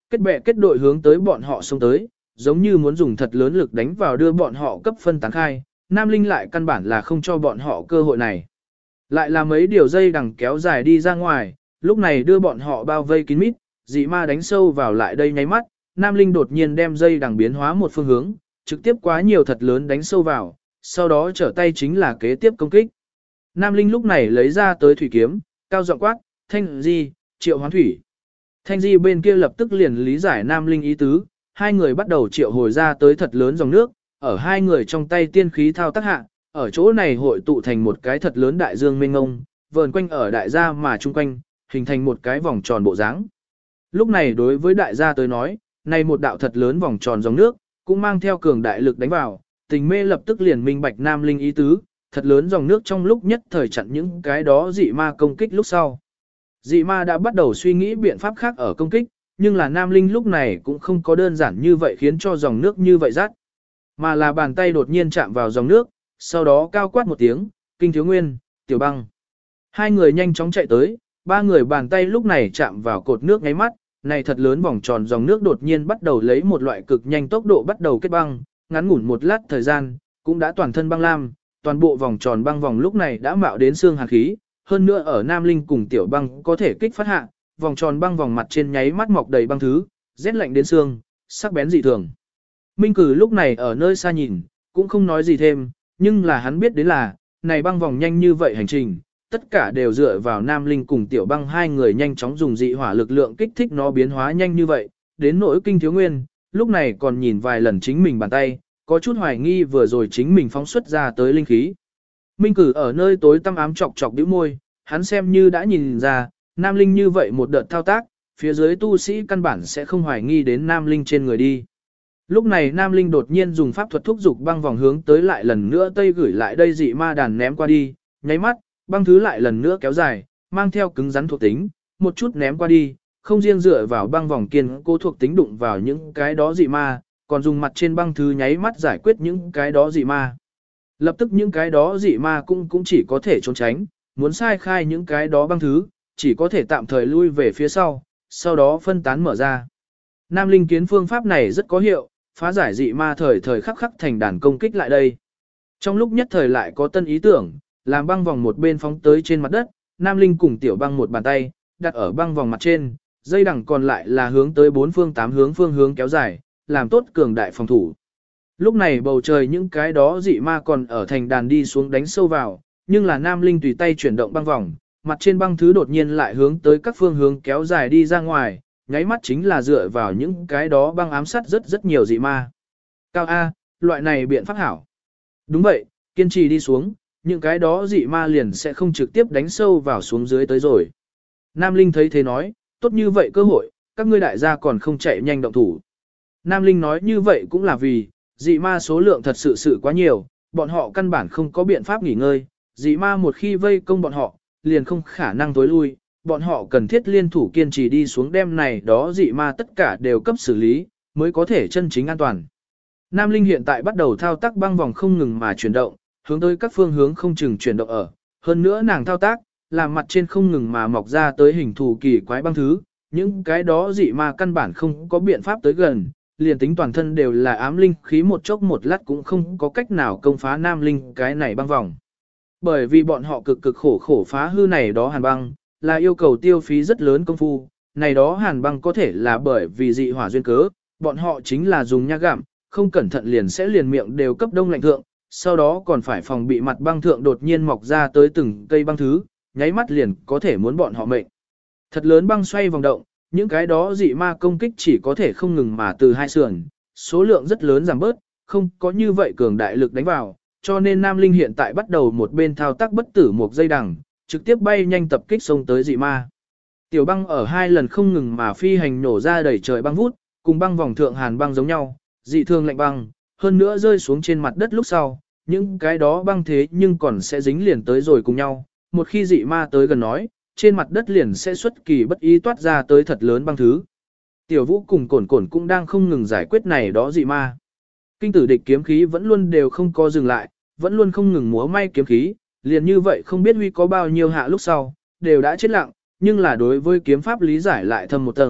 kết bè kết đội hướng tới bọn họ xông tới, giống như muốn dùng thật lớn lực đánh vào đưa bọn họ cấp phân tán khai, Nam Linh lại căn bản là không cho bọn họ cơ hội này. Lại là mấy điều dây đằng kéo dài đi ra ngoài, lúc này đưa bọn họ bao vây kín mít, dị ma đánh sâu vào lại đây nháy mắt, Nam Linh đột nhiên đem dây đằng biến hóa một phương hướng, trực tiếp quá nhiều thật lớn đánh sâu vào, sau đó trở tay chính là kế tiếp công kích. Nam Linh lúc này lấy ra tới thủy kiếm, cao giọng quát, Thanh Di, triệu hoán thủy. Thanh Di bên kia lập tức liền lý giải Nam Linh ý tứ, hai người bắt đầu triệu hồi ra tới thật lớn dòng nước, ở hai người trong tay tiên khí thao tác hạ, ở chỗ này hội tụ thành một cái thật lớn đại dương mênh ngông, vờn quanh ở đại gia mà chung quanh, hình thành một cái vòng tròn bộ dáng. Lúc này đối với đại gia tới nói, này một đạo thật lớn vòng tròn dòng nước, cũng mang theo cường đại lực đánh vào, tình mê lập tức liền minh bạch Nam Linh ý tứ, thật lớn dòng nước trong lúc nhất thời chặn những cái đó dị ma công kích lúc sau. Dị ma đã bắt đầu suy nghĩ biện pháp khác ở công kích, nhưng là Nam Linh lúc này cũng không có đơn giản như vậy khiến cho dòng nước như vậy rát, mà là bàn tay đột nhiên chạm vào dòng nước, sau đó cao quát một tiếng, Kinh Thiếu Nguyên, Tiểu Băng. Hai người nhanh chóng chạy tới, ba người bàn tay lúc này chạm vào cột nước nháy mắt, này thật lớn vòng tròn dòng nước đột nhiên bắt đầu lấy một loại cực nhanh tốc độ bắt đầu kết băng, ngắn ngủn một lát thời gian, cũng đã toàn thân băng lam, toàn bộ vòng tròn băng vòng lúc này đã mạo đến xương hàn khí, hơn nữa ở Nam Linh cùng Tiểu Băng có thể kích phát hạ, vòng tròn băng vòng mặt trên nháy mắt mọc đầy băng thứ, rét lạnh đến xương, sắc bén dị thường. Minh Cử lúc này ở nơi xa nhìn, cũng không nói gì thêm, nhưng là hắn biết đến là, này băng vòng nhanh như vậy hành trình, tất cả đều dựa vào Nam Linh cùng Tiểu Băng hai người nhanh chóng dùng dị hỏa lực lượng kích thích nó biến hóa nhanh như vậy, đến nỗi Kinh Thiếu Nguyên, lúc này còn nhìn vài lần chính mình bàn tay, có chút hoài nghi vừa rồi chính mình phóng xuất ra tới linh khí. Minh Cử ở nơi tối tăm ám chọc chọc bĩu môi, hắn xem như đã nhìn ra, Nam Linh như vậy một đợt thao tác, phía dưới tu sĩ căn bản sẽ không hoài nghi đến Nam Linh trên người đi. Lúc này Nam Linh đột nhiên dùng pháp thuật thúc dục băng vòng hướng tới lại lần nữa tây gửi lại đây dị ma đàn ném qua đi, nháy mắt, băng thứ lại lần nữa kéo dài, mang theo cứng rắn thuộc tính, một chút ném qua đi, không riêng dựa vào băng vòng kiên cố thuộc tính đụng vào những cái đó dị ma, còn dùng mặt trên băng thứ nháy mắt giải quyết những cái đó dị ma. Lập tức những cái đó dị ma cũng chỉ có thể trốn tránh, muốn sai khai những cái đó băng thứ, chỉ có thể tạm thời lui về phía sau đó phân tán mở ra. Nam Linh kiến phương pháp này rất có hiệu, phá giải dị ma thời thời khắc khắc thành đàn công kích lại đây. Trong lúc nhất thời lại có tân ý tưởng, làm băng vòng một bên phóng tới trên mặt đất, Nam Linh cùng Tiểu Băng một bàn tay, đặt ở băng vòng mặt trên, dây đằng còn lại là hướng tới bốn phương tám hướng phương hướng kéo dài, làm tốt cường đại phòng thủ. Lúc này bầu trời những cái đó dị ma còn ở thành đàn đi xuống đánh sâu vào, nhưng là Nam Linh tùy tay chuyển động băng vòng, mặt trên băng thứ đột nhiên lại hướng tới các phương hướng kéo dài đi ra ngoài, nháy mắt chính là dựa vào những cái đó băng ám sát rất nhiều dị ma. Cao A, loại này biện pháp hảo. Đúng vậy, kiên trì đi xuống, những cái đó dị ma liền sẽ không trực tiếp đánh sâu vào xuống dưới tới rồi. Nam Linh thấy thế nói, tốt như vậy cơ hội, các ngươi đại gia còn không chạy nhanh động thủ. Nam Linh nói như vậy cũng là vì, dị ma số lượng thật sự quá nhiều, bọn họ căn bản không có biện pháp nghỉ ngơi, dị ma một khi vây công bọn họ, liền không khả năng tối lui, bọn họ cần thiết liên thủ kiên trì đi xuống đêm này đó dị ma tất cả đều cấp xử lý, mới có thể chân chính an toàn. Nam Linh hiện tại bắt đầu thao tác băng vòng không ngừng mà chuyển động, hướng tới các phương hướng không chừng chuyển động ở. Hơn nữa nàng thao tác, làm mặt trên không ngừng mà mọc ra tới hình thù kỳ quái băng thứ, những cái đó dị ma căn bản không có biện pháp tới gần, liền tính toàn thân đều là ám linh khí một chốc một lát cũng không có cách nào công phá Nam Linh cái này băng vòng. Bởi vì bọn họ cực khổ phá hư này đó hàn băng, là yêu cầu tiêu phí rất lớn công phu, này đó hàn băng có thể là bởi vì dị hỏa duyên cớ, bọn họ chính là dùng nha gặm, không cẩn thận liền sẽ liền miệng đều cấp đông lạnh thượng, sau đó còn phải phòng bị mặt băng thượng đột nhiên mọc ra tới từng cây băng thứ, nháy mắt liền có thể muốn bọn họ mệnh. Thật lớn băng xoay vòng động, những cái đó dị ma công kích chỉ có thể không ngừng mà từ hai sườn, số lượng rất lớn giảm bớt, không có như vậy cường đại lực đánh vào, cho nên Nam Linh hiện tại bắt đầu một bên thao tác bất tử một dây đằng, trực tiếp bay nhanh tập kích xông tới dị ma. Tiểu Băng ở hai lần không ngừng mà phi hành nổ ra đầy trời băng vút, cùng băng vòng thượng hàn băng giống nhau, dị thường lạnh băng, hơn nữa rơi xuống trên mặt đất lúc sau, những cái đó băng thế nhưng còn sẽ dính liền tới rồi cùng nhau, một khi dị ma tới gần nói, trên mặt đất liền sẽ xuất kỳ bất ý toát ra tới thật lớn băng thứ. Tiểu Vũ cùng Cổn Cổn cũng đang không ngừng giải quyết này đó dị ma. Kinh tử địch kiếm khí vẫn luôn đều không có dừng lại, vẫn luôn không ngừng múa may kiếm khí, liền như vậy không biết huy có bao nhiêu hạ lúc sau, đều đã chết lặng, nhưng là đối với kiếm pháp lý giải lại thâm một tầng,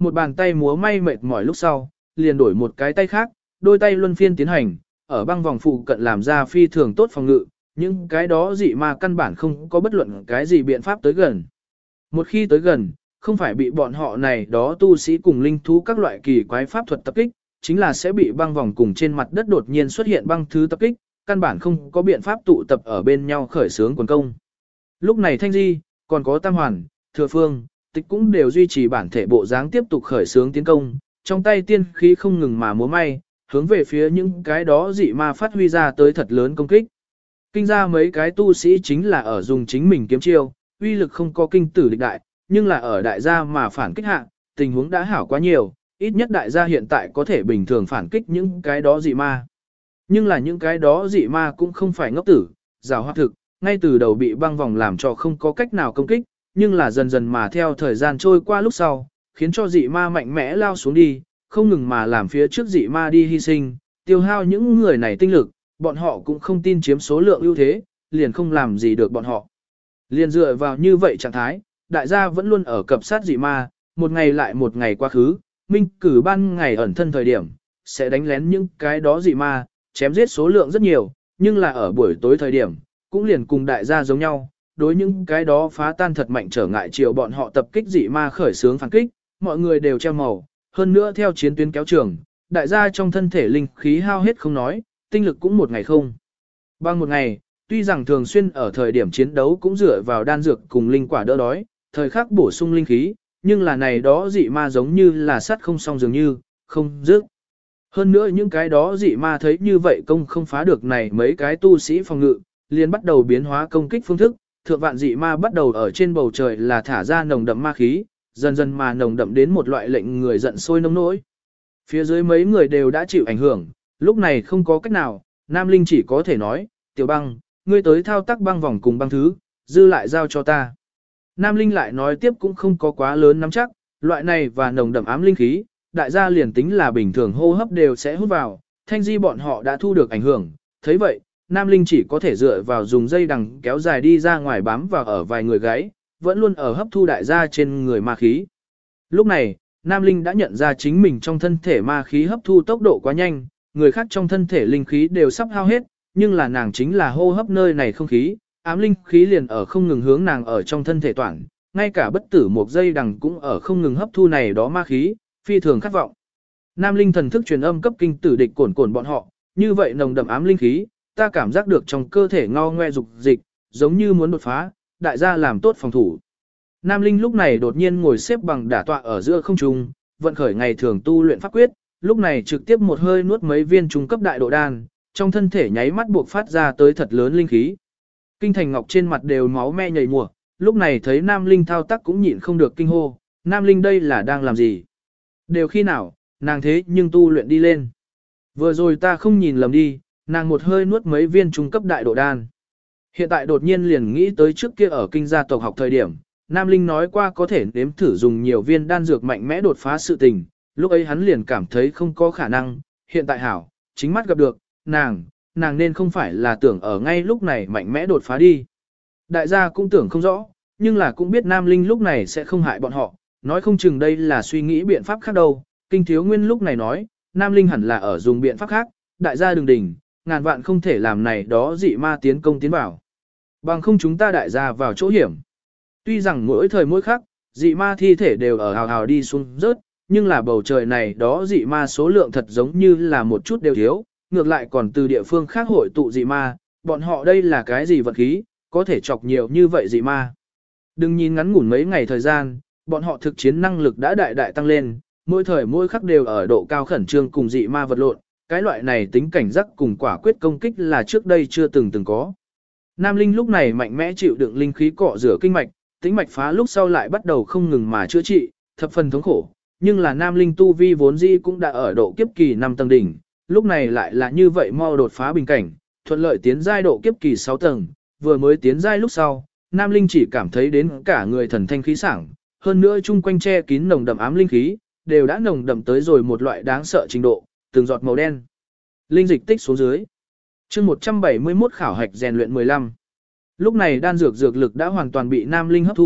một bàn tay múa may mệt mỏi lúc sau, liền đổi một cái tay khác, đôi tay luân phiên tiến hành, ở băng vòng phụ cận làm ra phi thường tốt phòng ngự, những cái đó dị ma căn bản không có bất luận cái gì biện pháp tới gần. Một khi tới gần, không phải bị bọn họ này đó tu sĩ cùng linh thú các loại kỳ quái pháp thuật tập kích, chính là sẽ bị băng vòng cùng trên mặt đất đột nhiên xuất hiện băng thứ tập kích, căn bản không có biện pháp tụ tập ở bên nhau khởi xướng quần công. Lúc này Thanh Di, còn có Tam Hoàn, Thừa Phương, Tịch cũng đều duy trì bản thể bộ dáng tiếp tục khởi xướng tiến công, trong tay tiên khí không ngừng mà múa may, hướng về phía những cái đó dị ma phát huy ra tới thật lớn công kích. Kinh ra mấy cái tu sĩ chính là ở dùng chính mình kiếm chiêu, uy lực không có kinh tử địch đại, nhưng là ở đại gia mà phản kích hạ, tình huống đã hảo quá nhiều, ít nhất đại gia hiện tại có thể bình thường phản kích những cái đó dị ma. Nhưng là những cái đó dị ma cũng không phải ngốc tử, rào hoạt thực, ngay từ đầu bị băng vòng làm cho không có cách nào công kích, nhưng là dần dần mà theo thời gian trôi qua lúc sau, khiến cho dị ma mạnh mẽ lao xuống đi, không ngừng mà làm phía trước dị ma đi hy sinh, tiêu hao những người này tinh lực, bọn họ cũng không tin chiếm số lượng ưu thế, liền không làm gì được bọn họ. Liền dựa vào như vậy trạng thái, đại gia vẫn luôn ở cập sát dị ma, một ngày lại một ngày quá khứ, minh cử ban ngày ẩn thân thời điểm, sẽ đánh lén những cái đó dị ma, chém giết số lượng rất nhiều, nhưng là ở buổi tối thời điểm, cũng liền cùng đại gia giống nhau, đối những cái đó phá tan thật mạnh trở ngại chiều bọn họ tập kích dị ma khởi sướng phản kích, mọi người đều treo màu, hơn nữa theo chiến tuyến kéo trường, đại gia trong thân thể linh khí hao hết không nói, tinh lực cũng một ngày không. Bằng một ngày, tuy rằng thường xuyên ở thời điểm chiến đấu cũng dựa vào đan dược cùng linh quả đỡ đói, thời khắc bổ sung linh khí, nhưng là này đó dị ma giống như là sắt không xong dường như, không dứt. Hơn nữa những cái đó dị ma thấy như vậy công không phá được này mấy cái tu sĩ phòng ngự, liền bắt đầu biến hóa công kích phương thức, thượng vạn dị ma bắt đầu ở trên bầu trời là thả ra nồng đậm ma khí, dần dần mà nồng đậm đến một loại lệnh người giận sôi nông nỗi. Phía dưới mấy người đều đã chịu ảnh hưởng, lúc này không có cách nào, Nam Linh chỉ có thể nói, Tiểu Băng, ngươi tới thao tác băng vòng cùng băng thứ, dư lại giao cho ta. Nam Linh lại nói tiếp cũng không có quá lớn nắm chắc, loại này và nồng đậm ám linh khí, đại gia liền tính là bình thường hô hấp đều sẽ hút vào, Thanh Di bọn họ đã thu được ảnh hưởng, thấy vậy, Nam Linh chỉ có thể dựa vào dùng dây đằng kéo dài đi ra ngoài bám vào ở vài người gáy, vẫn luôn ở hấp thu đại gia trên người ma khí. Lúc này, Nam Linh đã nhận ra chính mình trong thân thể ma khí hấp thu tốc độ quá nhanh, người khác trong thân thể linh khí đều sắp hao hết, nhưng là nàng chính là hô hấp nơi này không khí, ám linh khí liền ở không ngừng hướng nàng ở trong thân thể toàn, ngay cả bất tử một dây đằng cũng ở không ngừng hấp thu này đó ma khí, phi thường khát vọng. Nam Linh thần thức truyền âm cấp kinh tử địch cồn bọn họ, như vậy nồng đậm ám linh khí, ta cảm giác được trong cơ thể ngao ngoe dục dịch, giống như muốn đột phá, đại gia làm tốt phòng thủ. Nam Linh lúc này đột nhiên ngồi xếp bằng đả tọa ở giữa không trung, vận khởi ngày thường tu luyện pháp quyết, lúc này trực tiếp một hơi nuốt mấy viên trung cấp đại độ đan, trong thân thể nháy mắt buộc phát ra tới thật lớn linh khí. Kinh Thành Ngọc trên mặt đều máu me nhảy mùa, lúc này thấy Nam Linh thao tác cũng nhịn không được kinh hô, Nam Linh đây là đang làm gì? Đều khi nào, nàng thế nhưng tu luyện đi lên. Vừa rồi ta không nhìn lầm đi, nàng một hơi nuốt mấy viên trung cấp đại độ đan. Hiện tại đột nhiên liền nghĩ tới trước kia ở kinh gia tộc học thời điểm, Nam Linh nói qua có thể nếm thử dùng nhiều viên đan dược mạnh mẽ đột phá sự tình, lúc ấy hắn liền cảm thấy không có khả năng, hiện tại hảo, chính mắt gặp được, nàng nên không phải là tưởng ở ngay lúc này mạnh mẽ đột phá đi. Đại gia cũng tưởng không rõ, nhưng là cũng biết Nam Linh lúc này sẽ không hại bọn họ, nói không chừng đây là suy nghĩ biện pháp khác đâu. Kinh Thiếu Nguyên lúc này nói, Nam Linh hẳn là ở dùng biện pháp khác, đại gia đừng đỉnh, ngàn vạn không thể làm này đó dị ma tiến công tiến vào. Bằng không chúng ta đại gia vào chỗ hiểm. Tuy rằng mỗi thời mỗi khắc, dị ma thi thể đều ở hào hào đi xuống rớt, nhưng là bầu trời này đó dị ma số lượng thật giống như là một chút đều thiếu, ngược lại còn từ địa phương khác hội tụ dị ma, bọn họ đây là cái gì vật khí, có thể chọc nhiều như vậy dị ma. Đừng nhìn ngắn ngủn mấy ngày thời gian, bọn họ thực chiến năng lực đã đại đại tăng lên, mỗi thời mỗi khắc đều ở độ cao khẩn trương cùng dị ma vật lộn, cái loại này tính cảnh giác cùng quả quyết công kích là trước đây chưa từng có. Nam Linh lúc này mạnh mẽ chịu đựng linh khí cọ rửa kinh mạch, tính mạch phá lúc sau lại bắt đầu không ngừng mà chữa trị, thập phần thống khổ, nhưng là Nam Linh tu vi vốn dĩ cũng đã ở độ kiếp kỳ 5 tầng đỉnh, lúc này lại là như vậy mau đột phá bình cảnh, thuận lợi tiến giai độ kiếp kỳ 6 tầng, vừa mới tiến giai lúc sau, Nam Linh chỉ cảm thấy đến cả người thần thanh khí sảng, hơn nữa chung quanh che kín nồng đậm ám linh khí, đều đã nồng đậm tới rồi một loại đáng sợ trình độ, từng giọt màu đen. Linh dịch tích xuống dưới. Chương 171 khảo hạch rèn luyện 15. Lúc này đan dược dược lực đã hoàn toàn bị Nam Linh hấp thu,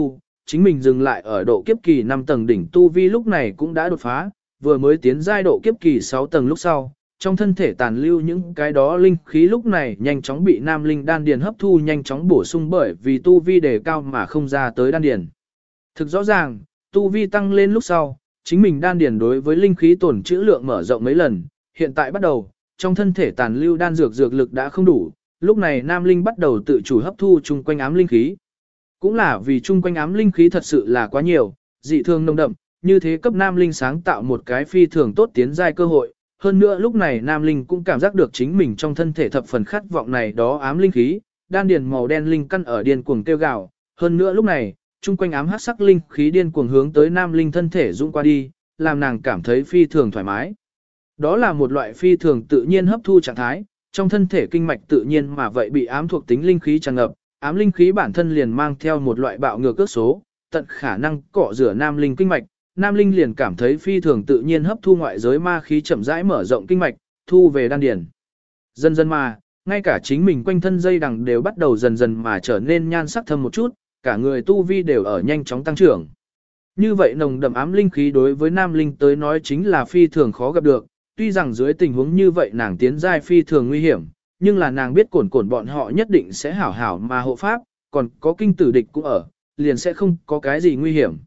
chính mình dừng lại ở độ kiếp kỳ 5 tầng đỉnh tu vi lúc này cũng đã đột phá, vừa mới tiến giai độ kiếp kỳ 6 tầng lúc sau, trong thân thể tàn lưu những cái đó linh khí lúc này nhanh chóng bị nam linh đan điền hấp thu nhanh chóng bổ sung bởi vì tu vi đề cao mà không ra tới đan điền. Thực rõ ràng, tu vi tăng lên lúc sau, chính mình đan điền đối với linh khí tổn trữ lượng mở rộng mấy lần, hiện tại bắt đầu, trong thân thể tàn lưu đan dược lực đã không đủ, lúc này nam linh bắt đầu tự chủ hấp thu chung quanh ám linh khí. Cũng là vì chung quanh ám linh khí thật sự là quá nhiều, dị thường nồng đậm, như thế cấp nam linh sáng tạo một cái phi thường tốt tiến giai cơ hội. Hơn nữa lúc này nam linh cũng cảm giác được chính mình trong thân thể thập phần khát vọng này đó ám linh khí, đan điền màu đen linh căn ở điên cuồng kêu gào. Hơn nữa lúc này, chung quanh ám hắc sắc linh khí điên cuồng hướng tới nam linh thân thể dũng qua đi, làm nàng cảm thấy phi thường thoải mái. Đó là một loại phi thường tự nhiên hấp thu trạng thái, trong thân thể kinh mạch tự nhiên mà vậy bị ám thuộc tính linh khí tràn ngập, ám linh khí bản thân liền mang theo một loại bạo ngược cước số, tận khả năng cọ rửa nam linh kinh mạch, nam linh liền cảm thấy phi thường tự nhiên hấp thu ngoại giới ma khí chậm rãi mở rộng kinh mạch, thu về đan điền. Dần dần mà, ngay cả chính mình quanh thân dây đằng đều bắt đầu dần dần mà trở nên nhan sắc thâm một chút, cả người tu vi đều ở nhanh chóng tăng trưởng. Như vậy nồng đậm ám linh khí đối với nam linh tới nói chính là phi thường khó gặp được, tuy rằng dưới tình huống như vậy nàng tiến giai phi thường nguy hiểm, nhưng là nàng biết cổn bọn họ nhất định sẽ hảo hảo mà hộ pháp, còn có kinh tử địch cũng ở, liền sẽ không có cái gì nguy hiểm.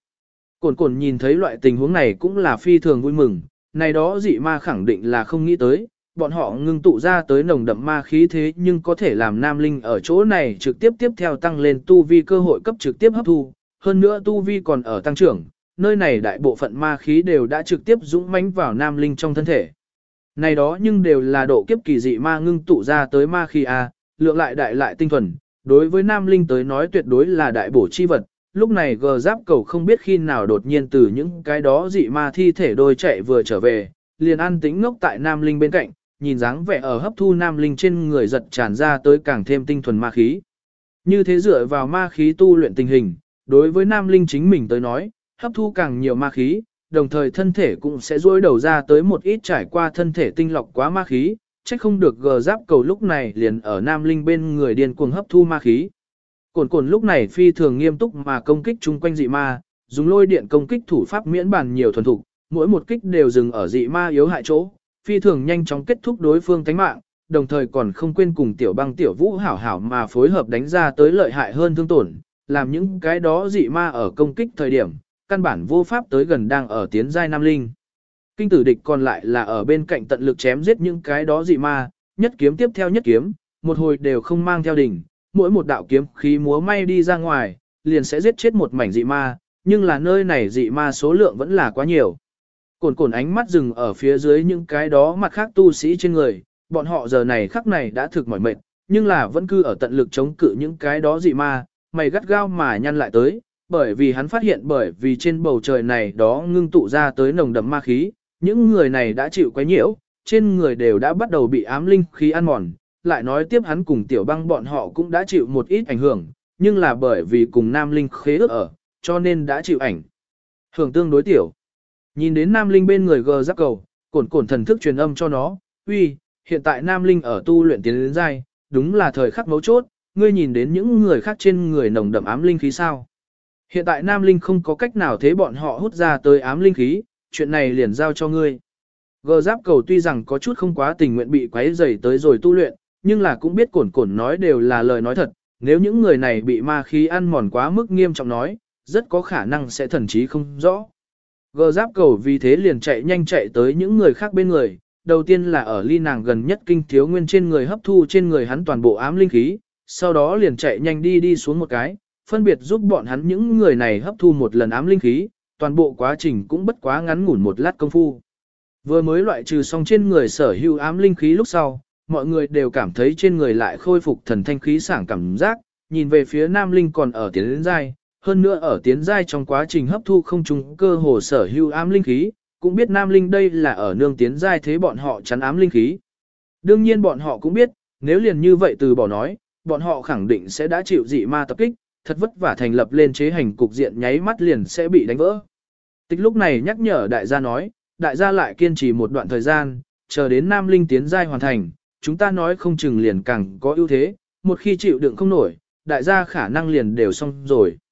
Cổn nhìn thấy loại tình huống này cũng là phi thường vui mừng, này đó dị ma khẳng định là không nghĩ tới, bọn họ ngưng tụ ra tới nồng đậm ma khí thế nhưng có thể làm nam linh ở chỗ này trực tiếp tiếp theo tăng lên tu vi cơ hội cấp trực tiếp hấp thu, hơn nữa tu vi còn ở tăng trưởng, nơi này đại bộ phận ma khí đều đã trực tiếp dũng mãnh vào nam linh trong thân thể. Này đó nhưng đều là độ kiếp kỳ dị ma ngưng tụ ra tới ma khí A, lượng lại đại lại tinh thuần, đối với nam linh tới nói tuyệt đối là đại bổ chi vật. Lúc này gờ giáp cầu không biết khi nào đột nhiên từ những cái đó dị ma thi thể đôi chạy vừa trở về, liền an tĩnh ngốc tại nam linh bên cạnh, nhìn dáng vẻ ở hấp thu nam linh trên người giật tràn ra tới càng thêm tinh thuần ma khí. Như thế dựa vào ma khí tu luyện tình hình, đối với nam linh chính mình tới nói, hấp thu càng nhiều ma khí, đồng thời thân thể cũng sẽ duỗi đầu ra tới một ít trải qua thân thể tinh lọc quá ma khí, trách không được gờ giáp cầu lúc này liền ở nam linh bên người điên cuồng hấp thu ma khí. Cổn lúc này phi thường nghiêm túc mà công kích chung quanh dị ma, dùng lôi điện công kích thủ pháp miễn bàn nhiều thuần thục, mỗi một kích đều dừng ở dị ma yếu hại chỗ, phi thường nhanh chóng kết thúc đối phương tánh mạng, đồng thời còn không quên cùng tiểu băng tiểu vũ hảo hảo mà phối hợp đánh ra tới lợi hại hơn thương tổn, làm những cái đó dị ma ở công kích thời điểm, căn bản vô pháp tới gần đang ở tiến giai nam linh. Kinh tử địch còn lại là ở bên cạnh tận lực chém giết những cái đó dị ma, nhất kiếm tiếp theo nhất kiếm, một hồi đều không mang theo đỉnh, mỗi một đạo kiếm khí múa may đi ra ngoài, liền sẽ giết chết một mảnh dị ma, nhưng là nơi này dị ma số lượng vẫn là quá nhiều. Cổn ánh mắt dừng ở phía dưới những cái đó mặt khác tu sĩ trên người, bọn họ giờ này khắc này đã thực mỏi mệt, nhưng là vẫn cứ ở tận lực chống cự những cái đó dị ma, mày gắt gao mà nhăn lại tới, bởi vì hắn phát hiện bởi vì trên bầu trời này đó ngưng tụ ra tới nồng đậm ma khí, những người này đã chịu quấy nhiễu, trên người đều đã bắt đầu bị ám linh khí ăn mòn, lại nói tiếp hắn cùng tiểu băng bọn họ cũng đã chịu một ít ảnh hưởng, nhưng là bởi vì cùng nam linh khế ước ở, cho nên đã chịu ảnh hưởng tương đối tiểu. Nhìn đến nam linh bên người gờ giáp cầu, cổn thần thức truyền âm cho nó, uy, hiện tại nam linh ở tu luyện tiến đến giai, đúng là thời khắc mấu chốt, ngươi nhìn đến những người khác trên người nồng đậm ám linh khí sao? Hiện tại nam linh không có cách nào thế bọn họ hút ra tới ám linh khí, chuyện này liền giao cho ngươi. Gờ giáp cầu tuy rằng có chút không quá tình nguyện bị quấy rầy tới rồi tu luyện, nhưng là cũng biết cổn nói đều là lời nói thật, nếu những người này bị ma khí ăn mòn quá mức nghiêm trọng nói, rất có khả năng sẽ thần trí không rõ. Gờ giáp cầu vì thế liền chạy nhanh chạy tới những người khác bên người, đầu tiên là ở ly nàng gần nhất kinh thiếu nguyên trên người hấp thu trên người hắn toàn bộ ám linh khí, sau đó liền chạy nhanh đi xuống một cái, phân biệt giúp bọn hắn những người này hấp thu một lần ám linh khí, toàn bộ quá trình cũng bất quá ngắn ngủn một lát công phu. Vừa mới loại trừ xong trên người sở hữu ám linh khí lúc sau, mọi người đều cảm thấy trên người lại khôi phục thần thanh khí sảng cảm giác, nhìn về phía nam linh còn ở tiến đến giai, hơn nữa ở tiến giai trong quá trình hấp thu không trùng cơ hồ sở hữu ám linh khí, cũng biết nam linh đây là ở nương tiến giai thế bọn họ chắn ám linh khí. Đương nhiên bọn họ cũng biết, nếu liền như vậy từ bỏ nói, bọn họ khẳng định sẽ đã chịu dị ma tập kích, thật vất vả thành lập lên chế hành cục diện nháy mắt liền sẽ bị đánh vỡ. Tịch lúc này nhắc nhở đại gia nói, đại gia lại kiên trì một đoạn thời gian, chờ đến nam linh tiến giai hoàn thành, chúng ta nói không chừng liền càng có ưu thế, một khi chịu đựng không nổi, đại gia khả năng liền đều xong rồi.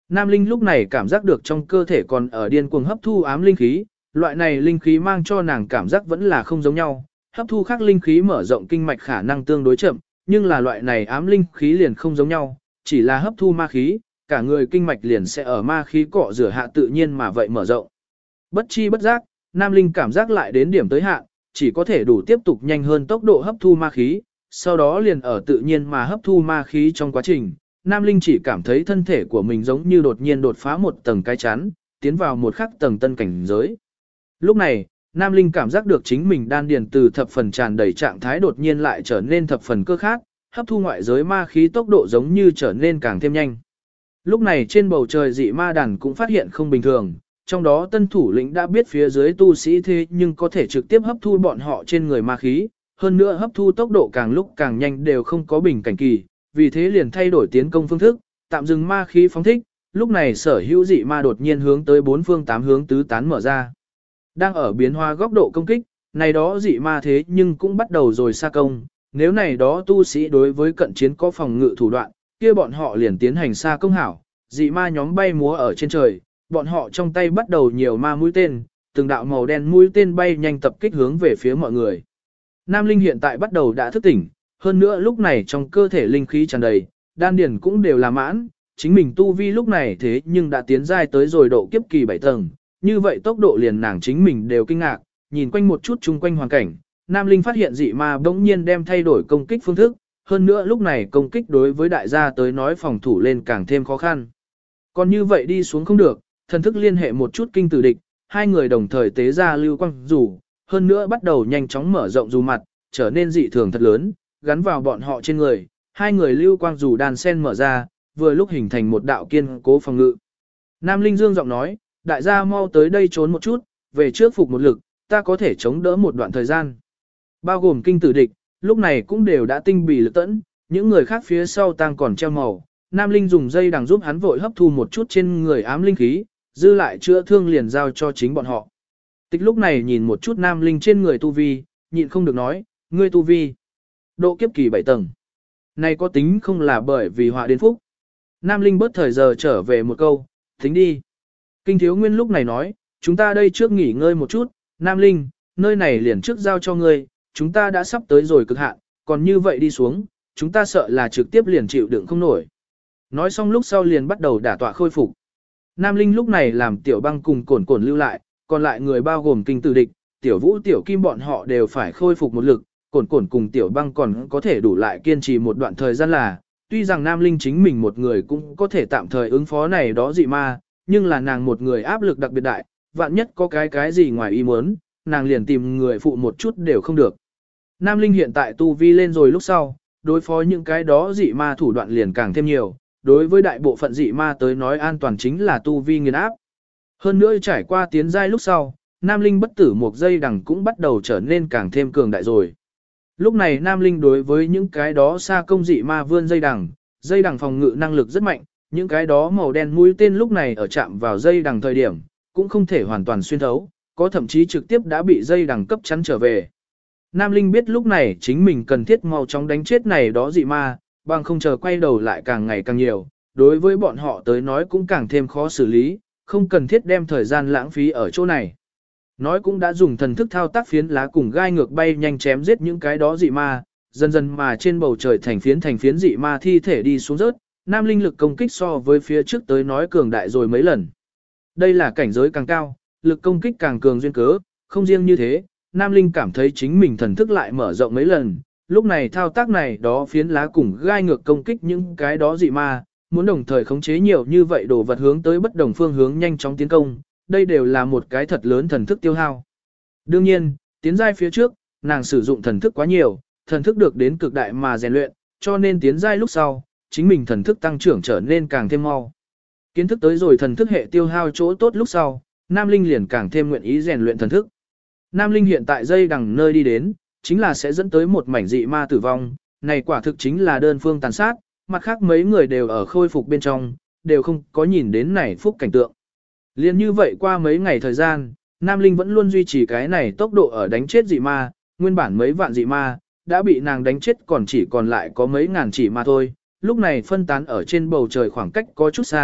Nam Linh lúc này cảm giác được trong cơ thể còn ở điên cuồng hấp thu ám linh khí, loại này linh khí mang cho nàng cảm giác vẫn là không giống nhau, hấp thu khác linh khí mở rộng kinh mạch khả năng tương đối chậm, nhưng là loại này ám linh khí liền không giống nhau, chỉ là hấp thu ma khí, cả người kinh mạch liền sẽ ở ma khí cọ rửa hạ tự nhiên mà vậy mở rộng. Bất chi bất giác, Nam Linh cảm giác lại đến điểm tới hạn, chỉ có thể đủ tiếp tục nhanh hơn tốc độ hấp thu ma khí, sau đó liền ở tự nhiên mà hấp thu ma khí trong quá trình, Nam Linh chỉ cảm thấy thân thể của mình giống như đột nhiên đột phá một tầng cái chắn, tiến vào một khắc tầng tân cảnh giới. Lúc này, Nam Linh cảm giác được chính mình đan điền từ thập phần tràn đầy trạng thái đột nhiên lại trở nên thập phần cơ khát, hấp thu ngoại giới ma khí tốc độ giống như trở nên càng thêm nhanh. Lúc này trên bầu trời dị ma đàn cũng phát hiện không bình thường, trong đó tân thủ lĩnh đã biết phía dưới tu sĩ thế nhưng có thể trực tiếp hấp thu bọn họ trên người ma khí, hơn nữa hấp thu tốc độ càng lúc càng nhanh đều không có bình cảnh kỳ, vì thế liền thay đổi tiến công phương thức, tạm dừng ma khí phóng thích, lúc này sở hữu dị ma đột nhiên hướng tới bốn phương tám hướng tứ tán mở ra. Đang ở biến hóa góc độ công kích, này đó dị ma thế nhưng cũng bắt đầu rồi xa công, nếu này đó tu sĩ đối với cận chiến có phòng ngự thủ đoạn, kia bọn họ liền tiến hành xa công hảo, dị ma nhóm bay múa ở trên trời, bọn họ trong tay bắt đầu nhiều ma mũi tên, từng đạo màu đen mũi tên bay nhanh tập kích hướng về phía mọi người. Nam Linh hiện tại bắt đầu đã thức tỉnh, hơn nữa lúc này trong cơ thể linh khí tràn đầy, đan điền cũng đều là mãn, chính mình tu vi lúc này thế nhưng đã tiến giai tới rồi độ kiếp kỳ 7 tầng, như vậy tốc độ liền nàng chính mình đều kinh ngạc, nhìn quanh một chút chung quanh hoàn cảnh, Nam Linh phát hiện dị ma bỗng nhiên đem thay đổi công kích phương thức, hơn nữa lúc này công kích đối với đại gia tới nói phòng thủ lên càng thêm khó khăn. Còn như vậy đi xuống không được, thần thức liên hệ một chút kinh tử địch, hai người đồng thời tế ra lưu quang dù, hơn nữa bắt đầu nhanh chóng mở rộng dù mặt, trở nên dị thường thật lớn, gắn vào bọn họ trên người, hai người lưu quang dù đàn sen mở ra, vừa lúc hình thành một đạo kiên cố phòng ngự. Nam Linh dương giọng nói, đại gia mau tới đây trốn một chút, về trước phục một lực, ta có thể chống đỡ một đoạn thời gian. Bao gồm kinh tử địch, lúc này cũng đều đã tinh bì lực tẫn, những người khác phía sau tăng còn treo màu. Nam Linh dùng dây đằng giúp hắn vội hấp thu một chút trên người ám linh khí, dư lại chữa thương liền giao cho chính bọn họ. Tịch lúc này nhìn một chút Nam Linh trên người tu vi, nhịn không được nói, ngươi tu vi. Độ kiếp kỳ 7 tầng. Này có tính không là bởi vì họa đến phúc. Nam Linh bớt thời giờ trở về một câu, tính đi. Kinh Thiếu Nguyên lúc này nói, chúng ta đây trước nghỉ ngơi một chút, Nam Linh, nơi này liền trước giao cho ngươi, chúng ta đã sắp tới rồi cực hạn, còn như vậy đi xuống, chúng ta sợ là trực tiếp liền chịu đựng không nổi. Nói xong lúc sau liền bắt đầu đả tọa khôi phục. Nam Linh lúc này làm Tiểu Băng cùng Cổn Cổn lưu lại, còn lại người bao gồm Kinh Tử Địch, Tiểu Vũ, Tiểu Kim bọn họ đều phải khôi phục một lực, Cổn Cổn cùng Tiểu Băng còn có thể đủ lại kiên trì một đoạn thời gian là, tuy rằng Nam Linh chính mình một người cũng có thể tạm thời ứng phó này đó dị ma, nhưng là nàng một người áp lực đặc biệt đại, vạn nhất có cái gì ngoài ý muốn, nàng liền tìm người phụ một chút đều không được. Nam Linh hiện tại tu vi lên rồi lúc sau, đối phó những cái đó dị ma thủ đoạn liền càng thêm nhiều, đối với đại bộ phận dị ma tới nói an toàn chính là tu vi nghiền áp. Hơn nữa trải qua tiến giai lúc sau, Nam Linh bất tử một dây đằng cũng bắt đầu trở nên càng thêm cường đại rồi. Lúc này Nam Linh đối với những cái đó xa công dị ma vươn dây đằng phòng ngự năng lực rất mạnh, những cái đó màu đen mũi tên lúc này ở chạm vào dây đằng thời điểm, cũng không thể hoàn toàn xuyên thấu, có thậm chí trực tiếp đã bị dây đằng cấp chắn trở về. Nam Linh biết lúc này chính mình cần thiết mau chóng đánh chết này đó dị ma, bằng không chờ quay đầu lại càng ngày càng nhiều, đối với bọn họ tới nói cũng càng thêm khó xử lý, không cần thiết đem thời gian lãng phí ở chỗ này. Nói cũng đã dùng thần thức thao tác phiến lá cùng gai ngược bay nhanh chém giết những cái đó dị ma, dần dần mà trên bầu trời thành phiến dị ma thi thể đi xuống rớt, Nam Linh lực công kích so với phía trước tới nói cường đại rồi mấy lần. Đây là cảnh giới càng cao, lực công kích càng cường duyên cớ, không riêng như thế, Nam Linh cảm thấy chính mình thần thức lại mở rộng mấy lần, lúc này thao tác này đó phiến lá cùng gai ngược công kích những cái đó dị ma, muốn đồng thời khống chế nhiều như vậy đồ vật hướng tới bất đồng phương hướng nhanh chóng tiến công, đây đều là một cái thật lớn thần thức tiêu hao. Đương nhiên, tiến giai phía trước, nàng sử dụng thần thức quá nhiều, thần thức được đến cực đại mà rèn luyện, cho nên tiến giai lúc sau, chính mình thần thức tăng trưởng trở nên càng thêm mau. Kiến thức tới rồi thần thức hệ tiêu hao chỗ tốt lúc sau, Nam Linh liền càng thêm nguyện ý rèn luyện thần thức. Nam Linh hiện tại dây đằng nơi đi đến, chính là sẽ dẫn tới một mảnh dị ma tử vong, này quả thực chính là đơn phương tàn sát, mặt khác mấy người đều ở khôi phục bên trong, đều không có nhìn đến này phúc cảnh tượng. Liên như vậy qua mấy ngày thời gian, Nam Linh vẫn luôn duy trì cái này tốc độ ở đánh chết dị ma, nguyên bản mấy vạn dị ma, đã bị nàng đánh chết còn chỉ còn lại có mấy ngàn chỉ mà thôi, lúc này phân tán ở trên bầu trời khoảng cách có chút xa,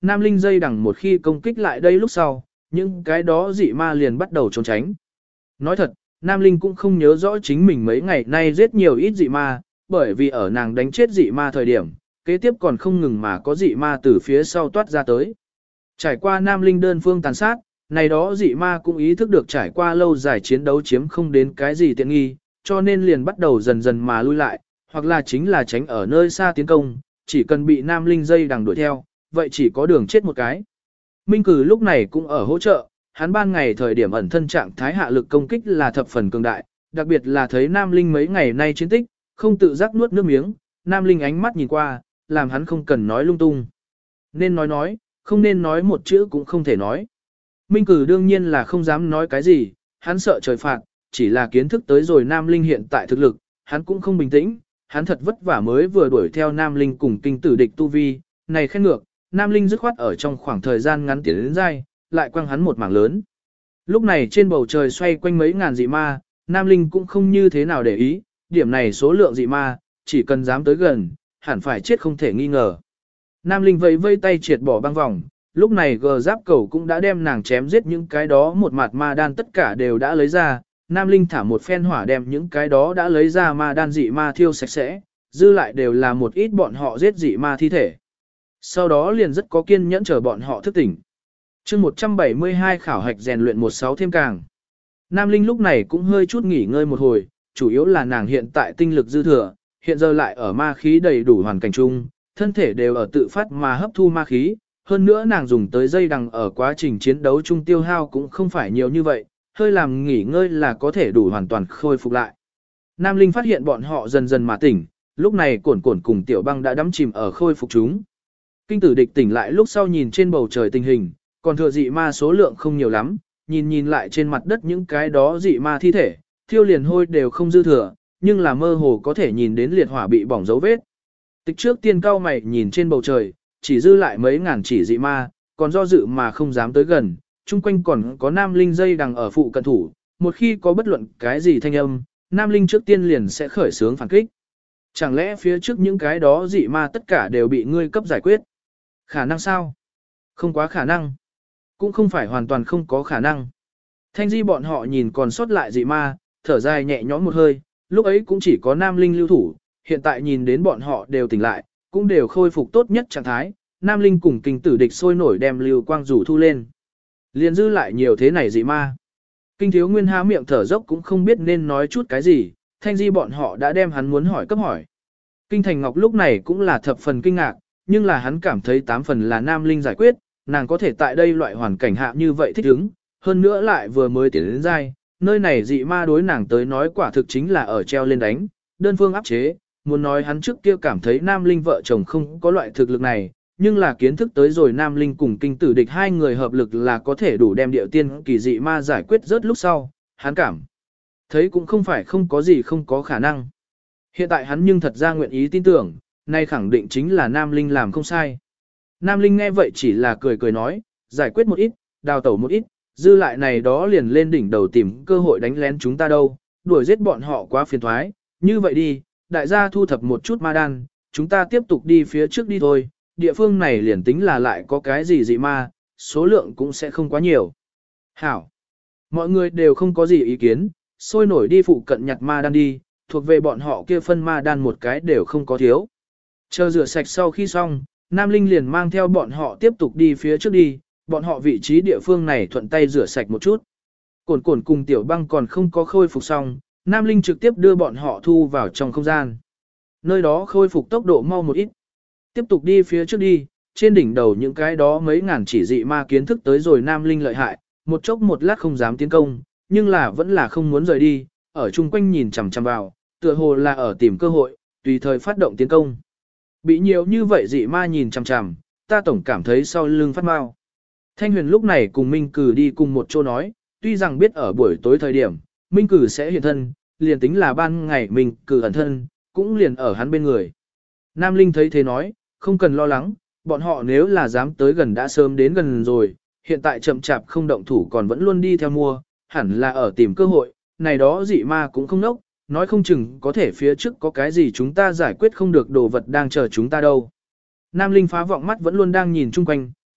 Nam Linh dây đằng một khi công kích lại đây lúc sau, những cái đó dị ma liền bắt đầu trốn tránh. Nói thật, Nam Linh cũng không nhớ rõ chính mình mấy ngày nay giết nhiều ít dị ma, bởi vì ở nàng đánh chết dị ma thời điểm, kế tiếp còn không ngừng mà có dị ma từ phía sau toát ra tới. Trải qua Nam Linh đơn phương tàn sát, này đó dị ma cũng ý thức được trải qua lâu dài chiến đấu chiếm không đến cái gì tiện nghi, cho nên liền bắt đầu dần dần mà lui lại, hoặc là chính là tránh ở nơi xa tiến công, chỉ cần bị Nam Linh dây đằng đuổi theo, vậy chỉ có đường chết một cái. Minh Cử lúc này cũng ở hỗ trợ, hắn ban ngày thời điểm ẩn thân trạng thái hạ lực công kích là thập phần cường đại, đặc biệt là thấy Nam Linh mấy ngày nay chiến tích, không tự giác nuốt nước miếng, Nam Linh ánh mắt nhìn qua, làm hắn không cần nói lung tung. Nên nói, không nên nói một chữ cũng không thể nói. Minh Cử đương nhiên là không dám nói cái gì, hắn sợ trời phạt, chỉ là kiến thức tới rồi Nam Linh hiện tại thực lực, hắn cũng không bình tĩnh, hắn thật vất vả mới vừa đuổi theo Nam Linh cùng kinh tử địch tu vi, này khen ngược, Nam Linh dứt khoát ở trong khoảng thời gian ngắn tiến đến dai, lại quăng hắn một mảng lớn. Lúc này trên bầu trời xoay quanh mấy ngàn dị ma, Nam Linh cũng không như thế nào để ý, điểm này số lượng dị ma, chỉ cần dám tới gần, hẳn phải chết không thể nghi ngờ. Nam Linh vẫy vây tay triệt bỏ băng vòng, lúc này gờ giáp cầu cũng đã đem nàng chém giết những cái đó một mặt ma đan tất cả đều đã lấy ra, Nam Linh thả một phen hỏa đem những cái đó đã lấy ra ma đan dị ma thiêu sạch sẽ, dư lại đều là một ít bọn họ giết dị ma thi thể. Sau đó liền rất có kiên nhẫn chờ bọn họ thức tỉnh. chương 172 khảo hạch rèn luyện 16 thêm càng. Nam Linh lúc này cũng hơi chút nghỉ ngơi một hồi, chủ yếu là nàng hiện tại tinh lực dư thừa, hiện giờ lại ở ma khí đầy đủ hoàn cảnh chung, thân thể đều ở tự phát mà hấp thu ma khí, hơn nữa nàng dùng tới dây đằng ở quá trình chiến đấu chung tiêu hao cũng không phải nhiều như vậy, hơi làm nghỉ ngơi là có thể đủ hoàn toàn khôi phục lại. Nam Linh phát hiện bọn họ dần dần mà tỉnh, lúc này Cổn Cổn cùng Tiểu Băng đã đắm chìm ở khôi phục chúng. Kinh tử địch tỉnh lại lúc sau nhìn trên bầu trời tình hình, còn thừa dị ma số lượng không nhiều lắm, nhìn lại trên mặt đất những cái đó dị ma thi thể, thiêu liền hôi đều không dư thừa, nhưng là mơ hồ có thể nhìn đến liệt hỏa bị bỏng dấu vết. Tịch trước tiên cao mày nhìn trên bầu trời, chỉ dư lại mấy ngàn chỉ dị ma, còn do dự mà không dám tới gần, chung quanh còn có Nam Linh dây đằng ở phụ cận thủ, một khi có bất luận cái gì thanh âm, Nam Linh trước tiên liền sẽ khởi xướng phản kích. Chẳng lẽ phía trước những cái đó dị ma tất cả đều bị ngươi cấp giải quyết? Khả năng sao? Không quá khả năng. Cũng không phải hoàn toàn không có khả năng. Thanh Di bọn họ nhìn còn sót lại dị ma, thở dài nhẹ nhõm một hơi, lúc ấy cũng chỉ có Nam Linh lưu thủ, hiện tại nhìn đến bọn họ đều tỉnh lại, cũng đều khôi phục tốt nhất trạng thái, Nam Linh cùng kinh tử địch sôi nổi đem lưu quang rủ thu lên. Liền dư lại nhiều thế này dị ma. Kinh thiếu nguyên há miệng thở dốc cũng không biết nên nói chút cái gì, Thanh Di bọn họ đã đem hắn muốn hỏi cấp hỏi. Kinh Thành Ngọc lúc này cũng là thập phần kinh ngạc, nhưng là hắn cảm thấy 8 phần là Nam Linh giải quyết, nàng có thể tại đây loại hoàn cảnh hạ như vậy thích ứng, hơn nữa lại vừa mới tiến đến giai, nơi này dị ma đối nàng tới nói quả thực chính là ở treo lên đánh, đơn phương áp chế, muốn nói hắn trước kia cảm thấy Nam Linh vợ chồng không có loại thực lực này, nhưng là kiến thức tới rồi Nam Linh cùng kinh tử địch hai người hợp lực là có thể đủ đem điệu tiên kỳ dị ma giải quyết rớt lúc sau, hắn cảm thấy cũng không phải không có gì không có khả năng. Hiện tại hắn nhưng thật ra nguyện ý tin tưởng, nay khẳng định chính là Nam Linh làm không sai. Nam Linh nghe vậy chỉ là cười cười nói, giải quyết một ít, đào tẩu một ít, dư lại này đó liền lên đỉnh đầu tìm cơ hội đánh lén chúng ta đâu, đuổi giết bọn họ quá phiền thoái, như vậy đi, đại gia thu thập một chút ma đan, chúng ta tiếp tục đi phía trước đi thôi, địa phương này liền tính là lại có cái gì dị ma, số lượng cũng sẽ không quá nhiều. Hảo! Mọi người đều không có gì ý kiến, sôi nổi đi phụ cận nhặt ma đan đi, thuộc về bọn họ kia phân ma đan một cái đều không có thiếu. Chờ rửa sạch sau khi xong, Nam Linh liền mang theo bọn họ tiếp tục đi phía trước đi, bọn họ vị trí địa phương này thuận tay rửa sạch một chút. Cổn Cổn cùng Tiểu Băng còn không có khôi phục xong, Nam Linh trực tiếp đưa bọn họ thu vào trong không gian. Nơi đó khôi phục tốc độ mau một ít. Tiếp tục đi phía trước đi, trên đỉnh đầu những cái đó mấy ngàn chỉ dị ma kiến thức tới rồi Nam Linh lợi hại, một chốc một lát không dám tiến công, nhưng là vẫn là không muốn rời đi, ở chung quanh nhìn chằm chằm vào, tựa hồ là ở tìm cơ hội, tùy thời phát động tiến công. Bị nhiều như vậy dị ma nhìn chằm chằm, ta tổng cảm thấy sau lưng phát mau. Thanh Huyền lúc này cùng Minh Cử đi cùng một chỗ nói, tuy rằng biết ở buổi tối thời điểm, Minh Cử sẽ hiện thân, liền tính là ban ngày Minh Cử ẩn thân, cũng liền ở hắn bên người. Nam Linh thấy thế nói, không cần lo lắng, bọn họ nếu là dám tới gần đã sớm đến gần rồi, hiện tại chậm chạp không động thủ còn vẫn luôn đi theo mua, hẳn là ở tìm cơ hội, này đó dị ma cũng không nốc, nói không chừng có thể phía trước có cái gì chúng ta giải quyết không được đồ vật đang chờ chúng ta đâu. Nam Linh phá vọng mắt vẫn luôn đang nhìn chung quanh,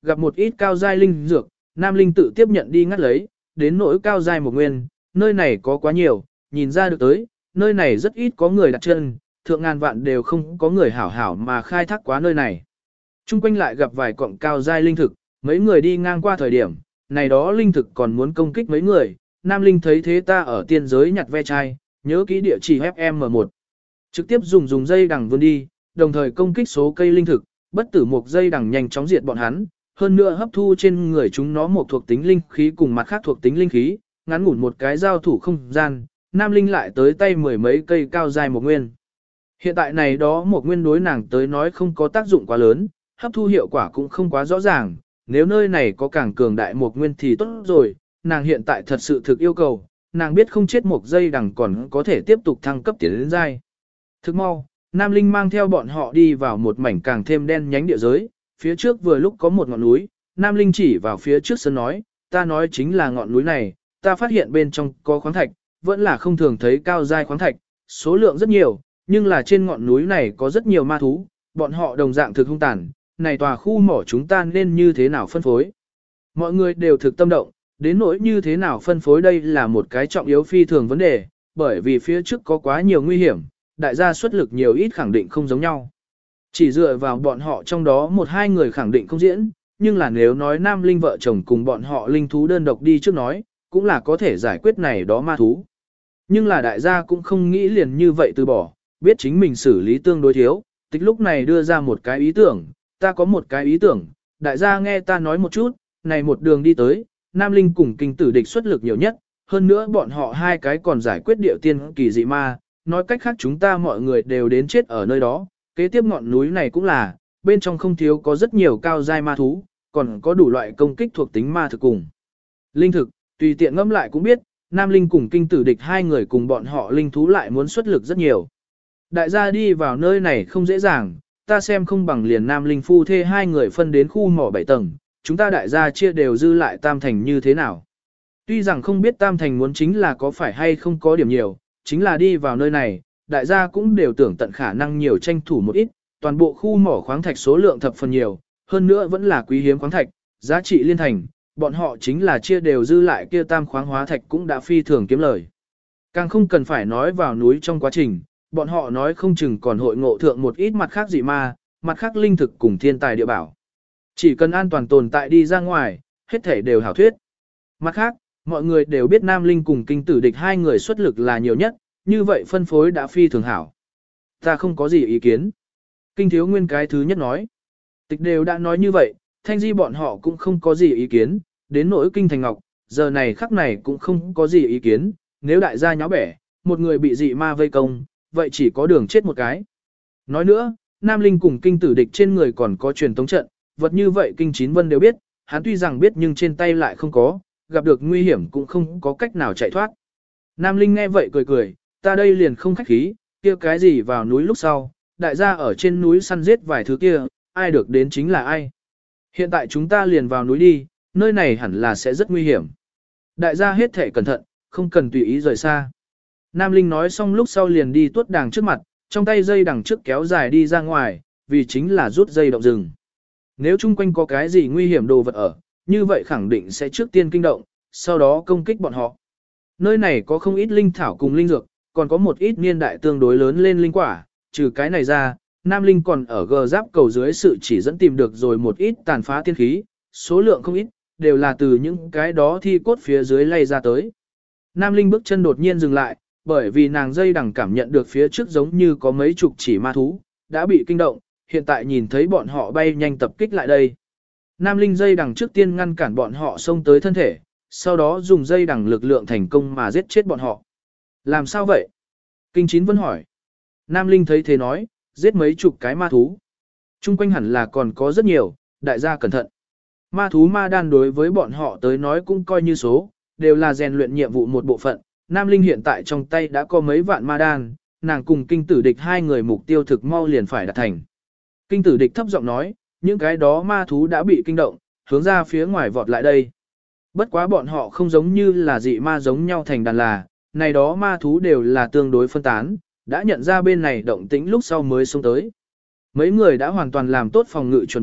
gặp một ít cao giai linh dược, Nam Linh tự tiếp nhận đi ngắt lấy, đến nỗi cao giai một nguyên, nơi này có quá nhiều, nhìn ra được tới, nơi này rất ít có người đặt chân, thượng ngàn vạn đều không có người hảo hảo mà khai thác quá nơi này. Trung quanh lại gặp vài cọng cao giai linh thực, mấy người đi ngang qua thời điểm, này đó linh thực còn muốn công kích mấy người, Nam Linh thấy thế ta ở tiên giới nhặt ve chai, nhớ kỹ địa chỉ FM1. Trực tiếp dùng dây đằng vươn đi, đồng thời công kích số cây linh thực, bất tử một dây đằng nhanh chóng diệt bọn hắn, hơn nữa hấp thu trên người chúng nó một thuộc tính linh khí cùng mặt khác thuộc tính linh khí, ngắn ngủn một cái giao thủ không gian, Nam Linh lại tới tay mười mấy cây cao dài một nguyên. Hiện tại này đó một nguyên đối nàng tới nói không có tác dụng quá lớn, hấp thu hiệu quả cũng không quá rõ ràng, nếu nơi này có càng cường đại một nguyên thì tốt rồi, nàng hiện tại thật sự thực yêu cầu, nàng biết không chết một giây đằng còn có thể tiếp tục thăng cấp tiến đến giai. Thức mau, Nam Linh mang theo bọn họ đi vào một mảnh càng thêm đen nhánh địa giới, phía trước vừa lúc có một ngọn núi, Nam Linh chỉ vào phía trước sân nói, ta nói chính là ngọn núi này, ta phát hiện bên trong có khoáng thạch, vẫn là không thường thấy cao giai khoáng thạch, số lượng rất nhiều, nhưng là trên ngọn núi này có rất nhiều ma thú, bọn họ đồng dạng thực hung tàn, này tòa khu mỏ chúng ta nên như thế nào phân phối. Mọi người đều thực tâm động, đến nỗi như thế nào phân phối đây là một cái trọng yếu phi thường vấn đề, bởi vì phía trước có quá nhiều nguy hiểm, đại gia xuất lực nhiều ít khẳng định không giống nhau. Chỉ dựa vào bọn họ trong đó một hai người khẳng định không diễn, nhưng là nếu nói nam linh vợ chồng cùng bọn họ linh thú đơn độc đi trước nói, cũng là có thể giải quyết này đó ma thú. Nhưng là đại gia cũng không nghĩ liền như vậy từ bỏ, biết chính mình xử lý tương đối thiếu, tích lúc này đưa ra một cái ý tưởng, ta có một cái ý tưởng, đại gia nghe ta nói một chút, này một đường đi tới, nam linh cùng kinh tử địch xuất lực nhiều nhất, hơn nữa bọn họ hai cái còn giải quyết điệu tiên kỳ dị ma, nói cách khác chúng ta mọi người đều đến chết ở nơi đó, kế tiếp ngọn núi này cũng là, bên trong không thiếu có rất nhiều cao giai ma thú, còn có đủ loại công kích thuộc tính ma thực cùng. Linh thực, tùy tiện ngẫm lại cũng biết, nam linh cùng kinh tử địch hai người cùng bọn họ linh thú lại muốn xuất lực rất nhiều. Đại gia đi vào nơi này không dễ dàng, ta xem không bằng liền nam linh phu thê hai người phân đến khu mỏ 7 tầng, chúng ta đại gia chia đều dư lại tam thành như thế nào. Tuy rằng không biết tam thành muốn chính là có phải hay không có điểm nhiều, chính là đi vào nơi này, đại gia cũng đều tưởng tận khả năng nhiều tranh thủ một ít, toàn bộ khu mỏ khoáng thạch số lượng thập phần nhiều, hơn nữa vẫn là quý hiếm khoáng thạch, giá trị liên thành, bọn họ chính là chia đều dư lại kia tam khoáng hóa thạch cũng đã phi thường kiếm lời. Càng không cần phải nói vào núi trong quá trình, bọn họ nói không chừng còn hội ngộ thượng một ít mặt khác dị ma, mặt khác linh thực cùng thiên tài địa bảo. Chỉ cần an toàn tồn tại đi ra ngoài, hết thể đều hảo thuyết. Mặt khác, mọi người đều biết Nam Linh cùng kinh tử địch hai người xuất lực là nhiều nhất, như vậy phân phối đã phi thường hảo. Ta không có gì ý kiến. Kinh thiếu nguyên cái thứ nhất nói. Tịch đều đã nói như vậy, thanh di bọn họ cũng không có gì ý kiến, đến nỗi kinh thành ngọc, giờ này khắc này cũng không có gì ý kiến, nếu đại gia nháo bẻ, một người bị dị ma vây công, vậy chỉ có đường chết một cái. Nói nữa, Nam Linh cùng kinh tử địch trên người còn có truyền tống trận, vật như vậy kinh chín vân đều biết, hắn tuy rằng biết nhưng trên tay lại không có, gặp được nguy hiểm cũng không có cách nào chạy thoát. Nam Linh nghe vậy cười cười, ta đây liền không khách khí, kia cái gì vào núi lúc sau, đại gia ở trên núi săn giết vài thứ kia, ai được đến chính là ai. Hiện tại chúng ta liền vào núi đi, nơi này hẳn là sẽ rất nguy hiểm. Đại gia hết thể cẩn thận, không cần tùy ý rời xa. Nam Linh nói xong lúc sau liền đi tuốt đàng trước mặt, trong tay dây đằng trước kéo dài đi ra ngoài, vì chính là rút dây động rừng. Nếu chung quanh có cái gì nguy hiểm đồ vật ở, như vậy khẳng định sẽ trước tiên kinh động, sau đó công kích bọn họ. Nơi này có không ít linh thảo cùng linh dược, còn có một ít niên đại tương đối lớn lên linh quả, trừ cái này ra, Nam Linh còn ở gờ giáp cầu dưới sự chỉ dẫn tìm được rồi một ít tàn phá tiên khí, số lượng không ít, đều là từ những cái đó thi cốt phía dưới lay ra tới. Nam Linh bước chân đột nhiên dừng lại, bởi vì nàng dây đằng cảm nhận được phía trước giống như có mấy chục chỉ ma thú, đã bị kinh động, hiện tại nhìn thấy bọn họ bay nhanh tập kích lại đây. Nam Linh dây đằng trước tiên ngăn cản bọn họ xông tới thân thể, sau đó dùng dây đằng lực lượng thành công mà giết chết bọn họ. Làm sao vậy? Kinh Chín Vân hỏi. Nam Linh thấy thế nói, giết mấy chục cái ma thú. Trung quanh hẳn là còn có rất nhiều, đại gia cẩn thận. Ma thú ma đan đối với bọn họ tới nói cũng coi như số, đều là rèn luyện nhiệm vụ một bộ phận. Nam Linh hiện tại trong tay đã có mấy vạn ma đan, nàng cùng kinh tử địch hai người mục tiêu thực mau liền phải đạt thành. Kinh tử địch thấp giọng nói, những cái đó ma thú đã bị kinh động, hướng ra phía ngoài vọt lại đây. Bất quá bọn họ không giống như là dị ma giống nhau thành đàn là, này đó ma thú đều là tương đối phân tán, đã nhận ra bên này động tĩnh lúc sau mới xông tới. Mấy người đã hoàn toàn làm tốt phòng ngự chuẩn bị,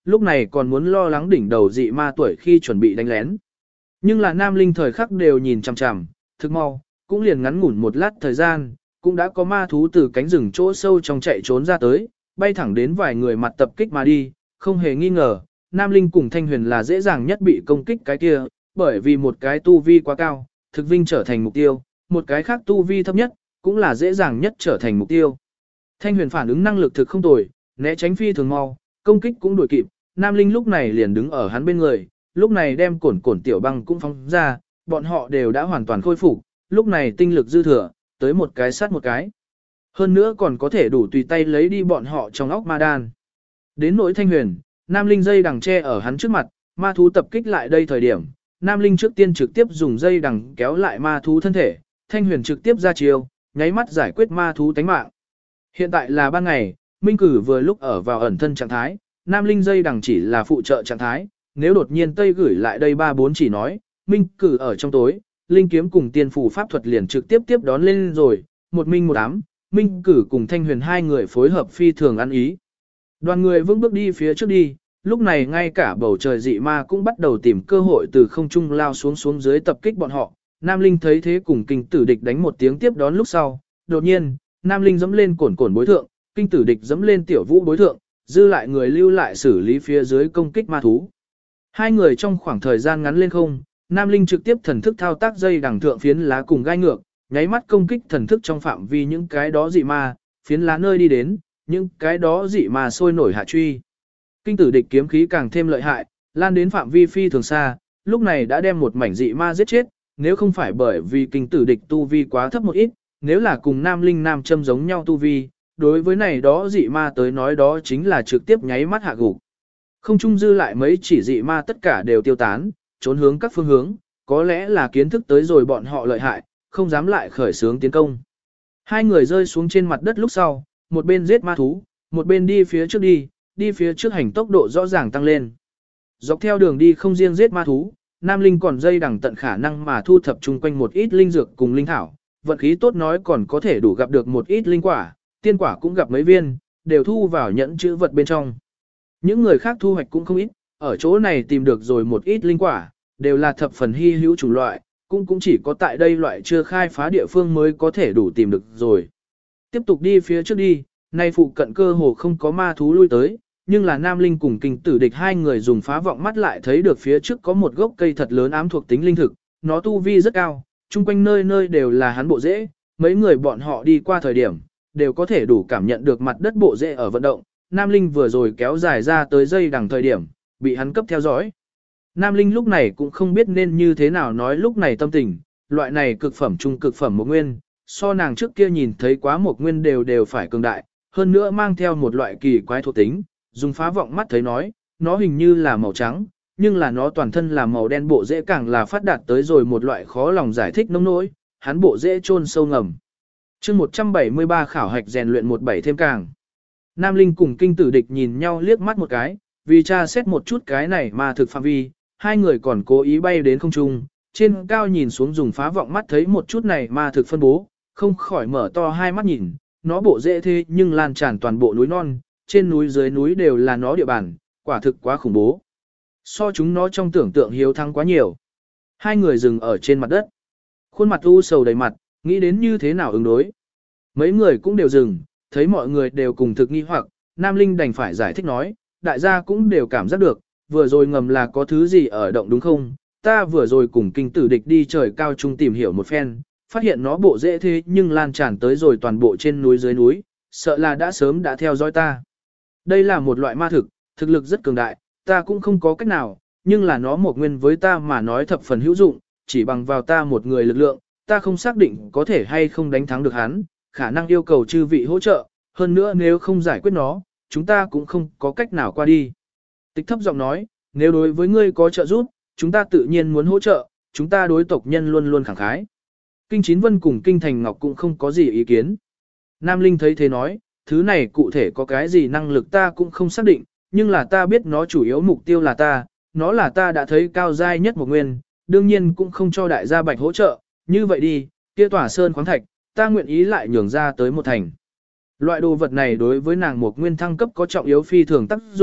lúc này còn muốn lo lắng đỉnh đầu dị ma tuổi khi chuẩn bị đánh lén. Nhưng là Nam Linh thời khắc đều nhìn chằm chằm, thực mau, cũng liền ngắn ngủn một lát thời gian, cũng đã có ma thú từ cánh rừng chỗ sâu trong chạy trốn ra tới, bay thẳng đến vài người mặt tập kích mà đi, không hề nghi ngờ, Nam Linh cùng Thanh Huyền là dễ dàng nhất bị công kích cái kia, bởi vì một cái tu vi quá cao, thực vinh trở thành mục tiêu, một cái khác tu vi thấp nhất, cũng là dễ dàng nhất trở thành mục tiêu. Thanh Huyền phản ứng năng lực thực không tồi, né tránh phi thường mau, công kích cũng đuổi kịp, Nam Linh lúc này liền đứng ở hắn bên người, lúc này đem cổn cổn tiểu băng cũng phóng ra, bọn họ đều đã hoàn toàn khôi phục, lúc này tinh lực dư thừa, tới một cái sát một cái. Hơn nữa còn có thể đủ tùy tay lấy đi bọn họ trong óc ma đan. Đến nỗi Thanh Huyền, Nam Linh dây đằng che ở hắn trước mặt, ma thú tập kích lại đây thời điểm, Nam Linh trước tiên trực tiếp dùng dây đằng kéo lại ma thú thân thể, Thanh Huyền trực tiếp ra chiêu, nháy mắt giải quyết ma thú tánh mạng. Hiện tại là ban ngày, Minh Cử vừa lúc ở vào ẩn thân trạng thái, Nam Linh dây đằng chỉ là phụ trợ trạng thái, nếu đột nhiên Tây gửi lại đây 3-4 chỉ nói, Minh Cử ở trong tối, Linh kiếm cùng tiên phủ pháp thuật liền trực tiếp tiếp đón lên rồi, một minh một ám, Minh Cử cùng Thanh Huyền hai người phối hợp phi thường ăn ý. Đoàn người vững bước đi phía trước đi, lúc này ngay cả bầu trời dị ma cũng bắt đầu tìm cơ hội từ không trung lao xuống dưới tập kích bọn họ. Nam Linh thấy thế cùng kinh tử địch đánh một tiếng tiếp đón lúc sau, đột nhiên, Nam Linh dẫm lên cổn bối thượng, kinh tử địch dẫm lên tiểu vũ bối thượng, dư lại người lưu lại xử lý phía dưới công kích ma thú. Hai người trong khoảng thời gian ngắn lên không, Nam Linh trực tiếp thần thức thao tác dây đằng thượng phiến lá cùng gai ngược, nháy mắt công kích thần thức trong phạm vi những cái đó dị ma, phiến lá nơi đi đến, những cái đó dị ma sôi nổi hạ truy. Kinh tử địch kiếm khí càng thêm lợi hại, lan đến phạm vi phi thường xa, lúc này đã đem một mảnh dị ma giết chết, nếu không phải bởi vì kinh tử địch tu vi quá thấp một ít, nếu là cùng Nam Linh Nam Châm giống nhau tu vi, đối với này đó dị ma tới nói đó chính là trực tiếp nháy mắt hạ gục. Không trung dư lại mấy chỉ dị ma tất cả đều tiêu tán, trốn hướng các phương hướng, có lẽ là kiến thức tới rồi bọn họ lợi hại, không dám lại khởi xướng tiến công. Hai người rơi xuống trên mặt đất lúc sau, một bên giết ma thú, một bên đi phía trước đi phía trước hành tốc độ rõ ràng tăng lên. Dọc theo đường đi không riêng giết ma thú, Nam Linh còn dây đằng tận khả năng mà thu thập chung quanh một ít linh dược cùng linh thảo, vận khí tốt nói còn có thể đủ gặp được một ít linh quả, tiên quả cũng gặp mấy viên, đều thu vào nhẫn chữ vật bên trong. Những người khác thu hoạch cũng không ít, ở chỗ này tìm được rồi một ít linh quả, đều là thập phần hy hữu chủng loại, cũng chỉ có tại đây loại chưa khai phá địa phương mới có thể đủ tìm được rồi. Tiếp tục đi phía trước đi, nay phụ cận cơ hồ không có ma thú lui tới, nhưng là Nam Linh cùng kinh tử địch hai người dùng phá vọng mắt lại thấy được phía trước có một gốc cây thật lớn ám thuộc tính linh thực, nó tu vi rất cao, chung quanh nơi nơi đều là hắn bộ rễ, mấy người bọn họ đi qua thời điểm, đều có thể đủ cảm nhận được mặt đất bộ rễ ở vận động. Nam Linh vừa rồi kéo dài ra tới dây đằng thời điểm, bị hắn cấp theo dõi. Nam Linh lúc này cũng không biết nên như thế nào nói lúc này tâm tình, loại này cực phẩm trung cực phẩm một nguyên, so nàng trước kia nhìn thấy quá một nguyên đều phải cường đại, hơn nữa mang theo một loại kỳ quái thuộc tính, dùng phá vọng mắt thấy nói, nó hình như là màu trắng, nhưng là nó toàn thân là màu đen bộ rễ càng là phát đạt tới rồi một loại khó lòng giải thích nông nỗi, hắn bộ rễ chôn sâu ngầm. Chương 173 khảo hạch rèn luyện 17 thêm càng. Nam Linh cùng kinh tử địch nhìn nhau liếc mắt một cái, vì tra xét một chút cái này mà thực phạm vi, hai người còn cố ý bay đến không trung, trên cao nhìn xuống dùng phá vọng mắt thấy một chút này mà thực phân bố, không khỏi mở to hai mắt nhìn, nó bộ rễ thế nhưng lan tràn toàn bộ núi non, trên núi dưới núi đều là nó địa bàn, quả thực quá khủng bố. So chúng nó trong tưởng tượng hiếu thắng quá nhiều. Hai người dừng ở trên mặt đất. Khuôn mặt u sầu đầy mặt, nghĩ đến như thế nào ứng đối. Mấy người cũng đều dừng, thấy mọi người đều cùng thực nghi hoặc, Nam Linh đành phải giải thích nói, đại gia cũng đều cảm giác được, vừa rồi ngầm là có thứ gì ở động đúng không? Ta vừa rồi cùng kinh tử địch đi trời cao trung tìm hiểu một phen, phát hiện nó bộ dễ thế nhưng lan tràn tới rồi toàn bộ trên núi dưới núi, sợ là đã sớm đã theo dõi ta. Đây là một loại ma thực, thực lực rất cường đại, ta cũng không có cách nào, nhưng là nó một nguyên với ta mà nói thập phần hữu dụng, chỉ bằng vào ta một người lực lượng, ta không xác định có thể hay không đánh thắng được hắn, khả năng yêu cầu chư vị hỗ trợ, hơn nữa nếu không giải quyết nó, chúng ta cũng không có cách nào qua đi. Tịch thấp giọng nói, nếu đối với ngươi có trợ giúp, chúng ta tự nhiên muốn hỗ trợ, chúng ta đối tộc nhân luôn luôn khẳng khái. Kinh Chín Vân cùng Kinh Thành Ngọc cũng không có gì ý kiến. Nam Linh thấy thế nói, thứ này cụ thể có cái gì năng lực ta cũng không xác định, nhưng là ta biết nó chủ yếu mục tiêu là ta, nó là ta đã thấy cao giai nhất một nguyên, đương nhiên cũng không cho đại gia Bạch hỗ trợ, như vậy đi, kia tỏa sơn khoáng thạch, ta nguyện ý lại nhường ra tới một thành. Loại đồ vật này đối với nàng một nguyên thăng cấp có trọng yếu phi thường tác dụng,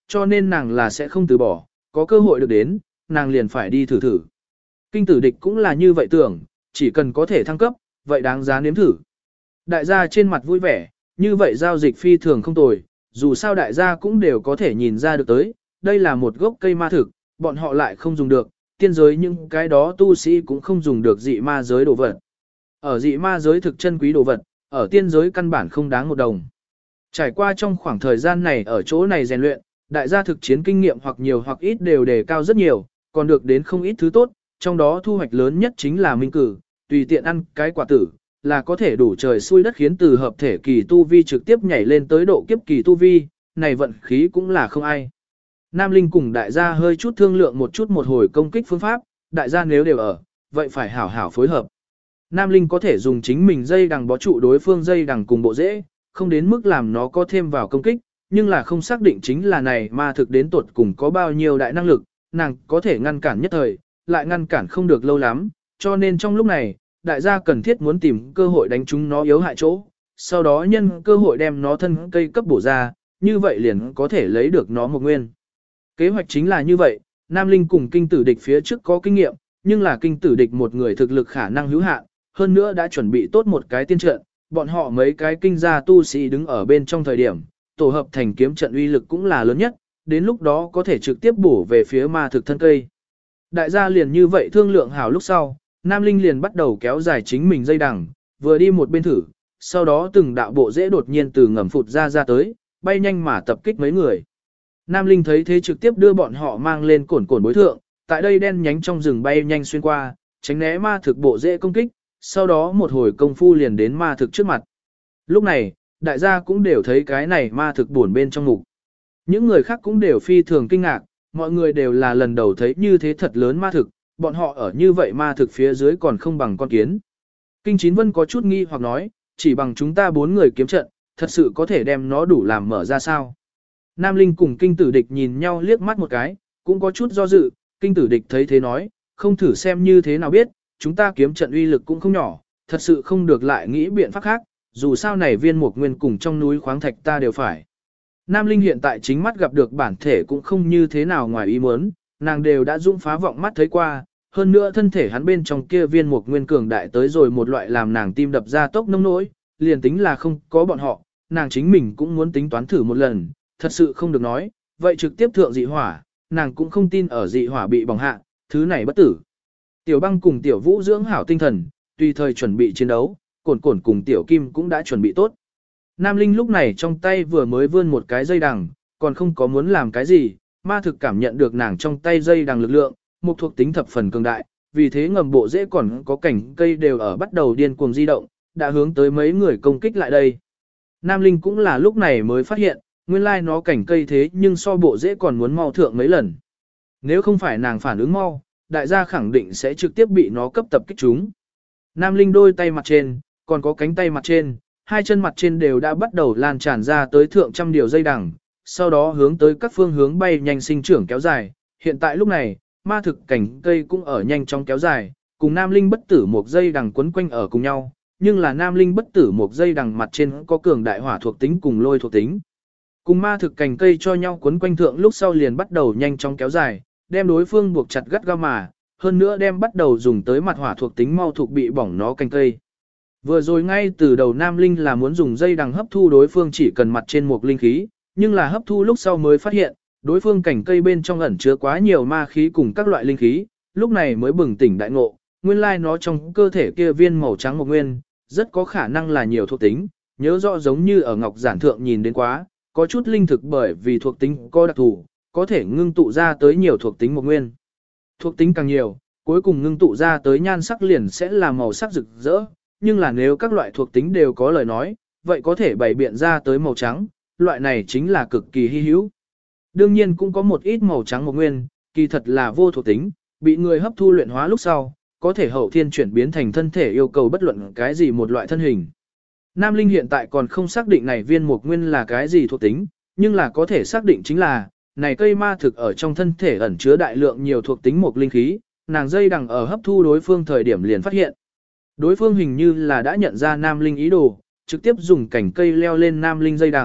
cho nên nàng là sẽ không từ bỏ, có cơ hội được đến, nàng liền phải đi thử thử. Kinh tử địch cũng là như vậy tưởng, chỉ cần có thể thăng cấp, vậy đáng giá nếm thử. Đại gia trên mặt vui vẻ, như vậy giao dịch phi thường không tồi, dù sao đại gia cũng đều có thể nhìn ra được tới, đây là một gốc cây ma thực, bọn họ lại không dùng được, tiên giới những cái đó tu sĩ cũng không dùng được dị ma giới đồ vật. Ở dị ma giới thực chân quý đồ vật, ở tiên giới căn bản không đáng một đồng. Trải qua trong khoảng thời gian này ở chỗ này rèn luyện, đại gia thực chiến kinh nghiệm hoặc nhiều hoặc ít đều đề cao rất nhiều, còn được đến không ít thứ tốt, trong đó thu hoạch lớn nhất chính là minh cử, tùy tiện ăn cái quả tử, là có thể đủ trời xui đất khiến từ hợp thể kỳ tu vi trực tiếp nhảy lên tới độ kiếp kỳ tu vi, này vận khí cũng là không ai. Nam Linh cùng đại gia hơi chút thương lượng một chút một hồi công kích phương pháp, đại gia nếu đều ở, vậy phải hảo hảo phối hợp. Nam Linh có thể dùng chính mình dây đằng bó trụ đối phương dây đằng cùng bộ rễ, không đến mức làm nó có thêm vào công kích, nhưng là không xác định chính là này ma thực đến tuột cùng có bao nhiêu đại năng lực, nàng có thể ngăn cản nhất thời, lại ngăn cản không được lâu lắm, cho nên trong lúc này, đại gia cần thiết muốn tìm cơ hội đánh trúng nó yếu hại chỗ, sau đó nhân cơ hội đem nó thân cây cấp bổ ra, như vậy liền có thể lấy được nó một nguyên. Kế hoạch chính là như vậy, Nam Linh cùng kinh tử địch phía trước có kinh nghiệm, nhưng là kinh tử địch một người thực lực khả năng hữu hạn, hơn nữa đã chuẩn bị tốt một cái tiên trận, bọn họ mấy cái kinh gia tu sĩ đứng ở bên trong thời điểm, tổ hợp thành kiếm trận uy lực cũng là lớn nhất, đến lúc đó có thể trực tiếp bổ về phía ma thực thân cây. Đại gia liền như vậy thương lượng hảo lúc sau, Nam Linh liền bắt đầu kéo dài chính mình dây đằng, vừa đi một bên thử, sau đó từng đạo bộ rễ đột nhiên từ ngầm phụt ra tới, bay nhanh mà tập kích mấy người. Nam Linh thấy thế trực tiếp đưa bọn họ mang lên cổn bối thượng, tại đây đen nhánh trong rừng bay nhanh xuyên qua, tránh né ma thực bộ rễ công kích, sau đó một hồi công phu liền đến ma thực trước mặt. Lúc này, đại gia cũng đều thấy cái này ma thực buồn bên trong mục. Những người khác cũng đều phi thường kinh ngạc, mọi người đều là lần đầu thấy như thế thật lớn ma thực, bọn họ ở như vậy ma thực phía dưới còn không bằng con kiến. Kinh Chín Vân có chút nghi hoặc nói, chỉ bằng chúng ta 4 người kiếm trận, thật sự có thể đem nó đủ làm mở ra sao? Nam Linh cùng kinh tử địch nhìn nhau liếc mắt một cái, cũng có chút do dự, kinh tử địch thấy thế nói, không thử xem như thế nào biết, chúng ta kiếm trận uy lực cũng không nhỏ, thật sự không được lại nghĩ biện pháp khác, dù sao này viên mục nguyên cùng trong núi khoáng thạch ta đều phải. Nam Linh hiện tại chính mắt gặp được bản thể cũng không như thế nào ngoài ý muốn, nàng đều đã dũng phá vọng mắt thấy qua, hơn nữa thân thể hắn bên trong kia viên mục nguyên cường đại tới rồi một loại làm nàng tim đập ra tốc nông nỗi, liền tính là không có bọn họ, nàng chính mình cũng muốn tính toán thử một lần, thật sự không được nói, vậy trực tiếp thượng dị hỏa, nàng cũng không tin ở dị hỏa bị bỏng hạ, thứ này bất tử. Tiểu Băng cùng Tiểu Vũ dưỡng hảo tinh thần, tùy thời chuẩn bị chiến đấu, Cổn cùng Tiểu Kim cũng đã chuẩn bị tốt. Nam Linh lúc này trong tay vừa mới vươn một cái dây đằng, còn không có muốn làm cái gì, ma thực cảm nhận được nàng trong tay dây đằng lực lượng, một thuộc tính thập phần cường đại, vì thế ngầm bộ rễ còn có cảnh cây đều ở bắt đầu điên cuồng di động, đã hướng tới mấy người công kích lại đây. Nam Linh cũng là lúc này mới phát hiện, nguyên lai nó cảnh cây thế nhưng so bộ rễ còn muốn mau thượng mấy lần. Nếu không phải nàng phản ứng mau, đại gia khẳng định sẽ trực tiếp bị nó cấp tập kích chúng. Nam Linh đôi tay mặt trên, còn có cánh tay mặt trên, hai chân mặt trên đều đã bắt đầu lan tràn ra tới thượng trăm điều dây đằng, sau đó hướng tới các phương hướng bay nhanh sinh trưởng kéo dài. Hiện tại lúc này, ma thực cảnh cây cũng ở nhanh chóng kéo dài, cùng Nam Linh bất tử một dây đằng quấn quanh ở cùng nhau, nhưng là Nam Linh bất tử một dây đằng mặt trên có cường đại hỏa thuộc tính cùng lôi thuộc tính. Cùng ma thực cành cây cho nhau quấn quanh thượng lúc sau liền bắt đầu nhanh chóng kéo dài, đem đối phương buộc chặt gắt gao mà, hơn nữa đem bắt đầu dùng tới mặt hỏa thuộc tính mau thuộc bị bỏng nó cành cây. Vừa rồi ngay từ đầu Nam Linh là muốn dùng dây đằng hấp thu đối phương chỉ cần mặt trên một linh khí, nhưng là hấp thu lúc sau mới phát hiện, đối phương cành cây bên trong ẩn chứa quá nhiều ma khí cùng các loại linh khí, lúc này mới bừng tỉnh đại ngộ, nguyên lai nó trong cơ thể kia viên màu trắng một nguyên, rất có khả năng là nhiều thuộc tính, nhớ rõ giống như ở ngọc giản thượng nhìn đến quá, có chút linh thực bởi vì thuộc tính có đặc thù, có thể ngưng tụ ra tới nhiều thuộc tính một nguyên. Thuộc tính càng nhiều, cuối cùng ngưng tụ ra tới nhan sắc liền sẽ là màu sắc rực rỡ, nhưng là nếu các loại thuộc tính đều có lời nói, vậy có thể bày biện ra tới màu trắng, loại này chính là cực kỳ hy hữu. Đương nhiên cũng có một ít màu trắng một nguyên, kỳ thật là vô thuộc tính, bị người hấp thu luyện hóa lúc sau, có thể hậu thiên chuyển biến thành thân thể yêu cầu bất luận cái gì một loại thân hình. Nam Linh hiện tại còn không xác định này viên mục nguyên là cái gì thuộc tính, nhưng là có thể xác định chính là, này cây ma thực ở trong thân thể ẩn chứa đại lượng nhiều thuộc tính mục linh khí, nàng dây đằng ở hấp thu đối phương thời điểm liền phát hiện. Đối phương hình như là đã nhận ra Nam Linh ý đồ, trực tiếp dùng cảnh cây leo lên Nam Linh dây đằng,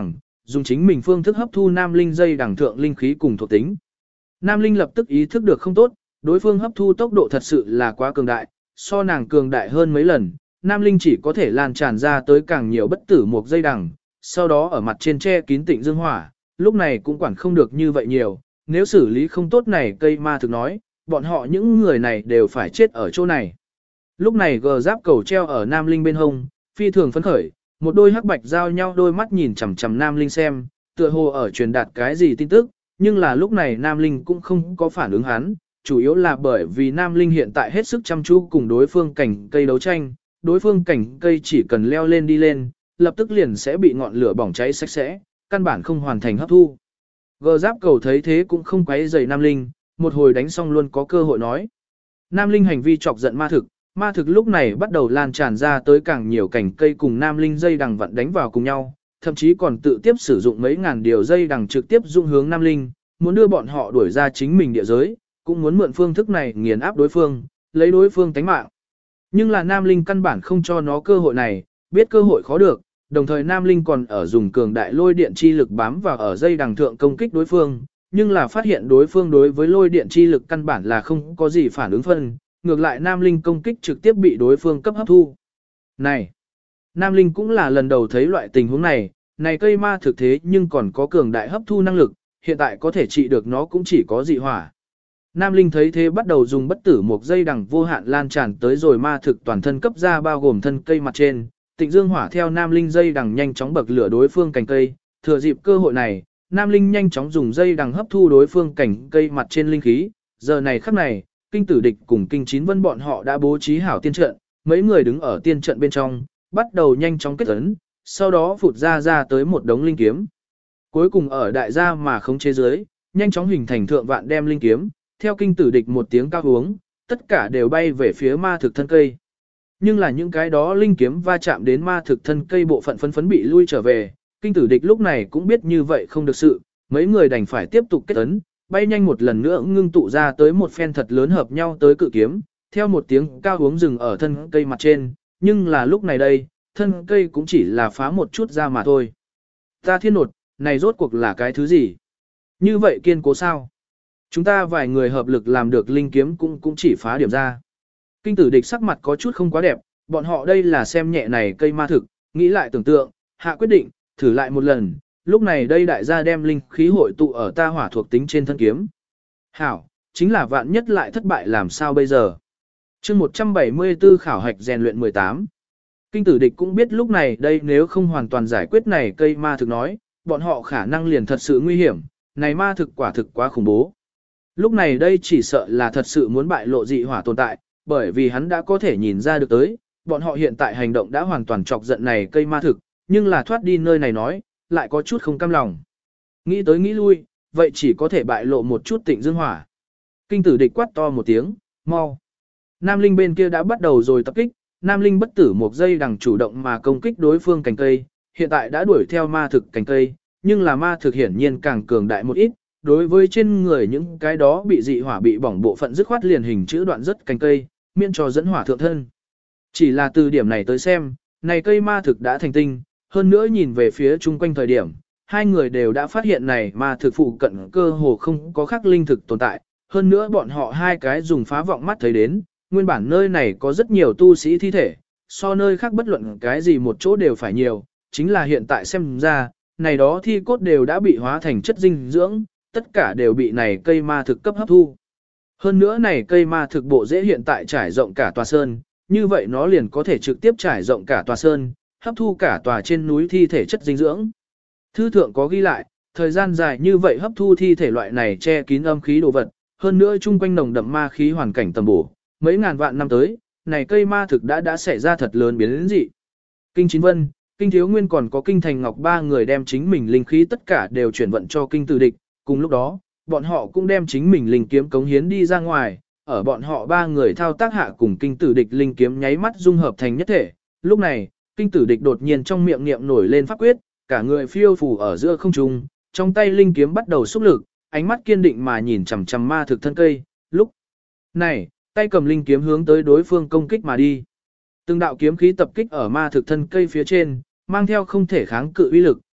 dùng chính mình phương thức hấp thu nam linh dây đằng thượng linh khí cùng thuộc tính. Nam linh lập tức ý thức được không tốt, đối phương hấp thu tốc độ thật sự là quá cường đại, so nàng cường đại hơn mấy lần, nam linh chỉ có thể lan tràn ra tới càng nhiều bất tử một dây đằng, sau đó ở mặt trên che kín tịnh dương hỏa, lúc này cũng quản không được như vậy nhiều, nếu xử lý không tốt này cây ma thực nói, bọn họ những người này đều phải chết ở chỗ này. Lúc này gờ giáp cầu treo ở nam linh bên hông, phi thường phấn khởi, một đôi hắc bạch giao nhau đôi mắt nhìn chằm chằm nam linh xem, tựa hồ ở truyền đạt cái gì tin tức, nhưng là lúc này nam linh cũng không có phản ứng hắn, chủ yếu là bởi vì nam linh hiện tại hết sức chăm chú cùng đối phương cảnh cây đấu tranh, đối phương cảnh cây chỉ cần leo lên đi lên, lập tức liền sẽ bị ngọn lửa bỏng cháy sạch sẽ, căn bản không hoàn thành hấp thu. Gờ giáp cầu thấy thế cũng không quấy rầy nam linh, một hồi đánh xong luôn có cơ hội nói. Nam linh hành vi chọc giận ma thực lúc này bắt đầu lan tràn ra tới càng nhiều cành cây cùng nam linh dây đằng vặn đánh vào cùng nhau, thậm chí còn tự tiếp sử dụng mấy ngàn điều dây đằng trực tiếp dung hướng nam linh, muốn đưa bọn họ đuổi ra chính mình địa giới, cũng muốn mượn phương thức này nghiền áp đối phương, lấy đối phương tánh mạng. Nhưng là nam linh căn bản không cho nó cơ hội này, biết cơ hội khó được, đồng thời nam linh còn ở dùng cường đại lôi điện chi lực bám vào ở dây đằng thượng công kích đối phương, nhưng là phát hiện đối phương đối với lôi điện chi lực căn bản là không có gì phản ứng phân, ngược lại nam linh công kích trực tiếp bị đối phương cấp hấp thu. Này, nam linh cũng là lần đầu thấy loại tình huống này, này cây ma thực thế nhưng còn có cường đại hấp thu năng lực, hiện tại có thể trị được nó cũng chỉ có dị hỏa. Nam linh thấy thế bắt đầu dùng bất tử một dây đằng vô hạn lan tràn tới rồi ma thực toàn thân cấp ra bao gồm thân cây mặt trên, tịnh dương hỏa theo nam linh dây đằng nhanh chóng bậc lửa đối phương cành cây, thừa dịp cơ hội này, nam linh nhanh chóng dùng dây đằng hấp thu đối phương cành cây mặt trên linh khí, giờ này khắc này, kinh tử địch cùng kinh chín vân bọn họ đã bố trí hảo tiên trận, mấy người đứng ở tiên trận bên trong, bắt đầu nhanh chóng kết ấn, sau đó phụt ra tới một đống linh kiếm. Cuối cùng ở đại gia mà không chế giới, nhanh chóng hình thành thượng vạn đem linh kiếm, theo kinh tử địch một tiếng cao uống, tất cả đều bay về phía ma thực thân cây. Nhưng là những cái đó linh kiếm va chạm đến ma thực thân cây bộ phận phấn bị lui trở về, kinh tử địch lúc này cũng biết như vậy không được sự, mấy người đành phải tiếp tục kết ấn, bay nhanh một lần nữa ngưng tụ ra tới một phen thật lớn hợp nhau tới cự kiếm, theo một tiếng cao uống rừng ở thân cây mặt trên, nhưng là lúc này đây, thân cây cũng chỉ là phá một chút ra mà thôi. Ta thiên nột, này rốt cuộc là cái thứ gì? Như vậy kiên cố sao? Chúng ta vài người hợp lực làm được linh kiếm cũng chỉ phá điểm ra. Kinh tử địch sắc mặt có chút không quá đẹp, bọn họ đây là xem nhẹ này cây ma thực, nghĩ lại tưởng tượng, hạ quyết định, thử lại một lần, lúc này đây đại gia đem linh khí hội tụ ở ta hỏa thuộc tính trên thân kiếm. Hảo, chính là vạn nhất lại thất bại làm sao bây giờ. chương 174 khảo hạch rèn luyện 18. Kinh tử địch cũng biết lúc này đây nếu không hoàn toàn giải quyết này cây ma thực nói, bọn họ khả năng liền thật sự nguy hiểm, này ma thực quả thực quá khủng bố. Lúc này đây chỉ sợ là thật sự muốn bại lộ dị hỏa tồn tại, bởi vì hắn đã có thể nhìn ra được tới, bọn họ hiện tại hành động đã hoàn toàn chọc giận này cây ma thực, nhưng là thoát đi nơi này nói, lại có chút không cam lòng. Nghĩ tới nghĩ lui, vậy chỉ có thể bại lộ một chút tịnh dương hỏa. Kinh tử địch quát to một tiếng, mau. Nam Linh bên kia đã bắt đầu rồi tập kích, Nam Linh bất tử một giây đằng chủ động mà công kích đối phương cành cây, hiện tại đã đuổi theo ma thực cành cây, nhưng là ma thực hiển nhiên càng cường đại một ít, đối với trên người những cái đó bị dị hỏa bị bỏng bộ phận dứt khoát liền hình chữ đoạn rất cành cây, miễn cho dẫn hỏa thượng thân. Chỉ là từ điểm này tới xem, này cây ma thực đã thành tinh, hơn nữa nhìn về phía chung quanh thời điểm, hai người đều đã phát hiện này ma thực phụ cận cơ hồ không có khắc linh thực tồn tại, hơn nữa bọn họ hai cái dùng phá vọng mắt thấy đến, nguyên bản nơi này có rất nhiều tu sĩ thi thể, so nơi khác bất luận cái gì một chỗ đều phải nhiều, chính là hiện tại xem ra, này đó thi cốt đều đã bị hóa thành chất dinh dưỡng, tất cả đều bị này cây ma thực cấp hấp thu. Hơn nữa này cây ma thực bộ dễ hiện tại trải rộng cả tòa sơn, như vậy nó liền có thể trực tiếp trải rộng cả tòa sơn, hấp thu cả tòa trên núi thi thể chất dinh dưỡng. Thư thượng có ghi lại, thời gian dài như vậy hấp thu thi thể loại này che kín âm khí đồ vật, hơn nữa chung quanh nồng đậm ma khí hoàn cảnh tầm bổ, mấy ngàn vạn năm tới, này cây ma thực đã xảy ra thật lớn biến dị. Kinh Chín Vân, Kinh Thiếu Nguyên còn có Kinh Thành Ngọc ba người đem chính mình linh khí tất cả đều chuyển vận cho Kinh Tử Địch, cùng lúc đó, bọn họ cũng đem chính mình linh kiếm cống hiến đi ra ngoài, ở bọn họ ba người thao tác hạ cùng Kinh Tử Địch linh kiếm nháy mắt dung hợp thành nhất thể. Lúc này, Kinh Tử Địch đột nhiên trong miệng niệm nổi lên pháp quyết, cả người phiêu phù ở giữa không trung, trong tay linh kiếm bắt đầu xúc lực, ánh mắt kiên định mà nhìn chằm chằm ma thực thân cây. Lúc này, tay cầm linh kiếm hướng tới đối phương công kích mà đi. Từng đạo kiếm khí tập kích ở ma thực thân cây phía trên, mang theo không thể kháng cự uy lực,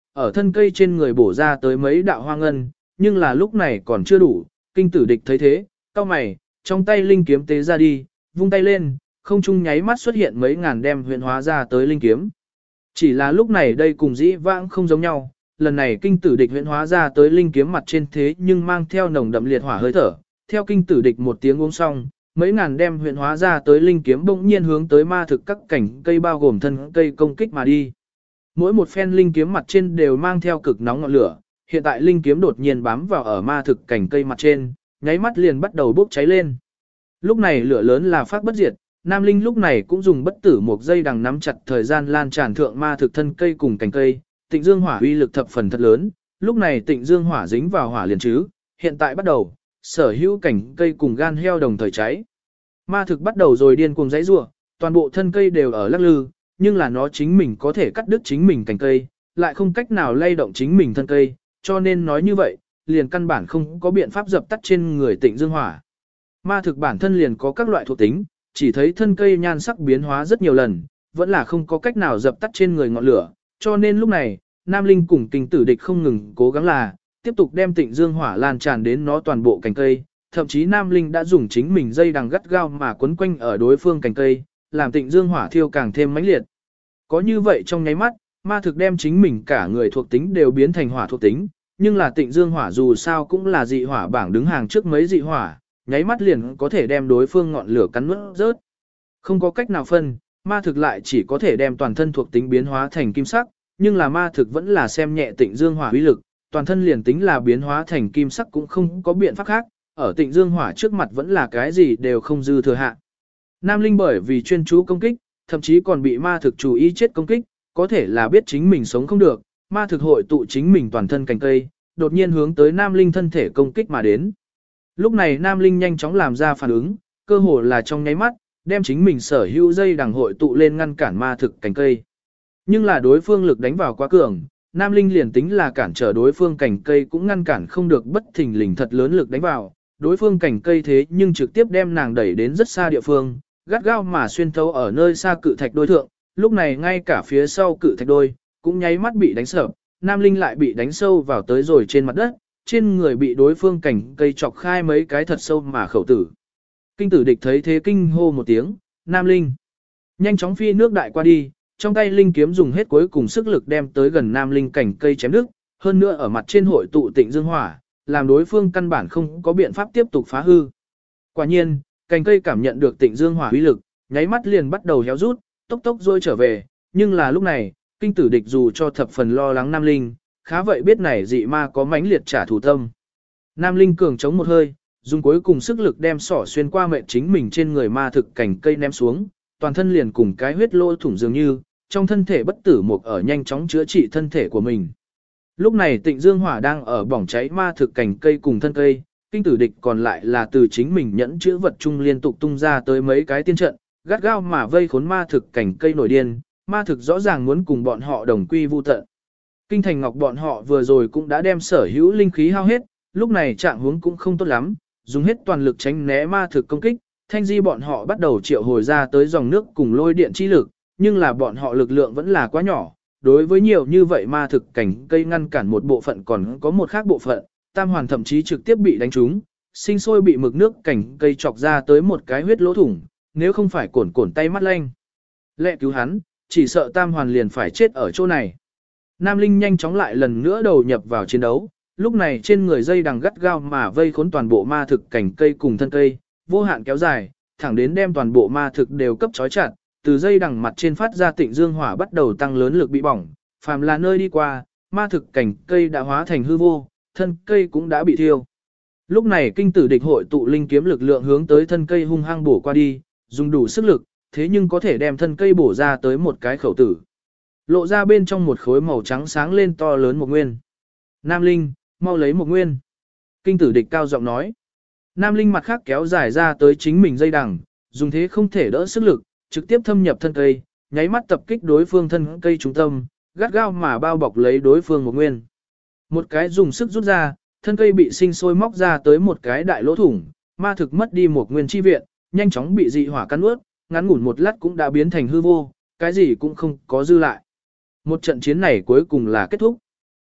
ở thân cây trên người bổ ra tới mấy đạo hoa ngân, nhưng là lúc này còn chưa đủ, kinh tử địch thấy thế, cau mày, trong tay linh kiếm tế ra đi, vung tay lên, không trung nháy mắt xuất hiện mấy ngàn đem huyền hóa ra tới linh kiếm. Chỉ là lúc này đây cùng dĩ vãng không giống nhau, lần này kinh tử địch huyền hóa ra tới linh kiếm mặt trên thế nhưng mang theo nồng đậm liệt hỏa hơi thở, theo kinh tử địch một tiếng uống xong, mấy ngàn đem huyền hóa ra tới linh kiếm bỗng nhiên hướng tới ma thực các cảnh cây bao gồm thân cây công kích mà đi. Mỗi một phen linh kiếm mặt trên đều mang theo cực nóng ngọn lửa, hiện tại linh kiếm đột nhiên bám vào ở ma thực cảnh cây mặt trên, nháy mắt liền bắt đầu bốc cháy lên. Lúc này lửa lớn là phát bất diệt, Nam Linh lúc này cũng dùng bất tử một dây đằng nắm chặt thời gian lan tràn thượng ma thực thân cây cùng cành cây, Tịnh Dương Hỏa uy lực thập phần thật lớn, lúc này Tịnh Dương Hỏa dính vào hỏa liền chứ, hiện tại bắt đầu, sở hữu cảnh cây cùng gan heo đồng thời cháy. Ma thực bắt đầu rồi điên cuồng dãy rủa, toàn bộ thân cây đều ở lắc lư, nhưng là nó chính mình có thể cắt đứt chính mình cành cây, lại không cách nào lay động chính mình thân cây, cho nên nói như vậy, liền căn bản không có biện pháp dập tắt trên người Tịnh Dương Hỏa. Ma thực bản thân liền có các loại thuộc tính, chỉ thấy thân cây nhan sắc biến hóa rất nhiều lần, vẫn là không có cách nào dập tắt trên người ngọn lửa, cho nên lúc này, Nam Linh cùng kinh tử địch không ngừng cố gắng là, tiếp tục đem Tịnh Dương Hỏa lan tràn đến nó toàn bộ cành cây, thậm chí Nam Linh đã dùng chính mình dây đằng gắt gao mà quấn quanh ở đối phương cành cây, làm Tịnh Dương Hỏa thiêu càng thêm mãnh liệt. Có như vậy trong nháy mắt, ma thực đem chính mình cả người thuộc tính đều biến thành hỏa thuộc tính, nhưng là Tịnh Dương Hỏa dù sao cũng là dị hỏa bảng đứng hàng trước mấy dị hỏa, nháy mắt liền có thể đem đối phương ngọn lửa cắn nuốt rớt. Không có cách nào phân, ma thực lại chỉ có thể đem toàn thân thuộc tính biến hóa thành kim sắc, nhưng là ma thực vẫn là xem nhẹ Tịnh Dương Hỏa uy lực, toàn thân liền tính là biến hóa thành kim sắc cũng không có biện pháp khác, ở Tịnh Dương Hỏa trước mặt vẫn là cái gì đều không dư thừa hạ. Nam Linh bởi vì chuyên chú công kích, thậm chí còn bị ma thực chủ ý chết công kích, có thể là biết chính mình sống không được, ma thực hội tụ chính mình toàn thân cành cây, đột nhiên hướng tới Nam Linh thân thể công kích mà đến. Lúc này Nam Linh nhanh chóng làm ra phản ứng, cơ hồ là trong nháy mắt, đem chính mình sở hữu dây đằng hội tụ lên ngăn cản ma thực cành cây. Nhưng là đối phương lực đánh vào quá cường, Nam Linh liền tính là cản trở đối phương cành cây cũng ngăn cản không được bất thình lình thật lớn lực đánh vào, đối phương cành cây thế nhưng trực tiếp đem nàng đẩy đến rất xa địa phương, gắt gao mà xuyên thấu ở nơi xa cự thạch đôi thượng, lúc này ngay cả phía sau cự thạch đôi, cũng nháy mắt bị đánh sập, Nam Linh lại bị đánh sâu vào tới rồi trên mặt đất, trên người bị đối phương cành cây chọc khai mấy cái thật sâu mà khẩu tử. Kinh tử địch thấy thế kinh hô một tiếng, Nam Linh. Nhanh chóng phi nước đại qua đi, trong tay linh kiếm dùng hết cuối cùng sức lực đem tới gần Nam Linh cành cây chém đứt, hơn nữa ở mặt trên hội tụ Tịnh Dương Hỏa, làm đối phương căn bản không có biện pháp tiếp tục phá hư. Quả nhiên, cành cây cảm nhận được Tịnh Dương Hỏa uy lực, nháy mắt liền bắt đầu héo rút, tốc tốc rôi trở về, nhưng là lúc này, kinh tử địch dù cho thập phần lo lắng Nam Linh, khá vậy biết này dị ma có mãnh liệt trả thù tâm. Nam Linh cường chống một hơi, dùng cuối cùng sức lực đem sỏ xuyên qua mệnh chính mình trên người ma thực cành cây ném xuống, toàn thân liền cùng cái huyết lỗ thủng dường như, trong thân thể bất tử một ở nhanh chóng chữa trị thân thể của mình. Lúc này Tịnh Dương Hỏa đang ở bỏng cháy ma thực cành cây cùng thân cây, kinh tử địch còn lại là từ chính mình nhẫn chữ vật chung liên tục tung ra tới mấy cái tiên trận, gắt gao mà vây khốn ma thực cành cây nổi điên, ma thực rõ ràng muốn cùng bọn họ đồng quy vu tận. Kinh Thành Ngọc bọn họ vừa rồi cũng đã đem sở hữu linh khí hao hết, lúc này trạng huống cũng không tốt lắm, dùng hết toàn lực tránh né ma thực công kích, Thanh Di bọn họ bắt đầu triệu hồi ra tới dòng nước cùng lôi điện chi lực, nhưng là bọn họ lực lượng vẫn là quá nhỏ, đối với nhiều như vậy ma thực cảnh cây ngăn cản một bộ phận còn có một khác bộ phận, Tam Hoàn thậm chí trực tiếp bị đánh trúng, sinh sôi bị mực nước cảnh cây chọc ra tới một cái huyết lỗ thủng, nếu không phải cổn cổn tay mắt lanh lẹ cứu hắn, chỉ sợ Tam Hoàn liền phải chết ở chỗ này. Nam Linh nhanh chóng lại lần nữa đầu nhập vào chiến đấu, lúc này trên người dây đằng gắt gao mà vây khốn toàn bộ ma thực cảnh cây cùng thân cây, vô hạn kéo dài, thẳng đến đem toàn bộ ma thực đều cấp trói chặt, từ dây đằng mặt trên phát ra Tịnh Dương Hỏa bắt đầu tăng lớn lực bị bỏng, phàm là nơi đi qua, ma thực cảnh cây đã hóa thành hư vô, thân cây cũng đã bị thiêu. Lúc này kinh tử địch hội tụ linh kiếm lực lượng hướng tới thân cây hung hăng bổ qua đi, dùng đủ sức lực, thế nhưng có thể đem thân cây bổ ra tới một cái khẩu tử. Lộ ra bên trong một khối màu trắng sáng lên to lớn một nguyên. Nam Linh, mau lấy một nguyên. Kinh tử địch cao giọng nói. Nam Linh mặt khác kéo dài ra tới chính mình dây đằng, dùng thế không thể đỡ sức lực, trực tiếp thâm nhập thân cây, nháy mắt tập kích đối phương thân cây trung tâm, gắt gao mà bao bọc lấy đối phương một nguyên. Một cái dùng sức rút ra, thân cây bị sinh sôi móc ra tới một cái đại lỗ thủng, ma thực mất đi một nguyên chi viện, nhanh chóng bị dị hỏa cắn nuốt, ngắn ngủn một lát cũng đã biến thành hư vô, cái gì cũng không có dư lại. Một trận chiến này cuối cùng là kết thúc.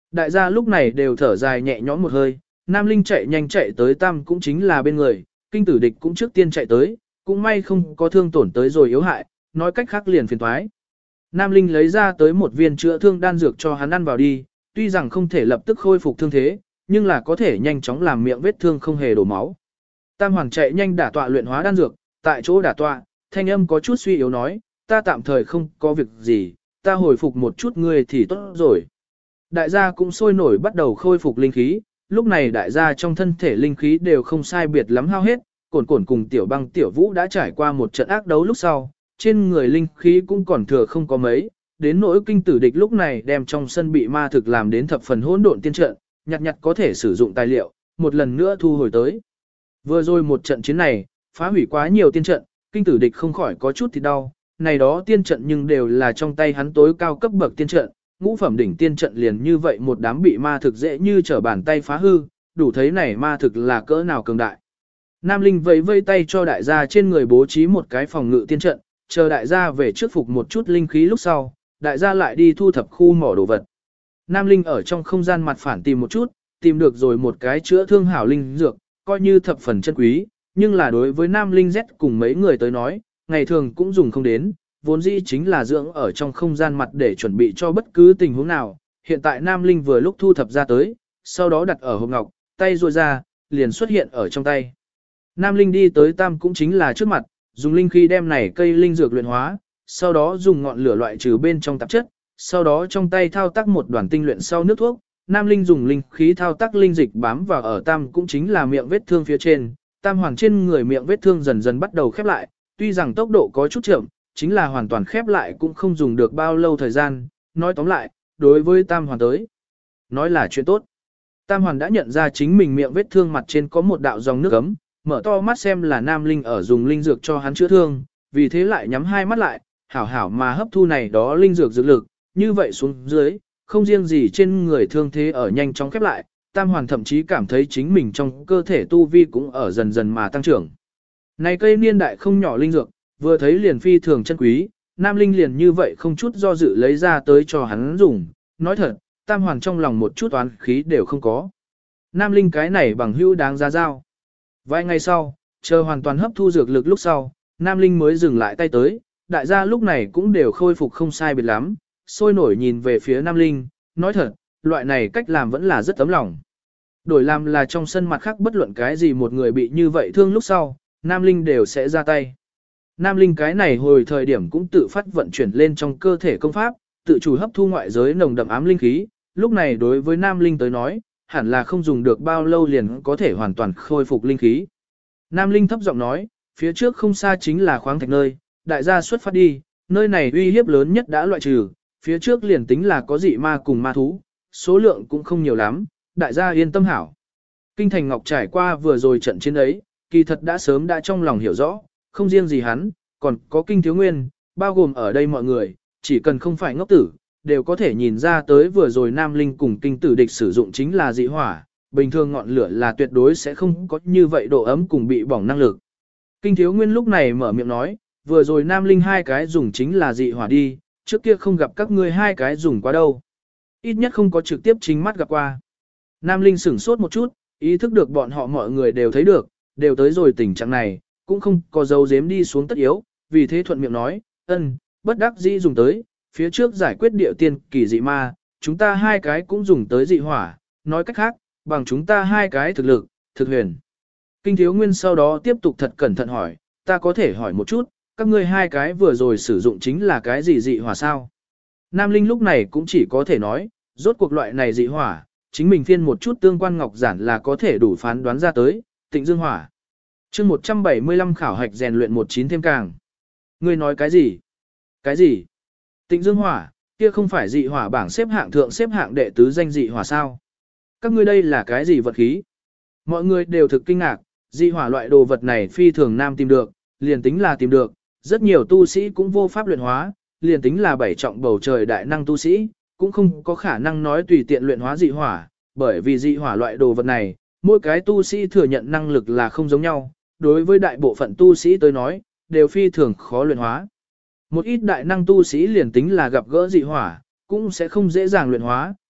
Đại gia lúc này đều thở dài nhẹ nhõm một hơi, Nam Linh chạy nhanh chạy tới Tam cũng chính là bên người, kinh tử địch cũng trước tiên chạy tới, cũng may không có thương tổn tới rồi yếu hại, nói cách khác liền phiền thoái. Nam Linh lấy ra tới một viên chữa thương đan dược cho hắn ăn vào đi, tuy rằng không thể lập tức khôi phục thương thế, nhưng là có thể nhanh chóng làm miệng vết thương không hề đổ máu. Tam Hoàng chạy nhanh đả tọa luyện hóa đan dược, tại chỗ đả tọa, thanh âm có chút suy yếu nói, ta tạm thời không có việc gì, ta hồi phục một chút ngươi thì tốt rồi. Đại gia cũng sôi nổi bắt đầu khôi phục linh khí, lúc này đại gia trong thân thể linh khí đều không sai biệt lắm hao hết, Cổn Cổn cùng Tiểu Băng Tiểu Vũ đã trải qua một trận ác đấu lúc sau, trên người linh khí cũng còn thừa không có mấy, đến nỗi kinh tử địch lúc này đem trong sân bị ma thực làm đến thập phần hỗn độn tiên trận, nhặt nhặt có thể sử dụng tài liệu, một lần nữa thu hồi tới. Vừa rồi một trận chiến này, phá hủy quá nhiều tiên trận, kinh tử địch không khỏi có chút thì đau, này đó tiên trận nhưng đều là trong tay hắn tối cao cấp bậc tiên trận, ngũ phẩm đỉnh tiên trận liền như vậy một đám bị ma thực dễ như trở bàn tay phá hư, đủ thấy này ma thực là cỡ nào cường đại. Nam Linh vẫy vây tay cho đại gia trên người bố trí một cái phòng ngự tiên trận, chờ đại gia về trước phục một chút linh khí lúc sau, đại gia lại đi thu thập khu mỏ đồ vật. Nam Linh ở trong không gian mặt phản tìm một chút, tìm được rồi một cái chữa thương hảo linh dược, coi như thập phần chân quý, nhưng là đối với Nam Linh Z cùng mấy người tới nói, ngày thường cũng dùng không đến, vốn dĩ chính là dưỡng ở trong không gian mặt để chuẩn bị cho bất cứ tình huống nào. Hiện tại Nam Linh vừa lúc thu thập ra tới, sau đó đặt ở hộp ngọc, tay ruôi ra, liền xuất hiện ở trong tay. Nam Linh đi tới Tam cũng chính là trước mặt, dùng linh khí đem này cây linh dược luyện hóa, sau đó dùng ngọn lửa loại trừ bên trong tạp chất, sau đó trong tay thao tác một đoàn tinh luyện sau nước thuốc. Nam Linh dùng linh khí thao tác linh dịch bám vào ở Tam cũng chính là miệng vết thương phía trên, Tam Hoàng trên người miệng vết thương dần dần bắt đầu khép lại, tuy rằng tốc độ có chút chậm, chính là hoàn toàn khép lại cũng không dùng được bao lâu thời gian, nói tóm lại, đối với Tam Hoàn tới, nói là chuyện tốt. Tam Hoàn đã nhận ra chính mình miệng vết thương mặt trên có một đạo dòng nước ấm, mở to mắt xem là Nam Linh ở dùng linh dược cho hắn chữa thương, vì thế lại nhắm hai mắt lại, hảo hảo mà hấp thu này đó linh dược dược lực, như vậy xuống dưới, không riêng gì trên người thương thế ở nhanh chóng khép lại, Tam Hoàn thậm chí cảm thấy chính mình trong cơ thể tu vi cũng ở dần dần mà tăng trưởng. Này cây niên đại không nhỏ linh dược, vừa thấy liền phi thường chân quý, Nam Linh liền như vậy không chút do dự lấy ra tới cho hắn dùng, nói thật, Tam Hoàn trong lòng một chút oán khí đều không có. Nam Linh cái này bằng hữu đáng giá giao. Vài ngày sau, chờ hoàn toàn hấp thu dược lực lúc sau, Nam Linh mới dừng lại tay tới, đại gia lúc này cũng đều khôi phục không sai biệt lắm, sôi nổi nhìn về phía Nam Linh, nói thật, loại này cách làm vẫn là rất tấm lòng. Đổi làm là trong sân mặt khác bất luận cái gì một người bị như vậy thương lúc sau, Nam Linh đều sẽ ra tay. Nam Linh cái này hồi thời điểm cũng tự phát vận chuyển lên trong cơ thể công pháp, tự chủ hấp thu ngoại giới nồng đậm ám linh khí, lúc này đối với Nam Linh tới nói, hẳn là không dùng được bao lâu liền có thể hoàn toàn khôi phục linh khí. Nam Linh thấp giọng nói, phía trước không xa chính là khoáng thạch nơi, đại gia xuất phát đi, nơi này uy hiếp lớn nhất đã loại trừ, phía trước liền tính là có dị ma cùng ma thú, số lượng cũng không nhiều lắm, đại gia yên tâm hảo. Kinh Thành Ngọc trải qua vừa rồi trận chiến ấy, kỳ thật đã sớm đã trong lòng hiểu rõ, không riêng gì hắn, còn có Kinh Thiếu Nguyên, bao gồm ở đây mọi người, chỉ cần không phải ngốc tử, đều có thể nhìn ra tới vừa rồi Nam Linh cùng Kinh Tử địch sử dụng chính là dị hỏa, bình thường ngọn lửa là tuyệt đối sẽ không có như vậy độ ấm cùng bị bỏng năng lực. Kinh Thiếu Nguyên lúc này mở miệng nói, vừa rồi Nam Linh hai cái dùng chính là dị hỏa đi, trước kia không gặp các ngươi hai cái dùng quá đâu. Ít nhất không có trực tiếp chính mắt gặp qua. Nam Linh sửng sốt một chút, ý thức được bọn họ mọi người đều thấy được, đều tới rồi tình trạng này, cũng không có dấu giếm đi xuống tất yếu, vì thế thuận miệng nói, bất đắc dĩ dùng tới, phía trước giải quyết địa tiên kỳ dị ma, chúng ta hai cái cũng dùng tới dị hỏa, nói cách khác, bằng chúng ta hai cái thực lực, thực huyền. Kinh Thiếu Nguyên sau đó tiếp tục thật cẩn thận hỏi, ta có thể hỏi một chút, các ngươi hai cái vừa rồi sử dụng chính là cái gì dị hỏa sao? Nam Linh lúc này cũng chỉ có thể nói, rốt cuộc loại này dị hỏa, chính mình phiên một chút tương quan ngọc giản là có thể đủ phán đoán ra tới, Tịnh Dương hỏa. Chương 175 khảo hạch rèn luyện 19 thêm càng. Ngươi nói cái gì? Cái gì? Tịnh Dương hỏa, kia không phải dị hỏa bảng xếp hạng thượng xếp hạng đệ tứ danh dị hỏa sao? Các ngươi đây là cái gì vật khí? Mọi người đều thực kinh ngạc, dị hỏa loại đồ vật này phi thường nam tìm được, liền tính là tìm được, rất nhiều tu sĩ cũng vô pháp luyện hóa, liền tính là bảy trọng bầu trời đại năng tu sĩ, cũng không có khả năng nói tùy tiện luyện hóa dị hỏa, bởi vì dị hỏa loại đồ vật này, mỗi cái tu sĩ thừa nhận năng lực là không giống nhau, đối với đại bộ phận tu sĩ tới nói, đều phi thường khó luyện hóa. Một ít đại năng tu sĩ liền tính là gặp gỡ dị hỏa, cũng sẽ không dễ dàng luyện hóa,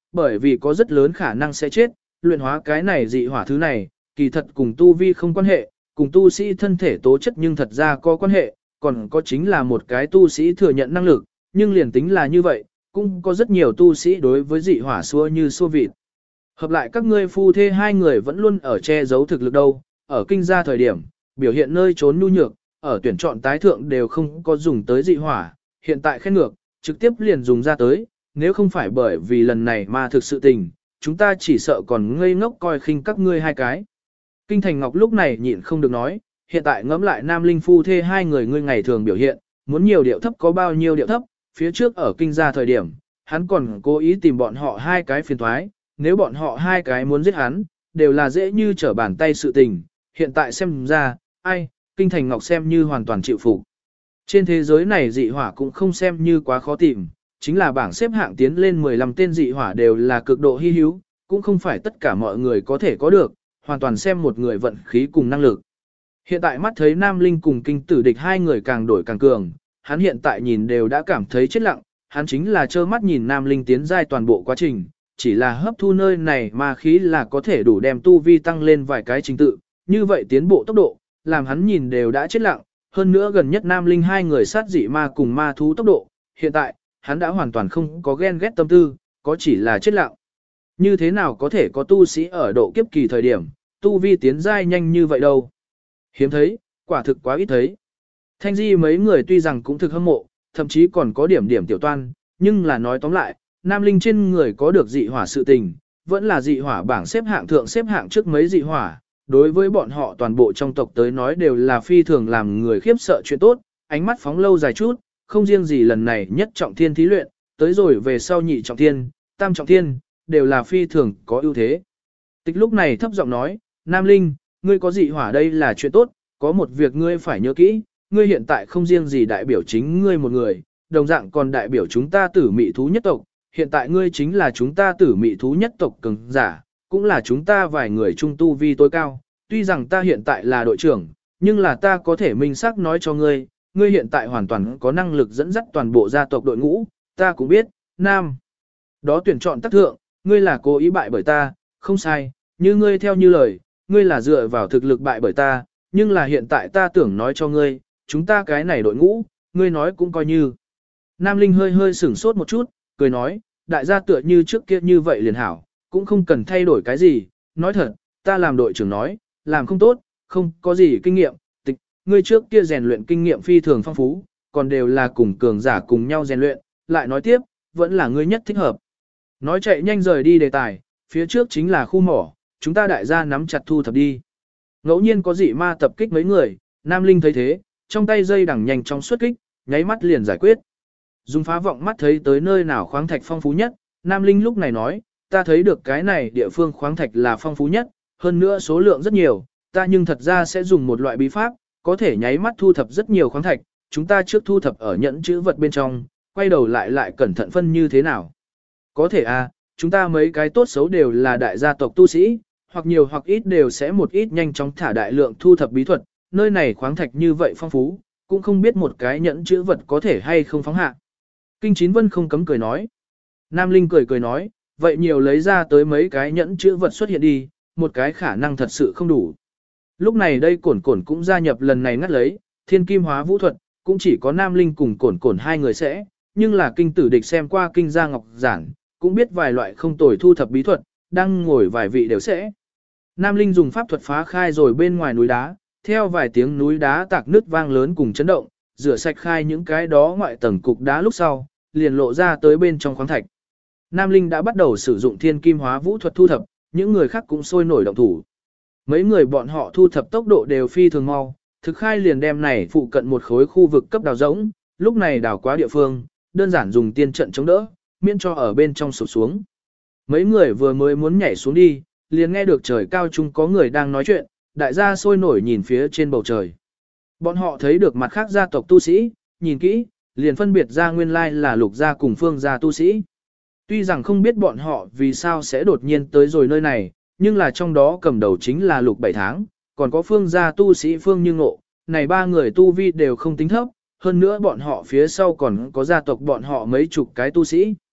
bởi vì có rất lớn khả năng sẽ chết, luyện hóa cái này dị hỏa thứ này, kỳ thật cùng tu vi không quan hệ, cùng tu sĩ thân thể tố chất nhưng thật ra có quan hệ, còn có chính là một cái tu sĩ thừa nhận năng lực, nhưng liền tính là như vậy, cũng có rất nhiều tu sĩ đối với dị hỏa xua như xua vịt. Hợp lại các ngươi phu thê hai người vẫn luôn ở che giấu thực lực đâu, ở kinh gia thời điểm, biểu hiện nơi trốn nhu nhược, ở tuyển chọn tái thượng đều không có dùng tới dị hỏa, hiện tại khen ngược, trực tiếp liền dùng ra tới, nếu không phải bởi vì lần này mà thực sự tình, chúng ta chỉ sợ còn ngây ngốc coi khinh các ngươi hai cái. Kinh Thành Ngọc lúc này nhịn không được nói, hiện tại ngẫm lại Nam Linh phu thê hai người ngươi ngày thường biểu hiện, muốn nhiều điệu thấp có bao nhiêu điệu thấp, phía trước ở kinh gia thời điểm, hắn còn cố ý tìm bọn họ hai cái phiền thoái, nếu bọn họ hai cái muốn giết hắn, đều là dễ như trở bàn tay sự tình, hiện tại xem ra, ai, Kinh Thành Ngọc xem như hoàn toàn chịu phục. Trên thế giới này dị hỏa cũng không xem như quá khó tìm, chính là bảng xếp hạng tiến lên 15 tên dị hỏa đều là cực độ hy hữu, cũng không phải tất cả mọi người có thể có được, hoàn toàn xem một người vận khí cùng năng lực. Hiện tại mắt thấy Nam Linh cùng Kinh Tử Địch hai người càng đổi càng cường, hắn hiện tại nhìn đều đã cảm thấy chết lặng, hắn chính là trơ mắt nhìn Nam Linh tiến giai toàn bộ quá trình, chỉ là hấp thu nơi này mà khí là có thể đủ đem tu vi tăng lên vài cái trình tự, như vậy tiến bộ tốc độ, làm hắn nhìn đều đã chết lặng, hơn nữa gần nhất Nam Linh hai người sát dị ma cùng ma thú tốc độ, hiện tại, hắn đã hoàn toàn không có ghen ghét tâm tư, có chỉ là chết lặng. Như thế nào có thể có tu sĩ ở độ kiếp kỳ thời điểm, tu vi tiến giai nhanh như vậy đâu. Hiếm thấy, quả thực quá ít thấy. Thanh Di mấy người tuy rằng cũng thực hâm mộ, thậm chí còn có điểm tiểu toan, nhưng là nói tóm lại, Nam Linh trên người có được dị hỏa sự tình, vẫn là dị hỏa bảng xếp hạng thượng xếp hạng trước mấy dị hỏa, đối với bọn họ toàn bộ trong tộc tới nói đều là phi thường làm người khiếp sợ chuyện tốt, ánh mắt phóng lâu dài chút, không riêng gì lần này nhất trọng thiên thí luyện, tới rồi về sau nhị trọng thiên, tam trọng thiên, đều là phi thường có ưu thế. Tịch lúc này thấp giọng nói, Nam Linh, ngươi có dị hỏa đây là chuyện tốt, có một việc ngươi phải nhớ kỹ, ngươi hiện tại không riêng gì đại biểu chính ngươi một người, đồng dạng còn đại biểu chúng ta tử mị thú nhất tộc, hiện tại ngươi chính là chúng ta tử mị thú nhất tộc cường giả, cũng là chúng ta vài người trung tu vi tối cao, tuy rằng ta hiện tại là đội trưởng, nhưng là ta có thể minh xác nói cho ngươi, ngươi hiện tại hoàn toàn có năng lực dẫn dắt toàn bộ gia tộc đội ngũ, ta cũng biết, Nam. Đó tuyển chọn tác thượng, ngươi là cố ý bại bởi ta, không sai, như ngươi theo như lời, ngươi là dựa vào thực lực bại bởi ta, nhưng là hiện tại ta tưởng nói cho ngươi, chúng ta cái này đội ngũ, ngươi nói cũng coi như. Nam Linh hơi hơi sửng sốt một chút, cười nói, đại gia tựa như trước kia như vậy liền hảo, cũng không cần thay đổi cái gì, nói thật, ta làm đội trưởng nói, làm không tốt, không có gì kinh nghiệm, tịch, ngươi trước kia rèn luyện kinh nghiệm phi thường phong phú, còn đều là cùng cường giả cùng nhau rèn luyện, lại nói tiếp, vẫn là ngươi nhất thích hợp. Nói chạy nhanh rời đi đề tài, phía trước chính là khu mỏ, chúng ta đại gia nắm chặt thu thập đi. Ngẫu nhiên có dị ma tập kích mấy người, Nam Linh thấy thế, trong tay dây đằng nhanh trong xuất kích, nháy mắt liền giải quyết. Dùng phá vọng mắt thấy tới nơi nào khoáng thạch phong phú nhất, Nam Linh lúc này nói, ta thấy được cái này địa phương khoáng thạch là phong phú nhất, hơn nữa số lượng rất nhiều, ta nhưng thật ra sẽ dùng một loại bí pháp, có thể nháy mắt thu thập rất nhiều khoáng thạch, chúng ta trước thu thập ở nhẫn chữ vật bên trong, quay đầu lại cẩn thận phân như thế nào. Có thể à, chúng ta mấy cái tốt xấu đều là đại gia tộc tu sĩ, hoặc nhiều hoặc ít đều sẽ một ít nhanh chóng thả đại lượng thu thập bí thuật, nơi này khoáng thạch như vậy phong phú, cũng không biết một cái nhẫn chữ vật có thể hay không phóng hạ. Kinh Chín Vân không cấm cười nói. Nam Linh cười nói, vậy nhiều lấy ra tới mấy cái nhẫn chữ vật xuất hiện đi, một cái khả năng thật sự không đủ. Lúc này đây Cổn Cổn cũng gia nhập lần này ngắt lấy, thiên kim hóa vũ thuật, cũng chỉ có Nam Linh cùng Cổn Cổn hai người sẽ, nhưng là kinh tử địch xem qua kinh gia ngọc giản, cũng biết vài loại không tồi thu thập bí thuật, đang ngồi vài vị đều sẽ. Nam Linh dùng pháp thuật phá khai rồi bên ngoài núi đá, theo vài tiếng núi đá tạc nứt vang lớn cùng chấn động, rửa sạch khai những cái đó ngoại tầng cục đá lúc sau, liền lộ ra tới bên trong khoáng thạch. Nam Linh đã bắt đầu sử dụng thiên kim hóa vũ thuật thu thập, những người khác cũng sôi nổi động thủ. Mấy người bọn họ thu thập tốc độ đều phi thường mau, thực khai liền đem này phụ cận một khối khu vực cấp đào rỗng, lúc này đào quá địa phương, đơn giản dùng tiên trận chống đỡ, miễn cho ở bên trong sụp xuống. Mấy người vừa mới muốn nhảy xuống đi, liền nghe được trời cao chung có người đang nói chuyện, đại gia sôi nổi nhìn phía trên bầu trời. Bọn họ thấy được mặt khác gia tộc tu sĩ, nhìn kỹ, liền phân biệt ra nguyên lai là Lục gia cùng Phương gia tu sĩ. Tuy rằng không biết bọn họ vì sao sẽ đột nhiên tới rồi nơi này, nhưng là trong đó cầm đầu chính là Lục 7 tháng, còn có Phương gia tu sĩ Phương Như Ngộ, này ba người tu vi đều không tính thấp, hơn nữa bọn họ phía sau còn có gia tộc bọn họ mấy chục cái tu sĩ.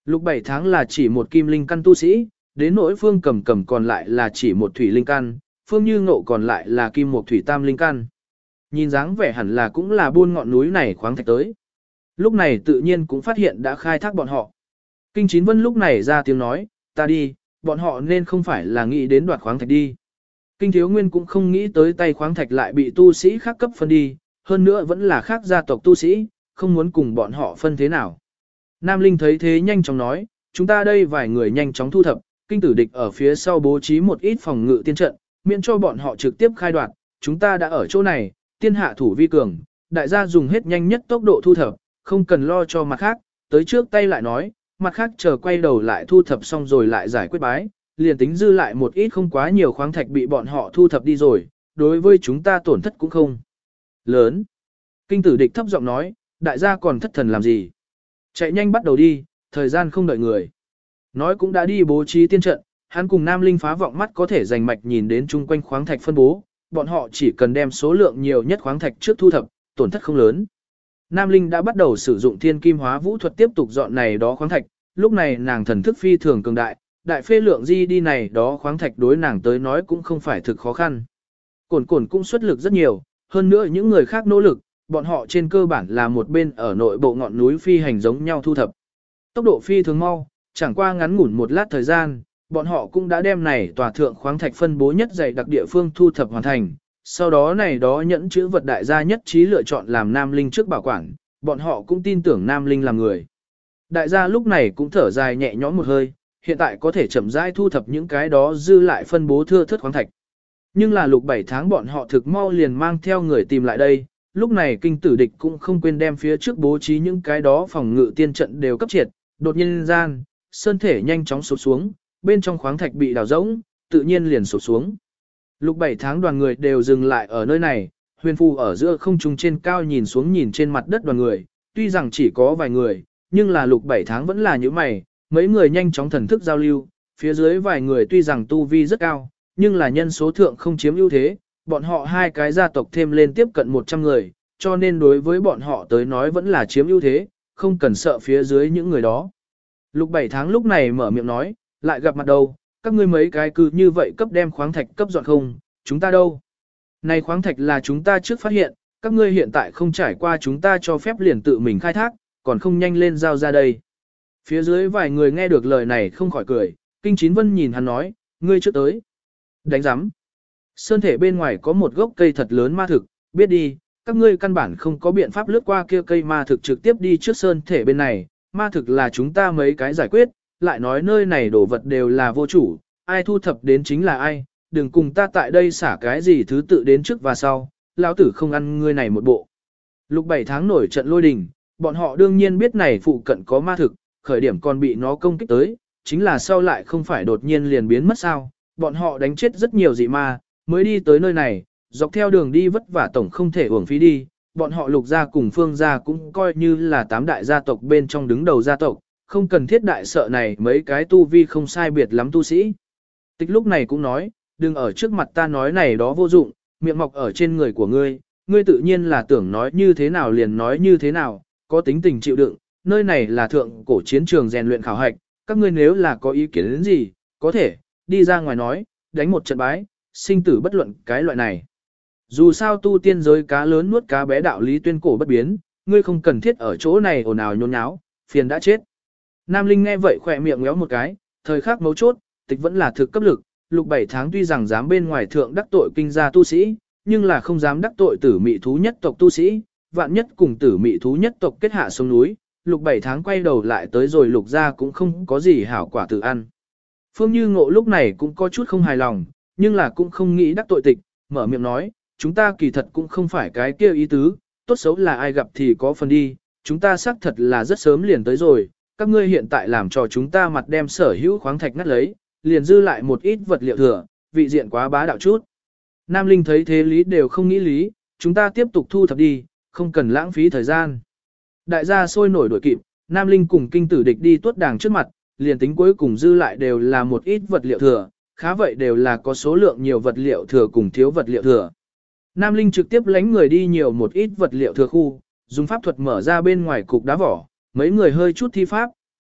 Lục 7 tháng là chỉ một kim linh căn tu sĩ, đến nỗi Phương Cầm Cầm còn lại là chỉ một thủy linh căn, Phương Như Ngộ còn lại là kim một thủy tam linh căn. Nhìn dáng vẻ hẳn là cũng là buôn ngọn núi này khoáng thạch tới. Lúc này tự nhiên cũng phát hiện đã khai thác bọn họ. Kinh Chín Vân lúc này ra tiếng nói, ta đi, bọn họ nên không phải là nghĩ đến đoạt khoáng thạch đi. Kinh Thiếu Nguyên cũng không nghĩ tới tay khoáng thạch lại bị tu sĩ khác cấp phân đi, hơn nữa vẫn là khác gia tộc tu sĩ, không muốn cùng bọn họ phân thế nào. Nam Linh thấy thế nhanh chóng nói, chúng ta đây vài người nhanh chóng thu thập, kinh tử địch ở phía sau bố trí một ít phòng ngự tiên trận, miễn cho bọn họ trực tiếp khai đoạt, chúng ta đã ở chỗ này, tiên hạ thủ vi cường, đại gia dùng hết nhanh nhất tốc độ thu thập, không cần lo cho mặt khác, tới trước tay lại nói, mặt khác chờ quay đầu lại thu thập xong rồi lại giải quyết bái, liền tính dư lại một ít không quá nhiều khoáng thạch bị bọn họ thu thập đi rồi, đối với chúng ta tổn thất cũng không lớn. Kinh tử địch thấp giọng nói, đại gia còn thất thần làm gì? Chạy nhanh bắt đầu đi, thời gian không đợi người. Nói cũng đã đi bố trí tiên trận, hắn cùng Nam Linh phá vọng mắt có thể giành mạch nhìn đến chung quanh khoáng thạch phân bố, bọn họ chỉ cần đem số lượng nhiều nhất khoáng thạch trước thu thập, tổn thất không lớn. Nam Linh đã bắt đầu sử dụng thiên kim hóa vũ thuật tiếp tục dọn này đó khoáng thạch, lúc này nàng thần thức phi thường cường đại, đại phê lượng di đi này đó khoáng thạch đối nàng tới nói cũng không phải thực khó khăn. Cổn cổn cũng xuất lực rất nhiều, hơn nữa những người khác nỗ lực, bọn họ trên cơ bản là một bên ở nội bộ ngọn núi phi hành giống nhau thu thập. Tốc độ phi thường mau, chẳng qua ngắn ngủn một lát thời gian, bọn họ cũng đã đem này tòa thượng khoáng thạch phân bố nhất dày đặc địa phương thu thập hoàn thành. Sau đó này đó nhẫn chữ vật đại gia nhất trí lựa chọn làm Nam Linh trước bảo quản, bọn họ cũng tin tưởng Nam Linh làm người. Đại gia lúc này cũng thở dài nhẹ nhõm một hơi, hiện tại có thể chậm rãi thu thập những cái đó dư lại phân bố thưa thớt khoáng thạch. Nhưng là lục 7 tháng bọn họ thực mau liền mang theo người tìm lại đây, lúc này kinh tử địch cũng không quên đem phía trước bố trí những cái đó phòng ngự tiên trận đều cấp triệt, đột nhiên gian, sơn thể nhanh chóng sụp xuống, bên trong khoáng thạch bị đào rỗng, tự nhiên liền sụp xuống. Lục 7 tháng đoàn người đều dừng lại ở nơi này, huyền phù ở giữa không trung trên cao nhìn xuống nhìn trên mặt đất đoàn người, tuy rằng chỉ có vài người, nhưng là lục 7 tháng vẫn là như mày, mấy người nhanh chóng thần thức giao lưu, phía dưới vài người tuy rằng tu vi rất cao, nhưng là nhân số thượng không chiếm ưu thế, bọn họ hai cái gia tộc thêm lên tiếp cận 100 người, cho nên đối với bọn họ tới nói vẫn là chiếm ưu thế, không cần sợ phía dưới những người đó. Lục 7 tháng lúc này mở miệng nói, lại gặp mặt đâu, các ngươi mấy cái cứ như vậy cấp đem khoáng thạch cấp dọn không, chúng ta đâu? Này khoáng thạch là chúng ta trước phát hiện, các ngươi hiện tại không trải qua chúng ta cho phép liền tự mình khai thác, còn không nhanh lên giao ra đây. Phía dưới vài người nghe được lời này không khỏi cười, Kinh Chín Vân nhìn hắn nói, ngươi trước tới. Đánh giám. Sơn thể bên ngoài có một gốc cây thật lớn ma thực, biết đi, các ngươi căn bản không có biện pháp lướt qua kia cây ma thực trực tiếp đi trước sơn thể bên này, ma thực là chúng ta mấy cái giải quyết, lại nói nơi này đổ vật đều là vô chủ, ai thu thập đến chính là ai, đừng cùng ta tại đây xả cái gì thứ tự đến trước và sau, lão tử không ăn ngươi này một bộ. Lục 7 tháng nổi trận lôi đình, bọn họ đương nhiên biết này phụ cận có ma thực, khởi điểm còn bị nó công kích tới, chính là sau lại không phải đột nhiên liền biến mất sao, bọn họ đánh chết rất nhiều dị ma, mới đi tới nơi này, dọc theo đường đi vất vả tổng không thể uổng phí đi, bọn họ lục gia cùng phương gia cũng coi như là 8 đại gia tộc bên trong đứng đầu gia tộc, không cần thiết đại sợ này mấy cái tu vi không sai biệt lắm tu sĩ. Tịch lúc này cũng nói, đừng ở trước mặt ta nói này đó vô dụng, miệng mọc ở trên người của ngươi, ngươi tự nhiên là tưởng nói như thế nào liền nói như thế nào, có tính tình chịu đựng, nơi này là thượng cổ chiến trường rèn luyện khảo hạch, các ngươi nếu là có ý kiến đến gì, có thể, đi ra ngoài nói, đánh một trận bái, sinh tử bất luận cái loại này. Dù sao tu tiên giới cá lớn nuốt cá bé đạo lý tuyên cổ bất biến, ngươi không cần thiết ở chỗ này ồn ào nhốn nháo, phiền đã chết. Nam Linh nghe vậy khỏe miệng ngéo một cái, thời khắc mấu chốt, tịch vẫn là thực cấp lực, lục 7 tháng tuy rằng dám bên ngoài thượng đắc tội kinh gia tu sĩ, nhưng là không dám đắc tội tử mị thú nhất tộc tu sĩ, vạn nhất cùng tử mị thú nhất tộc kết hạ sông núi, lục 7 tháng quay đầu lại tới rồi lục gia cũng không có gì hảo quả tự ăn. Phương Như Ngộ lúc này cũng có chút không hài lòng, nhưng là cũng không nghĩ đắc tội tịch, mở miệng nói, chúng ta kỳ thật cũng không phải cái kia ý tứ, tốt xấu là ai gặp thì có phần đi, chúng ta xác thật là rất sớm liền tới rồi, các ngươi hiện tại làm cho chúng ta mặt đem sở hữu khoáng thạch ngắt lấy, liền dư lại một ít vật liệu thừa, vị diện quá bá đạo chút. Nam Linh thấy thế lý đều không nghĩ lý, chúng ta tiếp tục thu thập đi, không cần lãng phí thời gian. Đại gia sôi nổi đuổi kịp, Nam Linh cùng kinh tử địch đi tuốt đàng trước mặt, liền tính cuối cùng dư lại đều là một ít vật liệu thừa, khá vậy đều là có số lượng nhiều vật liệu thừa cùng thiếu vật liệu thừa. Nam Linh trực tiếp lánh người đi nhiều một ít vật liệu thừa khu, dùng pháp thuật mở ra bên ngoài cục đá vỏ, mấy người hơi chút thi pháp,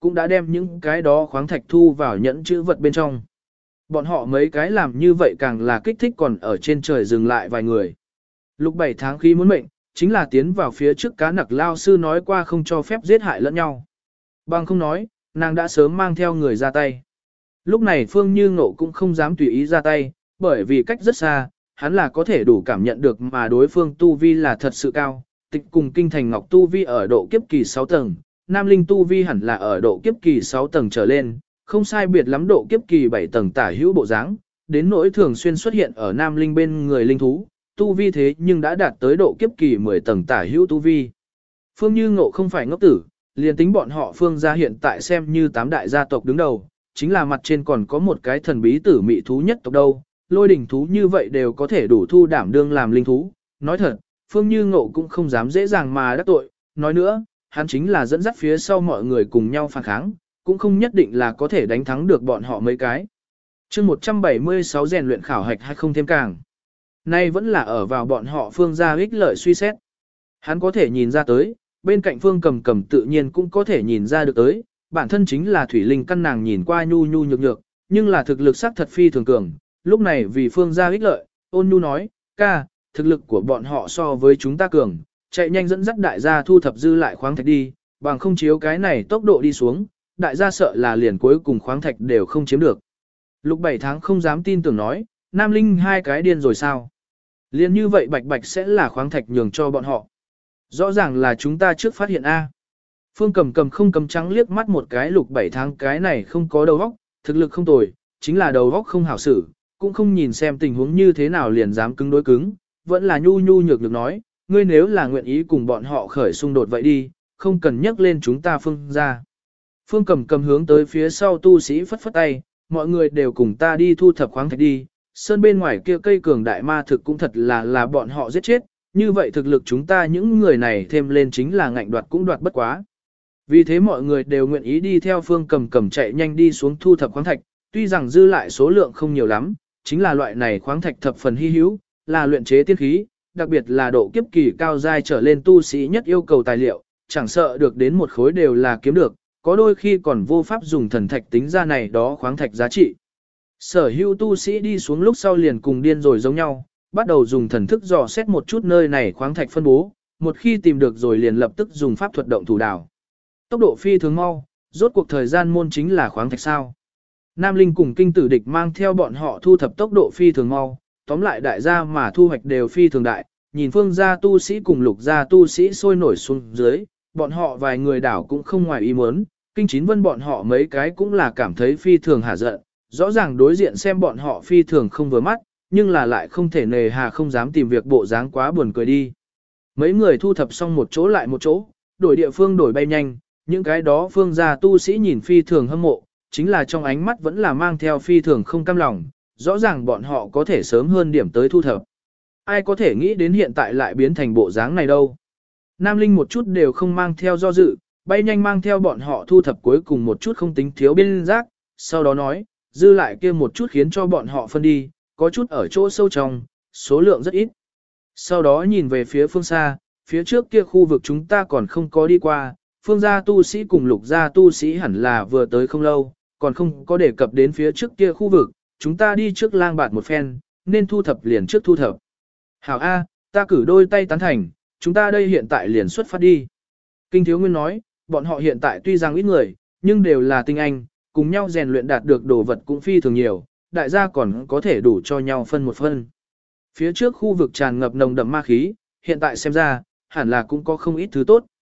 cũng đã đem những cái đó khoáng thạch thu vào nhẫn chữ vật bên trong. Bọn họ mấy cái làm như vậy càng là kích thích còn ở trên trời dừng lại vài người. Lục 7 tháng khi muốn mệnh, chính là tiến vào phía trước cá nặc lao sư nói qua không cho phép giết hại lẫn nhau. Bằng không nói, nàng đã sớm mang theo người ra tay. Lúc này Phương Như Ngộ cũng không dám tùy ý ra tay, bởi vì cách rất xa, hắn là có thể đủ cảm nhận được mà đối phương tu vi là thật sự cao. Tịch cùng kinh thành ngọc tu vi ở độ kiếp kỳ 6 tầng, Nam Linh tu vi hẳn là ở độ kiếp kỳ 6 tầng trở lên, không sai biệt lắm độ kiếp kỳ 7 tầng tả hữu bộ dáng, đến nỗi thường xuyên xuất hiện ở Nam Linh bên người linh thú, tu vi thế nhưng đã đạt tới độ kiếp kỳ 10 tầng tả hữu tu vi. Phương Như Ngộ không phải ngốc tử, liền tính bọn họ Phương gia hiện tại xem như 8 đại gia tộc đứng đầu, chính là mặt trên còn có một cái thần bí tử mị thú nhất tộc đâu, lôi đỉnh thú như vậy đều có thể đủ thu đảm đương làm linh thú. Nói thật, Phương Như Ngộ cũng không dám dễ dàng mà đắc tội, nói nữa, hắn chính là dẫn dắt phía sau mọi người cùng nhau phản kháng, cũng không nhất định là có thể đánh thắng được bọn họ mấy cái. chương 176 rèn luyện khảo hạch hay không thêm càng. Nay vẫn là ở vào bọn họ Phương gia ích lợi suy xét. Hắn có thể nhìn ra tới, bên cạnh Phương Cầm Cầm tự nhiên cũng có thể nhìn ra được tới, bản thân chính là thủy linh căn nàng nhìn qua nhu nhu nhược nhược, nhưng là thực lực sắc thật phi thường cường. Lúc này vì Phương gia ích lợi, ôn nhu nói, ca, thực lực của bọn họ so với chúng ta cường, chạy nhanh dẫn dắt đại gia thu thập dư lại khoáng thạch đi, bằng không chiếu cái này tốc độ đi xuống, đại gia sợ là liền cuối cùng khoáng thạch đều không chiếm được. Lục 7 tháng không dám tin tưởng nói, Nam Linh hai cái điên rồi sao? Liền như vậy bạch bạch sẽ là khoáng thạch nhường cho bọn họ. Rõ ràng là chúng ta trước phát hiện A. Phương Cầm Cầm không cầm trắng liếc mắt một cái Lục 7 tháng cái này không có đầu óc, thực lực không tồi, chính là đầu óc không hảo xử, cũng không nhìn xem tình huống như thế nào liền dám cứng đối cứng, vẫn là nhu nhu nhược nhược nói, ngươi nếu là nguyện ý cùng bọn họ khởi xung đột vậy đi, không cần nhắc lên chúng ta Phương ra. Phương Cầm Cầm hướng tới phía sau tu sĩ phất phất tay, mọi người đều cùng ta đi thu thập khoáng thạch đi, sơn bên ngoài kia cây cường đại ma thực cũng thật là bọn họ giết chết, như vậy thực lực chúng ta những người này thêm lên chính là ngạnh đoạt cũng đoạt bất quá. Vì thế mọi người đều nguyện ý đi theo Phương Cầm Cầm chạy nhanh đi xuống thu thập khoáng thạch, tuy rằng dư lại số lượng không nhiều lắm, chính là loại này khoáng thạch thập phần hy hữu, là luyện chế tiên khí, đặc biệt là độ kiếp kỳ cao giai trở lên tu sĩ nhất yêu cầu tài liệu, chẳng sợ được đến một khối đều là kiếm được, có đôi khi còn vô pháp dùng thần thạch tính ra này đó khoáng thạch giá trị. Sở hữu tu sĩ đi xuống lúc sau liền cùng điên rồi giống nhau, bắt đầu dùng thần thức dò xét một chút nơi này khoáng thạch phân bố, một khi tìm được rồi liền lập tức dùng pháp thuật động thủ đào. Tốc độ phi thường mau, rốt cuộc thời gian môn chính là khoáng thạch sao. Nam Linh cùng kinh tử địch mang theo bọn họ thu thập tốc độ phi thường mau, tóm lại đại gia mà thu hoạch đều phi thường đại, nhìn Phương gia tu sĩ cùng Lục gia tu sĩ sôi nổi xuống dưới, bọn họ vài người đảo cũng không ngoài ý muốn, kinh chín vân bọn họ mấy cái cũng là cảm thấy phi thường hả giận, rõ ràng đối diện xem bọn họ phi thường không vừa mắt, nhưng là lại không thể nề hà không dám tìm việc bộ dáng quá buồn cười đi. Mấy người thu thập xong một chỗ lại một chỗ, đổi địa phương đổi bay nhanh, những cái đó Phương gia tu sĩ nhìn phi thường hâm mộ, chính là trong ánh mắt vẫn là mang theo phi thường không cam lòng, rõ ràng bọn họ có thể sớm hơn điểm tới thu thập. Ai có thể nghĩ đến hiện tại lại biến thành bộ dáng này đâu. Nam Linh một chút đều không mang theo do dự, bay nhanh mang theo bọn họ thu thập cuối cùng một chút không tính thiếu biên giác, sau đó nói, dư lại kia một chút khiến cho bọn họ phân đi, có chút ở chỗ sâu trong, số lượng rất ít. Sau đó nhìn về phía phương xa, phía trước kia khu vực chúng ta còn không có đi qua, Phương gia tu sĩ cùng Lục gia tu sĩ hẳn là vừa tới không lâu, còn không có đề cập đến phía trước kia khu vực, chúng ta đi trước lang bạt một phen, nên thu thập liền trước thu thập. Hảo A, ta cử đôi tay tán thành, chúng ta đây hiện tại liền xuất phát đi. Kinh Thiếu Nguyên nói, bọn họ hiện tại tuy rằng ít người, nhưng đều là tinh anh, cùng nhau rèn luyện đạt được đồ vật cũng phi thường nhiều, đại gia còn có thể đủ cho nhau phân một phân. Phía trước khu vực tràn ngập nồng đậm ma khí, hiện tại xem ra, hẳn là cũng có không ít thứ tốt.